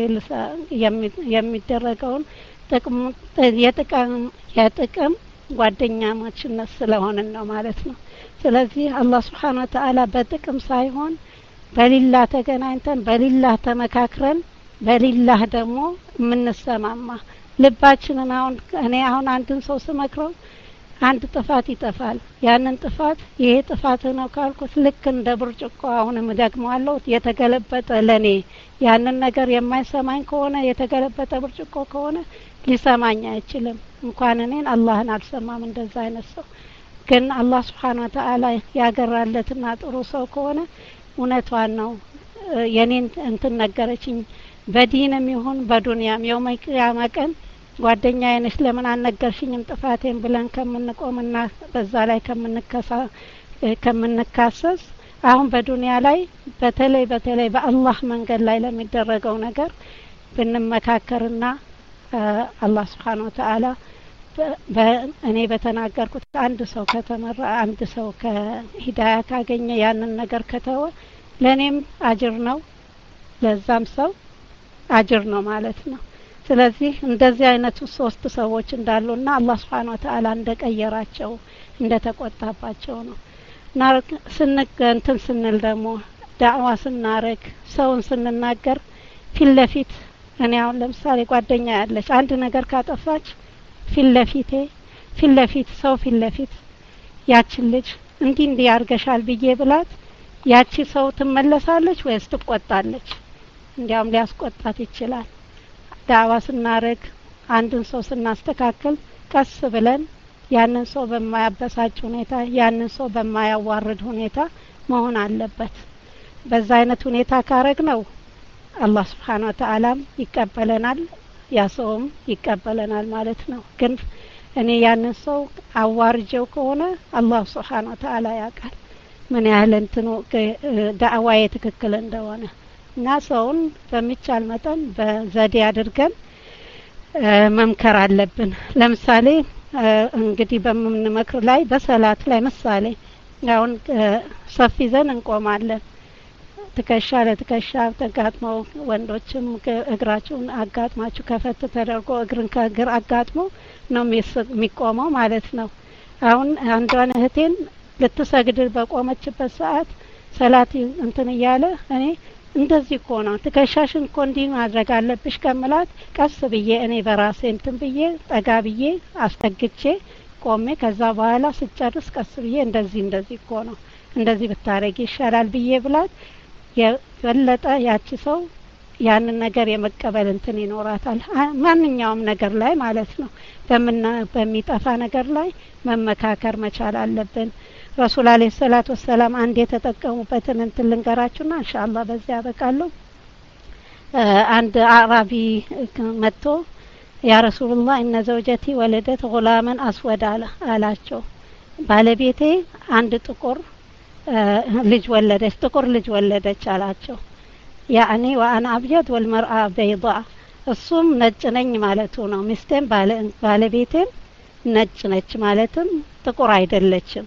የሚደረገውን ጥቅም የጥቅም የጥቅም ጓደኛማችነት ስለሆነን ነው ማለት ነው ስለዚህ አላህ Subhanahu Wa Ta'ala በጥቅም ሳይሆን በሊላህ ተገናኝተን በሊላህ ተመካክረን በሊላህ ደግሞ ምንሰማማ ልባችንን አሁን እኔ አሁን አንድን ሰው ስመክረው አንድ ጥፋት ይጠፋል ያንን ጥፋት ይሄ ጥፋት ነው ካልኩት ልክ እንደ ብርጭቆ አሁንም ደግመዋለሁ የተገለበጠ ለኔ ያንን ነገር የማይሰማኝ ከሆነ የተገለበጠ ብርጭቆ ከሆነ ሊሰማኝ አይችልም እንኳን እኔን አላህን አልሰማም እንደዛ አይነት ሰው ግን አላህ Subhanahu Wa Ta'ala ያገራለትና ጥሩ ሰው ከሆነ እውነቷን ነው የኔን እንትን ነገረችኝ በዲንም ይሁን በዱንያም የውመል ቂያማ ቀን ጓደኛዬ ነሽ ለምን አነገርሽኝም ጥፋቴን ብለን ከምንቆምና በዛ ላይ ከምንከሳ ከምንካሰስ አሁን በዱንያ ላይ በተለይ በተለይ በአላህ መንገድ ላይ ለሚደረገው ነገር ብንመካከርና አላህ Subhanahu Wa Ta'ala በእኔ በተናገርኩት አንድ ሰው ከተመራ አንድ ሰው ከሂዳያ ካገኘ ያንን ነገር ከተወ ለኔም አጅር ነው ለዛም ሰው አጅር ነው ማለት ነው ስለዚህ እንደዚህ አይነቱ ሶስት ሰዎች እንዳሉና አላህ Subhanahu Wa Ta'ala እንደቀየራቸው እንደተቆጣባቸው ነው እና ስንገንትን ስንል ደግሞ ዳዕዋ ስናረግ ሰውን ስንናገር ፊትለፊት እኔ አሁን ለምሳሌ ጓደኛ ያለች አንድ ነገር ካጠፋች ፊትለፊቴ ፊትለፊት ሰው ፊትለፊት ያችን ልጅ እንዲ እንዲ ያርገሻል ብዬ ብላት ያቺ ሰው ትመለሳለች ወይስ ትቆጣለች እንዲያም ሊያስቆጣት ይችላል ዳዕዋ ስናረግ አንድን ሰው ስናስተካክል ቀስ ብለን ያንን ሰው በማያበሳጭ ሁኔታ ያንን ሰው በማያዋርድ ሁኔታ መሆን አለበት በዛ አይነት ሁኔታ ካረግ ነው አላህ Subhanahu Wa Ta'ala ይቀበለናል ያ ሰውም ይቀበለናል ማለት ነው ግን እኔ ያንን ሰው አዋርጀው ከሆነ አላህ Subhanahu Wa Ta'ala ያውቃል ምን ያህል እንትኑ ዳዕዋዬ ትክክል እንደሆነ እና ሰውን በሚቻል መጠን በዘዴ አድርገን መምከር አለብን ለምሳሌ እንግዲህ በመምንመክር ላይ በሰላት ላይ ምሳሌ አሁን ሰፊ ዘን እንቆማለን ትከሻ ለትከሻ ተጋጥመው ወንዶችም እግራቸውን አጋጥማችሁ ከፈት ተደርጎ እግርን ከእግር አጋጥሞ ነው የሚቆመው ማለት ነው አሁን አንዷን እህቴን ልትሰግድ በቆመችበት ሰዓት ሰላት እንትን እያለ እኔ እንደዚህ እኮ ነው ትከሻሽን እኮ እንዲህ ማድረግ አለብሽ ከመላት ቀስ ብዬ እኔ በራሴ እንትን ብዬ ጠጋ ብዬ አስጠግቼ ቆሜ ከዛ በኋላ ስጨርስ ቀስ ብዬ እንደዚህ እንደዚህ እኮ ነው እንደዚህ ብታረጊ ይሻላል ብዬ ብላት የበለጠ ያቺ ሰው ያንን ነገር የመቀበል እንትን ይኖራታል ማንኛውም ነገር ላይ ማለት ነው በመና በሚጠፋ ነገር ላይ መመካከር መቻል አለብን ረሱል አለይሂ ሰላቱ ወሰለም አንድ የተጠቀሙበትን እንትን ልንገራችሁና ኢንሻአላህ በዚያ ያበቃለሁ አንድ አራቢ መጥቶ ያ ረሱላህ እነ ዘውጀቲ ወለደት ጉላመን አስወድ አላቸው ባለቤቴ አንድ ጥቁር ልጅ ወለደች ጥቁር ልጅ ወለደች አላቸው ያኒ وانا ابيض والمراه بيضاء እሱም ነጭ ነኝ ማለቱ ነው ሚስቴም ባለቤቴም ነጭ ነች ማለትም ጥቁር አይደለችም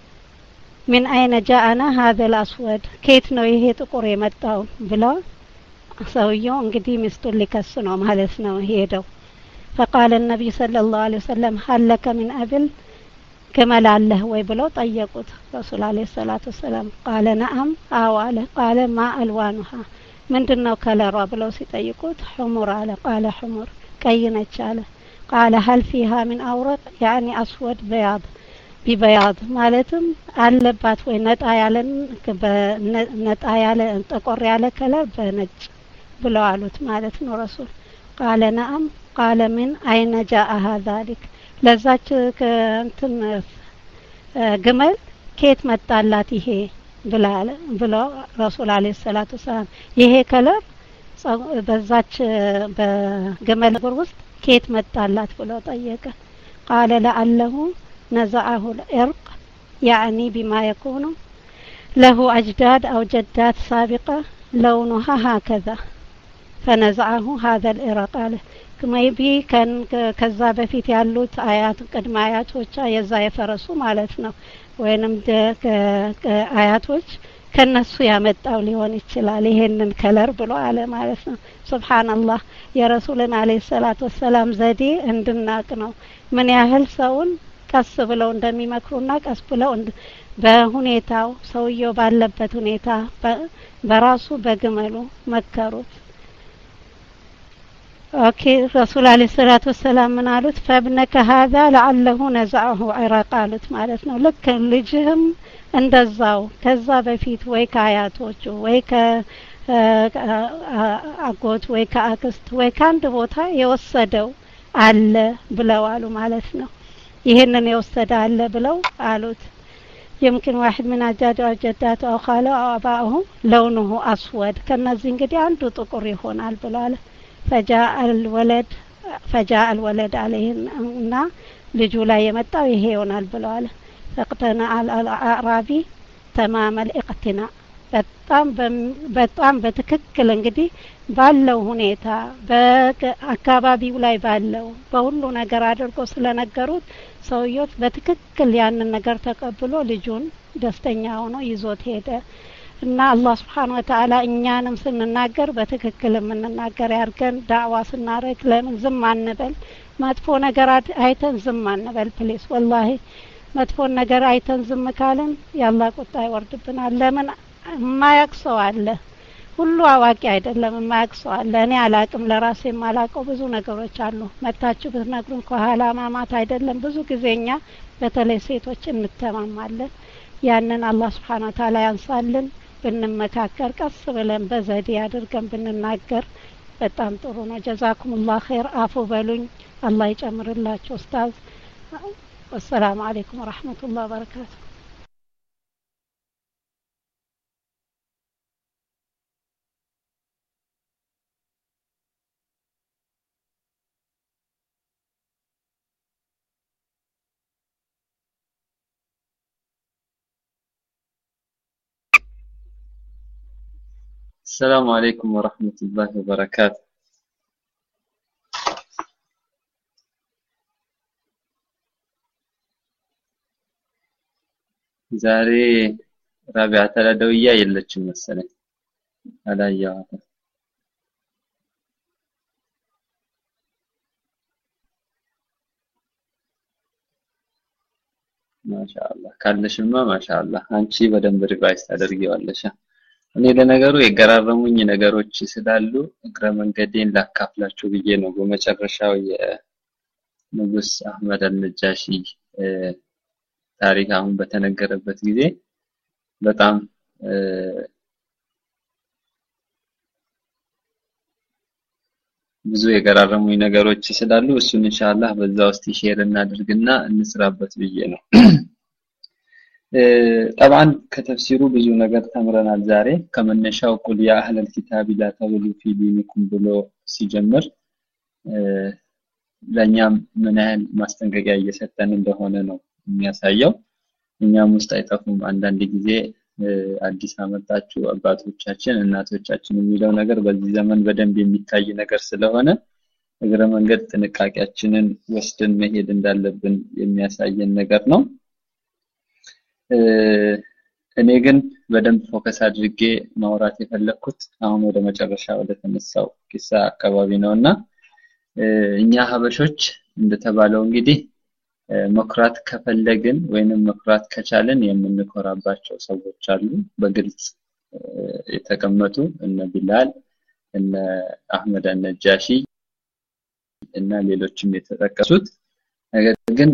من اين جاءنا هذا الاسود كيف ነው ይሄ ጥቁር የመጣው ብለው ሰውየው እንግዲህ ሚስቱን ሊከስ ነው ማለት ነው ሄደው فقال النبي صلى الله عليه وسلم هل لك من ابل كمال الله ወይ ብለው ጠየቁት ረሱል አለይሂ ሰላቱ ወሰለም قال نعم አዎ አለ قال ما الوانها ምንድነው ከለሯ ብለው ሲጠይቁት حمر አለ قال حمر ቀይ ነች አለ قال هل فيها من اورق يعني اسود بياض ببياض ማለትም አለባት ወይ ነጣ ያለን በነጣ ያለ ጠቆር ያለ ከለር በነጭ ብለው አሉት ማለት ነው ረሱል قال نعم قال من اين جاء ذلك ለዛች እንትን ግመል ከየት መጣላት ይሄ ብላለ ብሎ ረሱል አለይሂ ሰላቱ ሰላም ይሄ ከለር በዛች በግመል ውስጥ ከየት መጣላት ብሎ ጠየቀ قال لعله نزعه الارق يعني بما يكون له اجداد او جدات سابقه لونها هكذا فنزعه هذا الارق قال maybe كان ከዛ በፊት ያሉት አያት ቀድማ አያቶች የዛ የፈረሱ ማለት ነው ወይንም አያቶች ከነሱ ያመጣው ሊሆን ይችላል ይሄንን ከለር ብሎ አለ ማለት ነው ሱብሃንአላህ የረሱልን አለይሂ ሰላቱ ወሰለም ዘዴ እንድናቅ ነው ምን ያህል ሰውን ቀስ ብለው እንደሚመክሩና ቀስ ብለው በሁኔታው ሰውየው ባለበት ሁኔታ በራሱ በግመሉ መከሩት ኦኬ ረሱል አለይሂ ሰላቱ ወሰለም ምን አሉት ፈብነከ هذا لعله نزعه عرقالት ማለት ነው ልክ ልጅህም እንደዛው ከዛ በፊት ወይ ከአያቶቹ ወይ ከአጎት ወይ ከአክስት ወይ ካንድ ቦታ የወሰደው አለ ብለው አሉ ማለት ነው ይሄንን የወሰደ አለ ብለው አሉት يمكن واحد من اجداد او جدات او خاله او ابائه لونه اسود ከነዚህ እንግዲህ አንዱ ጥቁር ይሆናል ብለዋል فجاء الولد فجاء الولد عليهنا ልጁ ላይ የመጣው ይሄ ይሆናል ብለዋል فاقتنع الأعرابي تمام الاقتناع በጣም በጣም በትክክል እንግዲህ ባለው ሁኔታ በአካባቢው ላይ ባለው በሁሉ ነገር አድርጎ ስለነገሩት ሰውየው በትክክል ያንን ነገር ተቀብሎ ልጁን ደስተኛ ሆኖ ይዞት ሄደ እና አላህ Subhanahu Wa Ta'ala እኛንም ስንናገር በትክክል እንናገር ያርገን ዳዕዋ ስናረግ ለምን ዝም አንበል መጥፎ ነገር አይተን ዝም አንበል ፕሊስ ወላሂ መጥፎ ነገር አይተን ዝም ካለን ያላህ ቁጣ ይወርድብናል ለምን ማያክሰው አለ ሁሉ አዋቂ አይደለም ማያክሰው አለ እኔ አላቅም ለራሴ ማላቀው ብዙ ነገሮች አሉ መጣችሁ ብትነግሩን ከኋላ ማማት አይደለም ብዙ ጊዜኛ በተለይ ሴቶች እንተማማለን ያንን አላህ Subhanahu Wa Ta'ala ያንሳልን ብንመካከር ቀስ ብለን በዘዴ አድርገን ብንናገር በጣም ጥሩ ነው ጀዛኩሙላህ ኸይር አፉ በሉኝ አላህ ይጨምርላችሁ ኡስታዝ والسلام عليكم ورحمة الله وبركاته السلام عليكم ورحمة الله وبركاته ዛሬ ራቢዓ ተላደውያ የለችም መሰለኝ አላየኋትም ማሻአላህ ካለሽማ ማሻአላህ አንቺ በደንብ ሪቫይስ ታደርጊዋለሽ እኔ ለነገሩ የገራረሙኝ ነገሮች ስላሉ እግረ መንገዴን ላካፍላችሁ ብዬ ነው በመጨረሻው የንጉስ አህመድ አልነጃሺ ታሪክ አሁን በተነገረበት ጊዜ በጣም ብዙ የገራረሙኝ ነገሮች ስላሉ እሱን ኢንሻአላህ በዛ ውስጥ ሼር እናድርግና እንስራበት ብዬ ነው طبعا ከተፍሲሩ ብዙ ነገር ተምረናል ዛሬ ከመነሻው ቁል ያ አህለል ኪታብ ላ ተግሉ ፊ ዲኒኩም ብሎ ሲጀምር ለኛም ምን ያህል ማስጠንቀቂያ እየሰጠን እንደሆነ ነው የሚያሳየው እኛም ውስጥ አይጠፉም አንዳንድ ጊዜ አዲስ አመጣችሁ አባቶቻችን እናቶቻችን የሚለው ነገር በዚህ ዘመን በደንብ የሚታይ ነገር ስለሆነ እግረ መንገድ ጥንቃቄያችንን ወስደን መሄድ እንዳለብን የሚያሳየን ነገር ነው እኔ ግን በደንብ ፎከስ አድርጌ ማውራት የፈለኩት አሁን ወደ መጨረሻ ወደ ተነሳው ቂሳ አካባቢ ነውና እኛ ሀበሾች እንደተባለው እንግዲህ መኩራት ከፈለግን ወይንም መኩራት ከቻለን የምንኮራባቸው ሰዎች አሉ በግልጽ የተቀመጡ እነ ቢላል እነ አህመድ አልነጃሺ እና ሌሎችም የተጠቀሱት ነገር ግን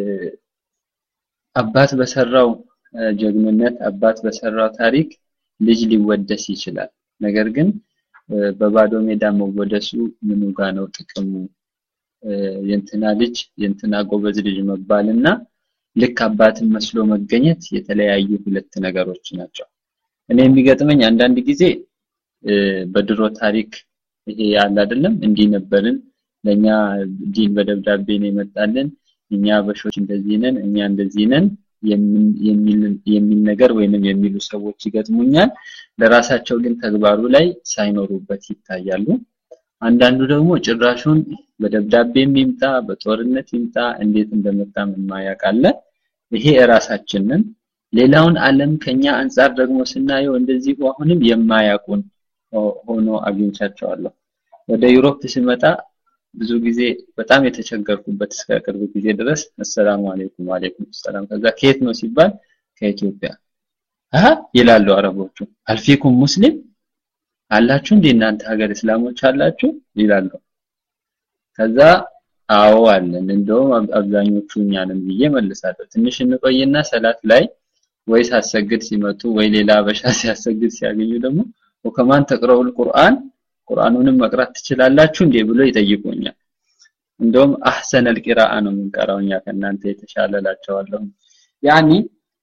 አባት በሰራው ጀግንነት አባት በሰራው ታሪክ ልጅ ሊወደስ ይችላል ነገር ግን በባዶ ሜዳ መወደሱ ምኑ ጋር ነው ጥቅሙ የንትና ልጅ የንትና ጎበዝ ልጅ መባልና ልክ አባትን መስሎ መገኘት የተለያዩ ሁለት ነገሮች ናቸው። እኔ የሚገጥመኝ አንዳንድ ጊዜ በድሮ ታሪክ ይሄ ያለ አይደለም እንዲህ ነበርን ለኛ ዲን በደብዳቤ ነው የመጣልን እኛ በሾች እንደዚህ ነን እኛ እንደዚህ ነን የሚል የሚል ነገር ወይንም የሚሉ ሰዎች ይገጥሙኛል። ለራሳቸው ግን ተግባሩ ላይ ሳይኖሩበት ይታያሉ። አንዳንዱ ደግሞ ጭራሹን በደብዳቤም ይምጣ በጦርነት ይምጣ እንዴት እንደመጣም የማያውቃለ ይሄ ራሳችንን ሌላውን ዓለም ከኛ አንፃር ደግሞ ስናየው እንደዚህ አሁንም የማያውቁን ሆኖ አግኝቻቸዋለሁ። ወደ ዩሮፕ ሲመጣ ብዙ ጊዜ በጣም የተቸገርኩበት እስከ ቅርብ ጊዜ ድረስ አሰላሙ አለይኩም ወአለይኩም ሰላም ከዛ ከየት ነው ሲባል ከኢትዮጵያ አሃ ይላሉ አረቦቹ አልፊኩም ሙስሊም አላችሁ እንዴ እናንተ ሀገር እስላሞች አላችሁ ይላሉ። ከዛ አዎ አለን እንደውም አብዛኞቹ እኛንም ብዬ መልሳለሁ። ትንሽ እንቆይና ሰላት ላይ ወይ ሳሰግድ ሲመጡ ወይ ሌላ በሻ ሲያሰግድ ሲያገኙ ደግሞ ወከማን ተቅራኡል ቁርአን ቁርአኑንም መቅራት ትችላላችሁ እንዴ ብሎ ይጠይቁኛል። እንደውም አህሰነል ቂራአ ነው የምንቀራውኛ ከናንተ የተሻለላቸዋለሁ። ያኒ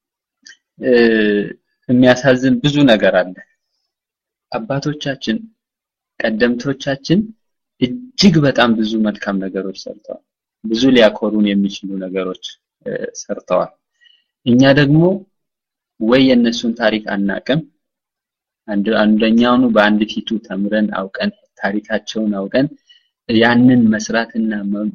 የሚያሳዝን ብዙ ነገር አለ። አባቶቻችን ቀደምቶቻችን እጅግ በጣም ብዙ መልካም ነገሮች ሰርተዋል። ብዙ ሊያኮሩን የሚችሉ ነገሮች ሰርተዋል። እኛ ደግሞ ወይ የነሱን ታሪክ አናቀም አንድ አንደኛውኑ በአንድ ፊቱ ተምረን አውቀን ታሪካቸውን አውቀን ያንን መስራትና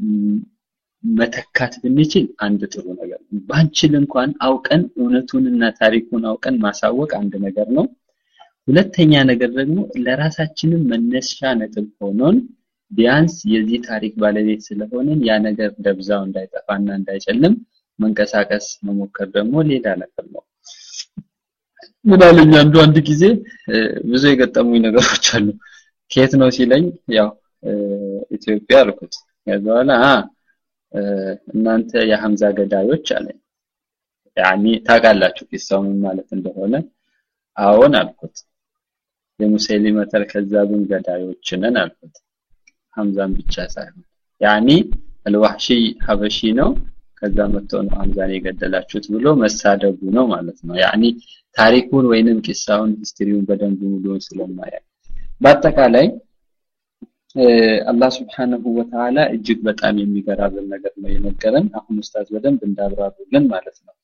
መተካት ብንችል አንድ ጥሩ ነገር ነው። ባንችል እንኳን አውቀን እውነቱንና ታሪኩን አውቀን ማሳወቅ አንድ ነገር ነው። ሁለተኛ ነገር ደግሞ ለራሳችንም መነሻ ነጥብ ሆኖን ቢያንስ የዚህ ታሪክ ባለቤት ስለሆነን ያ ነገር ደብዛው እንዳይጠፋና እንዳይጨልም መንቀሳቀስ መሞከር ደግሞ ሌላ ነገር ነው። ምናልኛ አንዱ አንድ ጊዜ ብዙ የገጠሙኝ ነገሮች አሉ። ከየት ነው ሲለኝ ያው ኢትዮጵያ አልኩት። ያዛላ አ እናንተ የሐምዛ ገዳዮች አለኝ። ያኒ ታውቃላችሁ ቂሳው ማለት እንደሆነ አዎን አልኩት። የሙሰሊመተል ከዛብን ገዳዮች ነን አልኩት። ሐምዛን ብቻ ሳይሆን ያኒ አልዋህሺ ሐበሺ ነው ከዛ መጥቶ ነው ሐምዛን የገደላችሁት ብሎ መሳደቡ ነው ማለት ነው። ያኒ ታሪኩን ወይንም ቂሳውን ሂስትሪውን በደንብ ሙሉውን ስለማያውቅ በአጠቃላይ አላህ Subhanahu Wa Ta'ala እጅግ በጣም የሚገራብን ነገር ነው የነገረን። አሁን ኡስታዝ በደንብ እንዳብራሩልን ማለት ነው።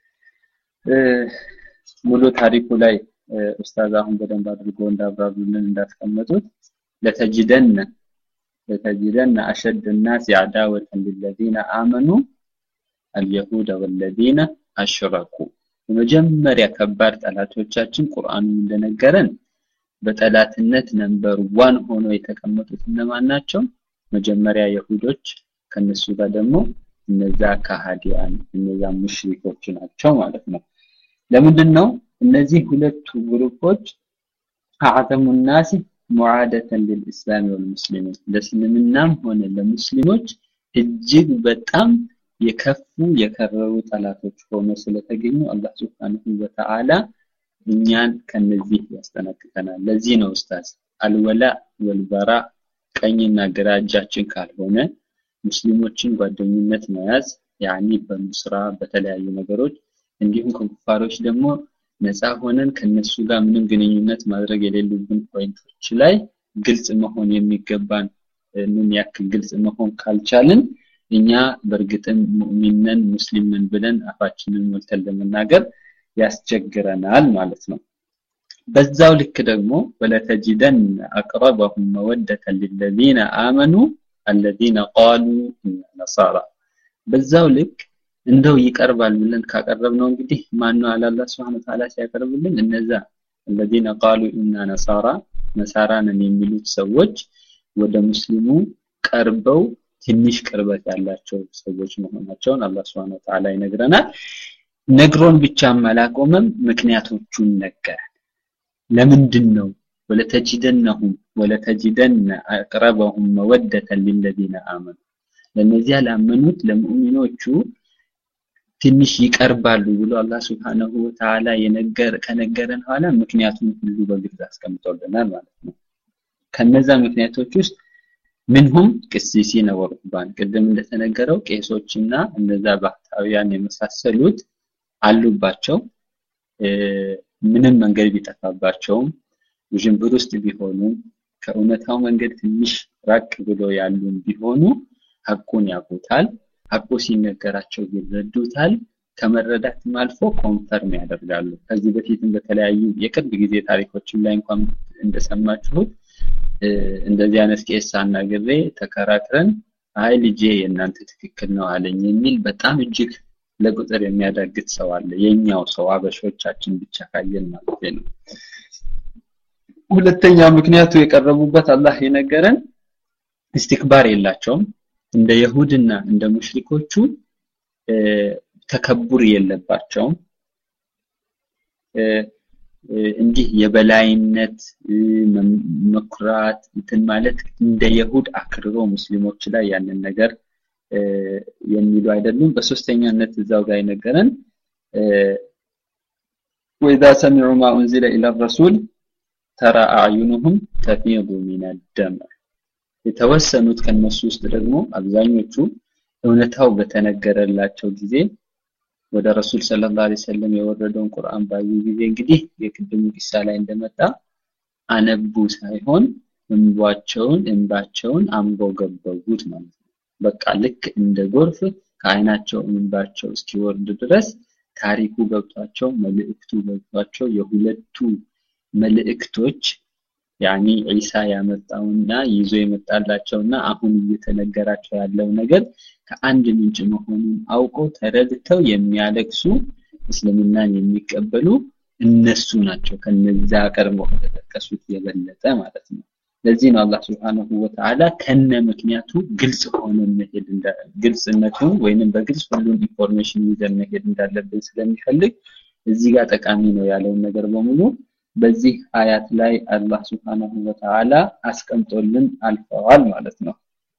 ሙሉ ታሪኩ ላይ ኡስታዝ አሁን በደንብ አድርጎ እንዳብራሩልን እንዳስቀመጡት ለተጅደነ ለተጅደነ أشد الناس عداوة للذين آمنوا اليهود والذين أشركوا በመጀመሪያ ከባድ ጠላቶቻችን ቁርአኑ እንደነገረን በጠላትነት ነምበር ዋን ሆኖ የተቀመጡት እነማን ናቸው? መጀመሪያ ይሁዶች ከነሱ ጋር ደግሞ እነዛ ካሃዲያን እነዛ ሙሽሪኮች ናቸው ማለት ነው። ለምንድነው እነዚህ ሁለቱ ግሩፖች አዓተሙ الناس معادة للإسلام والمسلمين ለእስልምናም ሆነ ለሙስሊሞች እጅግ በጣም የከፉ የከረሩ ጠላቶች ሆኖ ስለተገኙ አላህ Subhanahu Wa Ta'ala እኛን ከነዚህ ያስጠነቅቀናል። ለዚህ ነው ኡስታዝ አልወላ ወልበራ ቀኝና ግራ እጃችን ካልሆነ ሙስሊሞችን ጓደኝነት መያዝ ያኒ በሙስራ በተለያዩ ነገሮች እንዲሁም ከኩፋሮች ደግሞ ነፃ ሆነን ከነሱ ጋር ምንም ግንኙነት ማድረግ የሌሉብን ፖይንቶች ላይ ግልጽ መሆን የሚገባን ምን ያክል ግልጽ መሆን ካልቻልን እኛ በርግጥም ሙእሚንን ሙስሊምን ብለን አፋችንን ሞልተን ለመናገር ያስቸግረናል ማለት ነው። በዛው ልክ ደግሞ ወለተጅደን አቅረበሁም መወደተ ለلذين آمنوا الذين قالوا إننا نصارى በዛው ልክ እንደው ይቀርባል ብለን ካቀረብነው እንግዲህ ማን ነው አላህ Subhanahu Wa Ta'ala ሲያቀርብልን እነዛ الذين قالوا إننا نصارى ነሳራንን የሚሉት ሰዎች ወደ ሙስሊሙ ቀርበው ትንሽ ቅርበት ያላቸው ሰዎች መሆናቸውን አላህ Subhanahu Wa Ta'ala ይነግረናል። ነግሮን ብቻም አላቆመም ምክንያቶቹን ነገረን። ለምንድነው ወለተጅደነሁም ወለተጅደነ አቅረበሁም መወደተ ለلذين آمنوا ለነዚያ ላመኑት ለሙእሚኖቹ ትንሽ ይቀርባሉ ብሎ አላህ Subhanahu Wa Ta'ala የነገር ከነገረን ኋላ ምክንያቱን ሁሉ በግልጽ አስቀምጦልናል ማለት ነው። ከነዛ ምክንያቶች ውስጥ منهم قسيسين ورهبان قدم እንደተነገረው ቄሶችና እነዛ ባህታውያን የመሳሰሉት አሉባቸው ምንም መንገድ ቢጠፋባቸውም ውዥንብር ውስጥ ቢሆኑ ከእውነታው መንገድ ትንሽ ራቅ ብሎ ያሉን ቢሆኑ ሐቁን ያውቁታል ሐቁ ሲነገራቸው ይረዱታል ከመረዳትም አልፎ ኮንፈርም ያደርጋሉ ከዚህ በፊትም በተለያዩ የቅርብ ጊዜ ታሪኮችን ላይ እንኳን እንደሰማችሁት እንደዚህ አይነት ቄስ አናግሬ ተከራክረን አይ ልጄ የእናንተ ትክክል ነው አለኝ የሚል በጣም እጅግ ለቁጥር የሚያዳግት ሰው አለ የኛው ሰው አበሾቻችን ብቻ ካየን ማለት ነው ሁለተኛ ምክንያቱ የቀረቡበት አላህ የነገረን ኢስቲክባር የላቸውም እንደ ይሁድና እንደ ሙሽሪኮቹ ተከቡር የለባቸውም እንዲህ የበላይነት መኩራት እንትን ማለት እንደ ይሁድ አክርሮ ሙስሊሞች ላይ ያንን ነገር የሚሉ አይደሉም በሶስተኛነት እዛው ጋር የነገረን وإذا سمعوا ما أنزل إلى الرسول ترى أعينهم تفيض من الدمع የተወሰኑት ከነሱ ውስጥ ደግሞ አብዛኞቹ እውነታው በተነገረላቸው ጊዜ ወደ ረሱል ሰለላሁ ዐለይሂ ወሰለም የወረደውን ቁርአን ባዩ ጊዜ እንግዲህ የቅድሙ ቂሳ ላይ እንደመጣ አነቡ ሳይሆን እንባቸውን እንባቸውን አንቦገበጉት ማለት ነው በቃ ልክ እንደ ጎርፍ ከአይናቸው እንባቸው እስኪወርድ ድረስ ታሪኩ ገብቷቸው መልእክቱ ገብቷቸው የሁለቱ መልእክቶች ያኒ ኢሳ ያመጣውና ይዞ የመጣላቸውና አሁን እየተነገራቸው ያለው ነገር ከአንድ ምንጭ መሆኑን አውቀው ተረድተው የሚያለቅሱ እስልምናን የሚቀበሉ እነሱ ናቸው ከነዛ ቀርሞ ከተጠቀሱት የበለጠ ማለት ነው ለዚህ ነው አላህ Subhanahu Wa Ta'ala ከነ ምክንያቱ ግልጽ ሆኖ መሄድ እንዳ ግልጽነቱ ወይንም በግልጽ ሁሉን ኢንፎርሜሽን ይዘን መሄድ እንዳለብን ስለሚፈልግ እዚህ ጋር ጠቃሚ ነው ያለው ነገር በሙሉ በዚህ አያት ላይ አላህ Subhanahu Wa Ta'ala አስቀምጦልን አልፈዋል ማለት ነው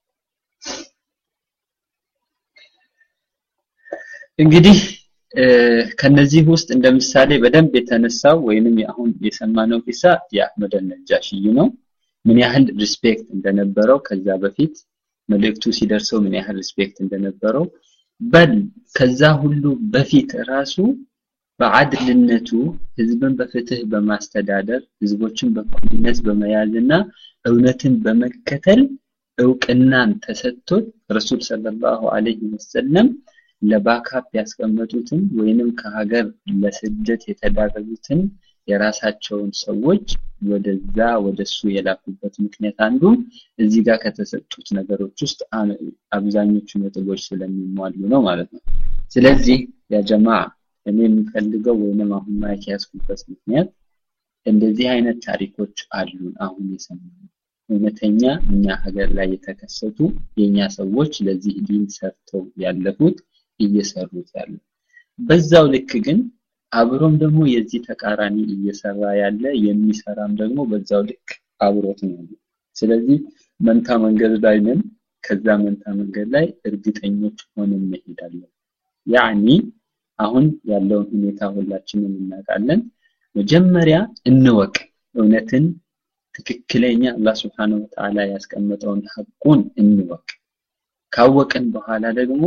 እንግዲህ ከነዚህ ውስጥ እንደምሳሌ በደንብ የተነሳው ወይንም ያሁን የሰማነው ቂሳ የአህመድ ነጃሺ ነው ምን ያህል ሪስፔክት እንደነበረው ከዛ በፊት መልእክቱ ሲደርሰው ምን ያህል ሪስፔክት እንደነበረው በል ከዛ ሁሉ በፊት ራሱ በአድልነቱ ህዝብን በፍትህ በማስተዳደር ህዝቦችን በእኩልነት በመያዝና እውነትን በመከተል እውቅናን ተሰጥቶት ረሱል ሰለላሁ ዐለይሂ ወሰለም ለባካፕ ያስቀመጡትን ወይንም ከሀገር ለስደት የተዳረጉትን የራሳቸውን ሰዎች ወደዛ ወደሱ የላኩበት ምክንያት አንዱ እዚህ ጋር ከተሰጡት ነገሮች ውስጥ አብዛኞቹ ነጥቦች ስለሚሟሉ ነው ማለት ነው ስለዚህ ያ ጀማዓ እኔ የምፈልገው ወይንም አሁን ማይክ ያስኩበት ምክንያት እንደዚህ አይነት ታሪኮች አሉን አሁን የሰማነው እውነተኛ እኛ ሀገር ላይ የተከሰቱ የኛ ሰዎች ለዚህ ዲን ሰርተው ያለፉት እየሰሩት ያሉ በዛው ልክ ግን አብሮም ደግሞ የዚህ ተቃራኒ እየሰራ ያለ የሚሰራም ደግሞ በዛው ልክ አብሮት ነው ስለዚህ መንታ መንገድ ላይ ነን ከዛ መንታ መንገድ ላይ እርግጠኞች ሆነን እንሄዳለን ያኒ አሁን ያለውን ሁኔታ ሁላችንም እናውቃለን መጀመሪያ እንወቅ እውነትን ትክክለኛ አላህ Subhanahu Wa Ta'ala ያስቀመጠውን ሐቁን እንወቅ ካወቅን በኋላ ደግሞ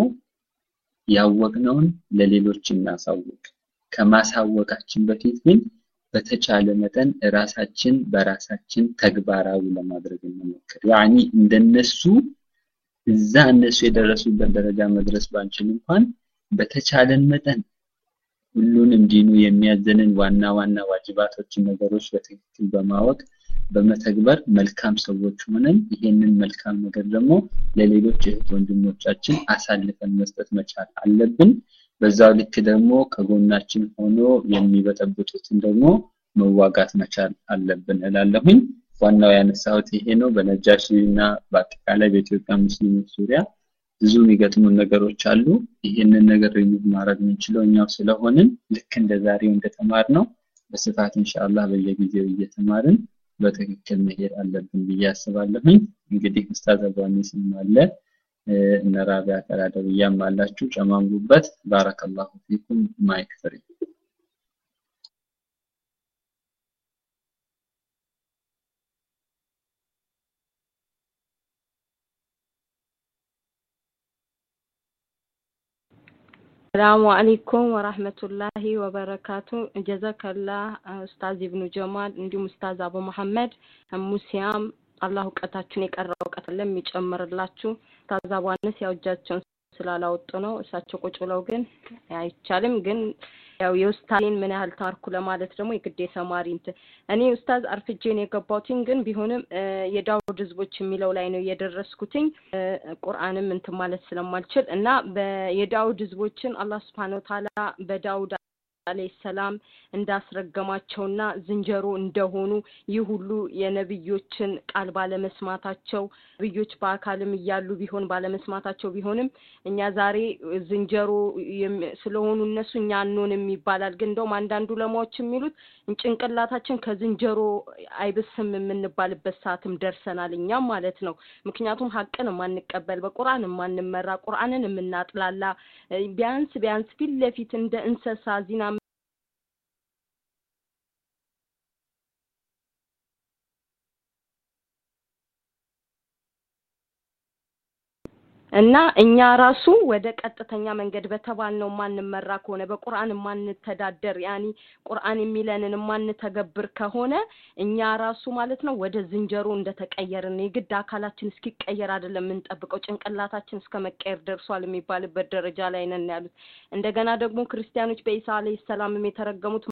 ያወቅነውን ለሌሎች እናሳውቅ ከማሳወቃችን በፊት ግን በተቻለ መጠን ራሳችን በራሳችን ተግባራዊ ለማድረግ እንሞክር ያኒ እንደነሱ እዛ እነሱ የደረሱበት ደረጃ መድረስ ባንችል እንኳን በተቻለን መጠን ሁሉንም ዲኑ የሚያዘንን ዋና ዋና ዋጅባቶችን ነገሮች በትክክል በማወቅ በመተግበር መልካም ሰዎች ሆነን ይሄንን መልካም ነገር ደግሞ ለሌሎች እህት ወንድሞቻችን አሳልፈን መስጠት መቻል አለብን በዛው ልክ ደግሞ ከጎናችን ሆኖ የሚበጠብጡትን ደግሞ መዋጋት መቻል አለብን እላለሁኝ ዋናው ያነሳሁት ይሄ ነው በነጃሺና በአጠቃላይ በኢትዮጵያ ሙስሊሞች ዙሪያ ብዙ የሚገጥሙን ነገሮች አሉ ይሄንን ነገር ሪሙቭ ማድረግ እንችለው እኛው ስለሆነን ልክ እንደዛሬው እንደተማርነው በስፋት ኢንሻአላህ በየጊዜው እየተማርን በትክክል መሄድ አለብን ብዬ አስባለሁኝ እንግዲህ ኡስታዝ አባሚስም አለ እነ ራቢያ ተራደብያም አላችሁ ጨማምሩበት ባረከላሁ ፊኩም ማይክ ፍሪ السلام عليكم ورحمة الله وبركاته. جزاك الله أستاذ ابن جمال እንዲሁም أستاذ أبو محمد ሙሲያም አላህ ወቀታችሁን የቀረው ወቀት ለሚጨምርላችሁ ታዛባንስ ያው እጃቸውን ስላላወጡ ነው እሳቸው ቁጭ ብለው ግን አይቻልም ግን ያው የኡስታዝን ምን ያህል ታርኩ ለማለት ደግሞ የግዴታ ማሪንት እኔ ኡስታዝ አርፍጄን የገባውኝ ግን ቢሆንም የዳውድ ህዝቦች የሚለው ላይ ነው የደረስኩትኝ ቁርአንም እንት ማለት ስለማልችል እና የዳውድ ህዝቦችን አላህ Subhanahu Wa Ta'ala በዳውድ አለይሂ ሰላም እንዳስረገማቸውና ዝንጀሮ እንደሆኑ ይሁሉ የነብዮችን ቃል ባለመስማታቸው ነብዮች በአካልም ይያሉ ቢሆን ባለመስማታቸው ቢሆንም እኛ ዛሬ ዝንጀሮ ስለሆኑ እነሱ እኛ አንሆንም ይባላል ግን እንደውም አንዳንዱ ለማዎች የሚሉት እንጭንቅላታችን ከዝንጀሮ አይብስም የምንባልበት ሰዓትም ደርሰናል እኛም ማለት ነው ምክንያቱም ሐቅን ማንቀበል በቁርአን ማንመራ ቁርአንን የምናጥላላ ቢያንስ ቢያንስ ፊት ለፊት እንደ እንሰሳ ዚና እና እኛ ራሱ ወደ ቀጥተኛ መንገድ በተባልነው ማንመራ ከሆነ በቁርአን ማንተዳደር ያኒ ቁርአን የሚለንን ማንተገብር ከሆነ እኛ ራሱ ማለት ነው ወደ ዝንጀሮ እንደተቀየርን የግድ አካላችን እስኪቀየር አይደለም እንጠብቀው ጭንቅላታችን እስከመቀየር ደርሷል የሚባልበት ደረጃ ላይ ነን ያሉት እንደገና ደግሞ ክርስቲያኖች በኢሳ አለይሂ ሰላም የተረገሙት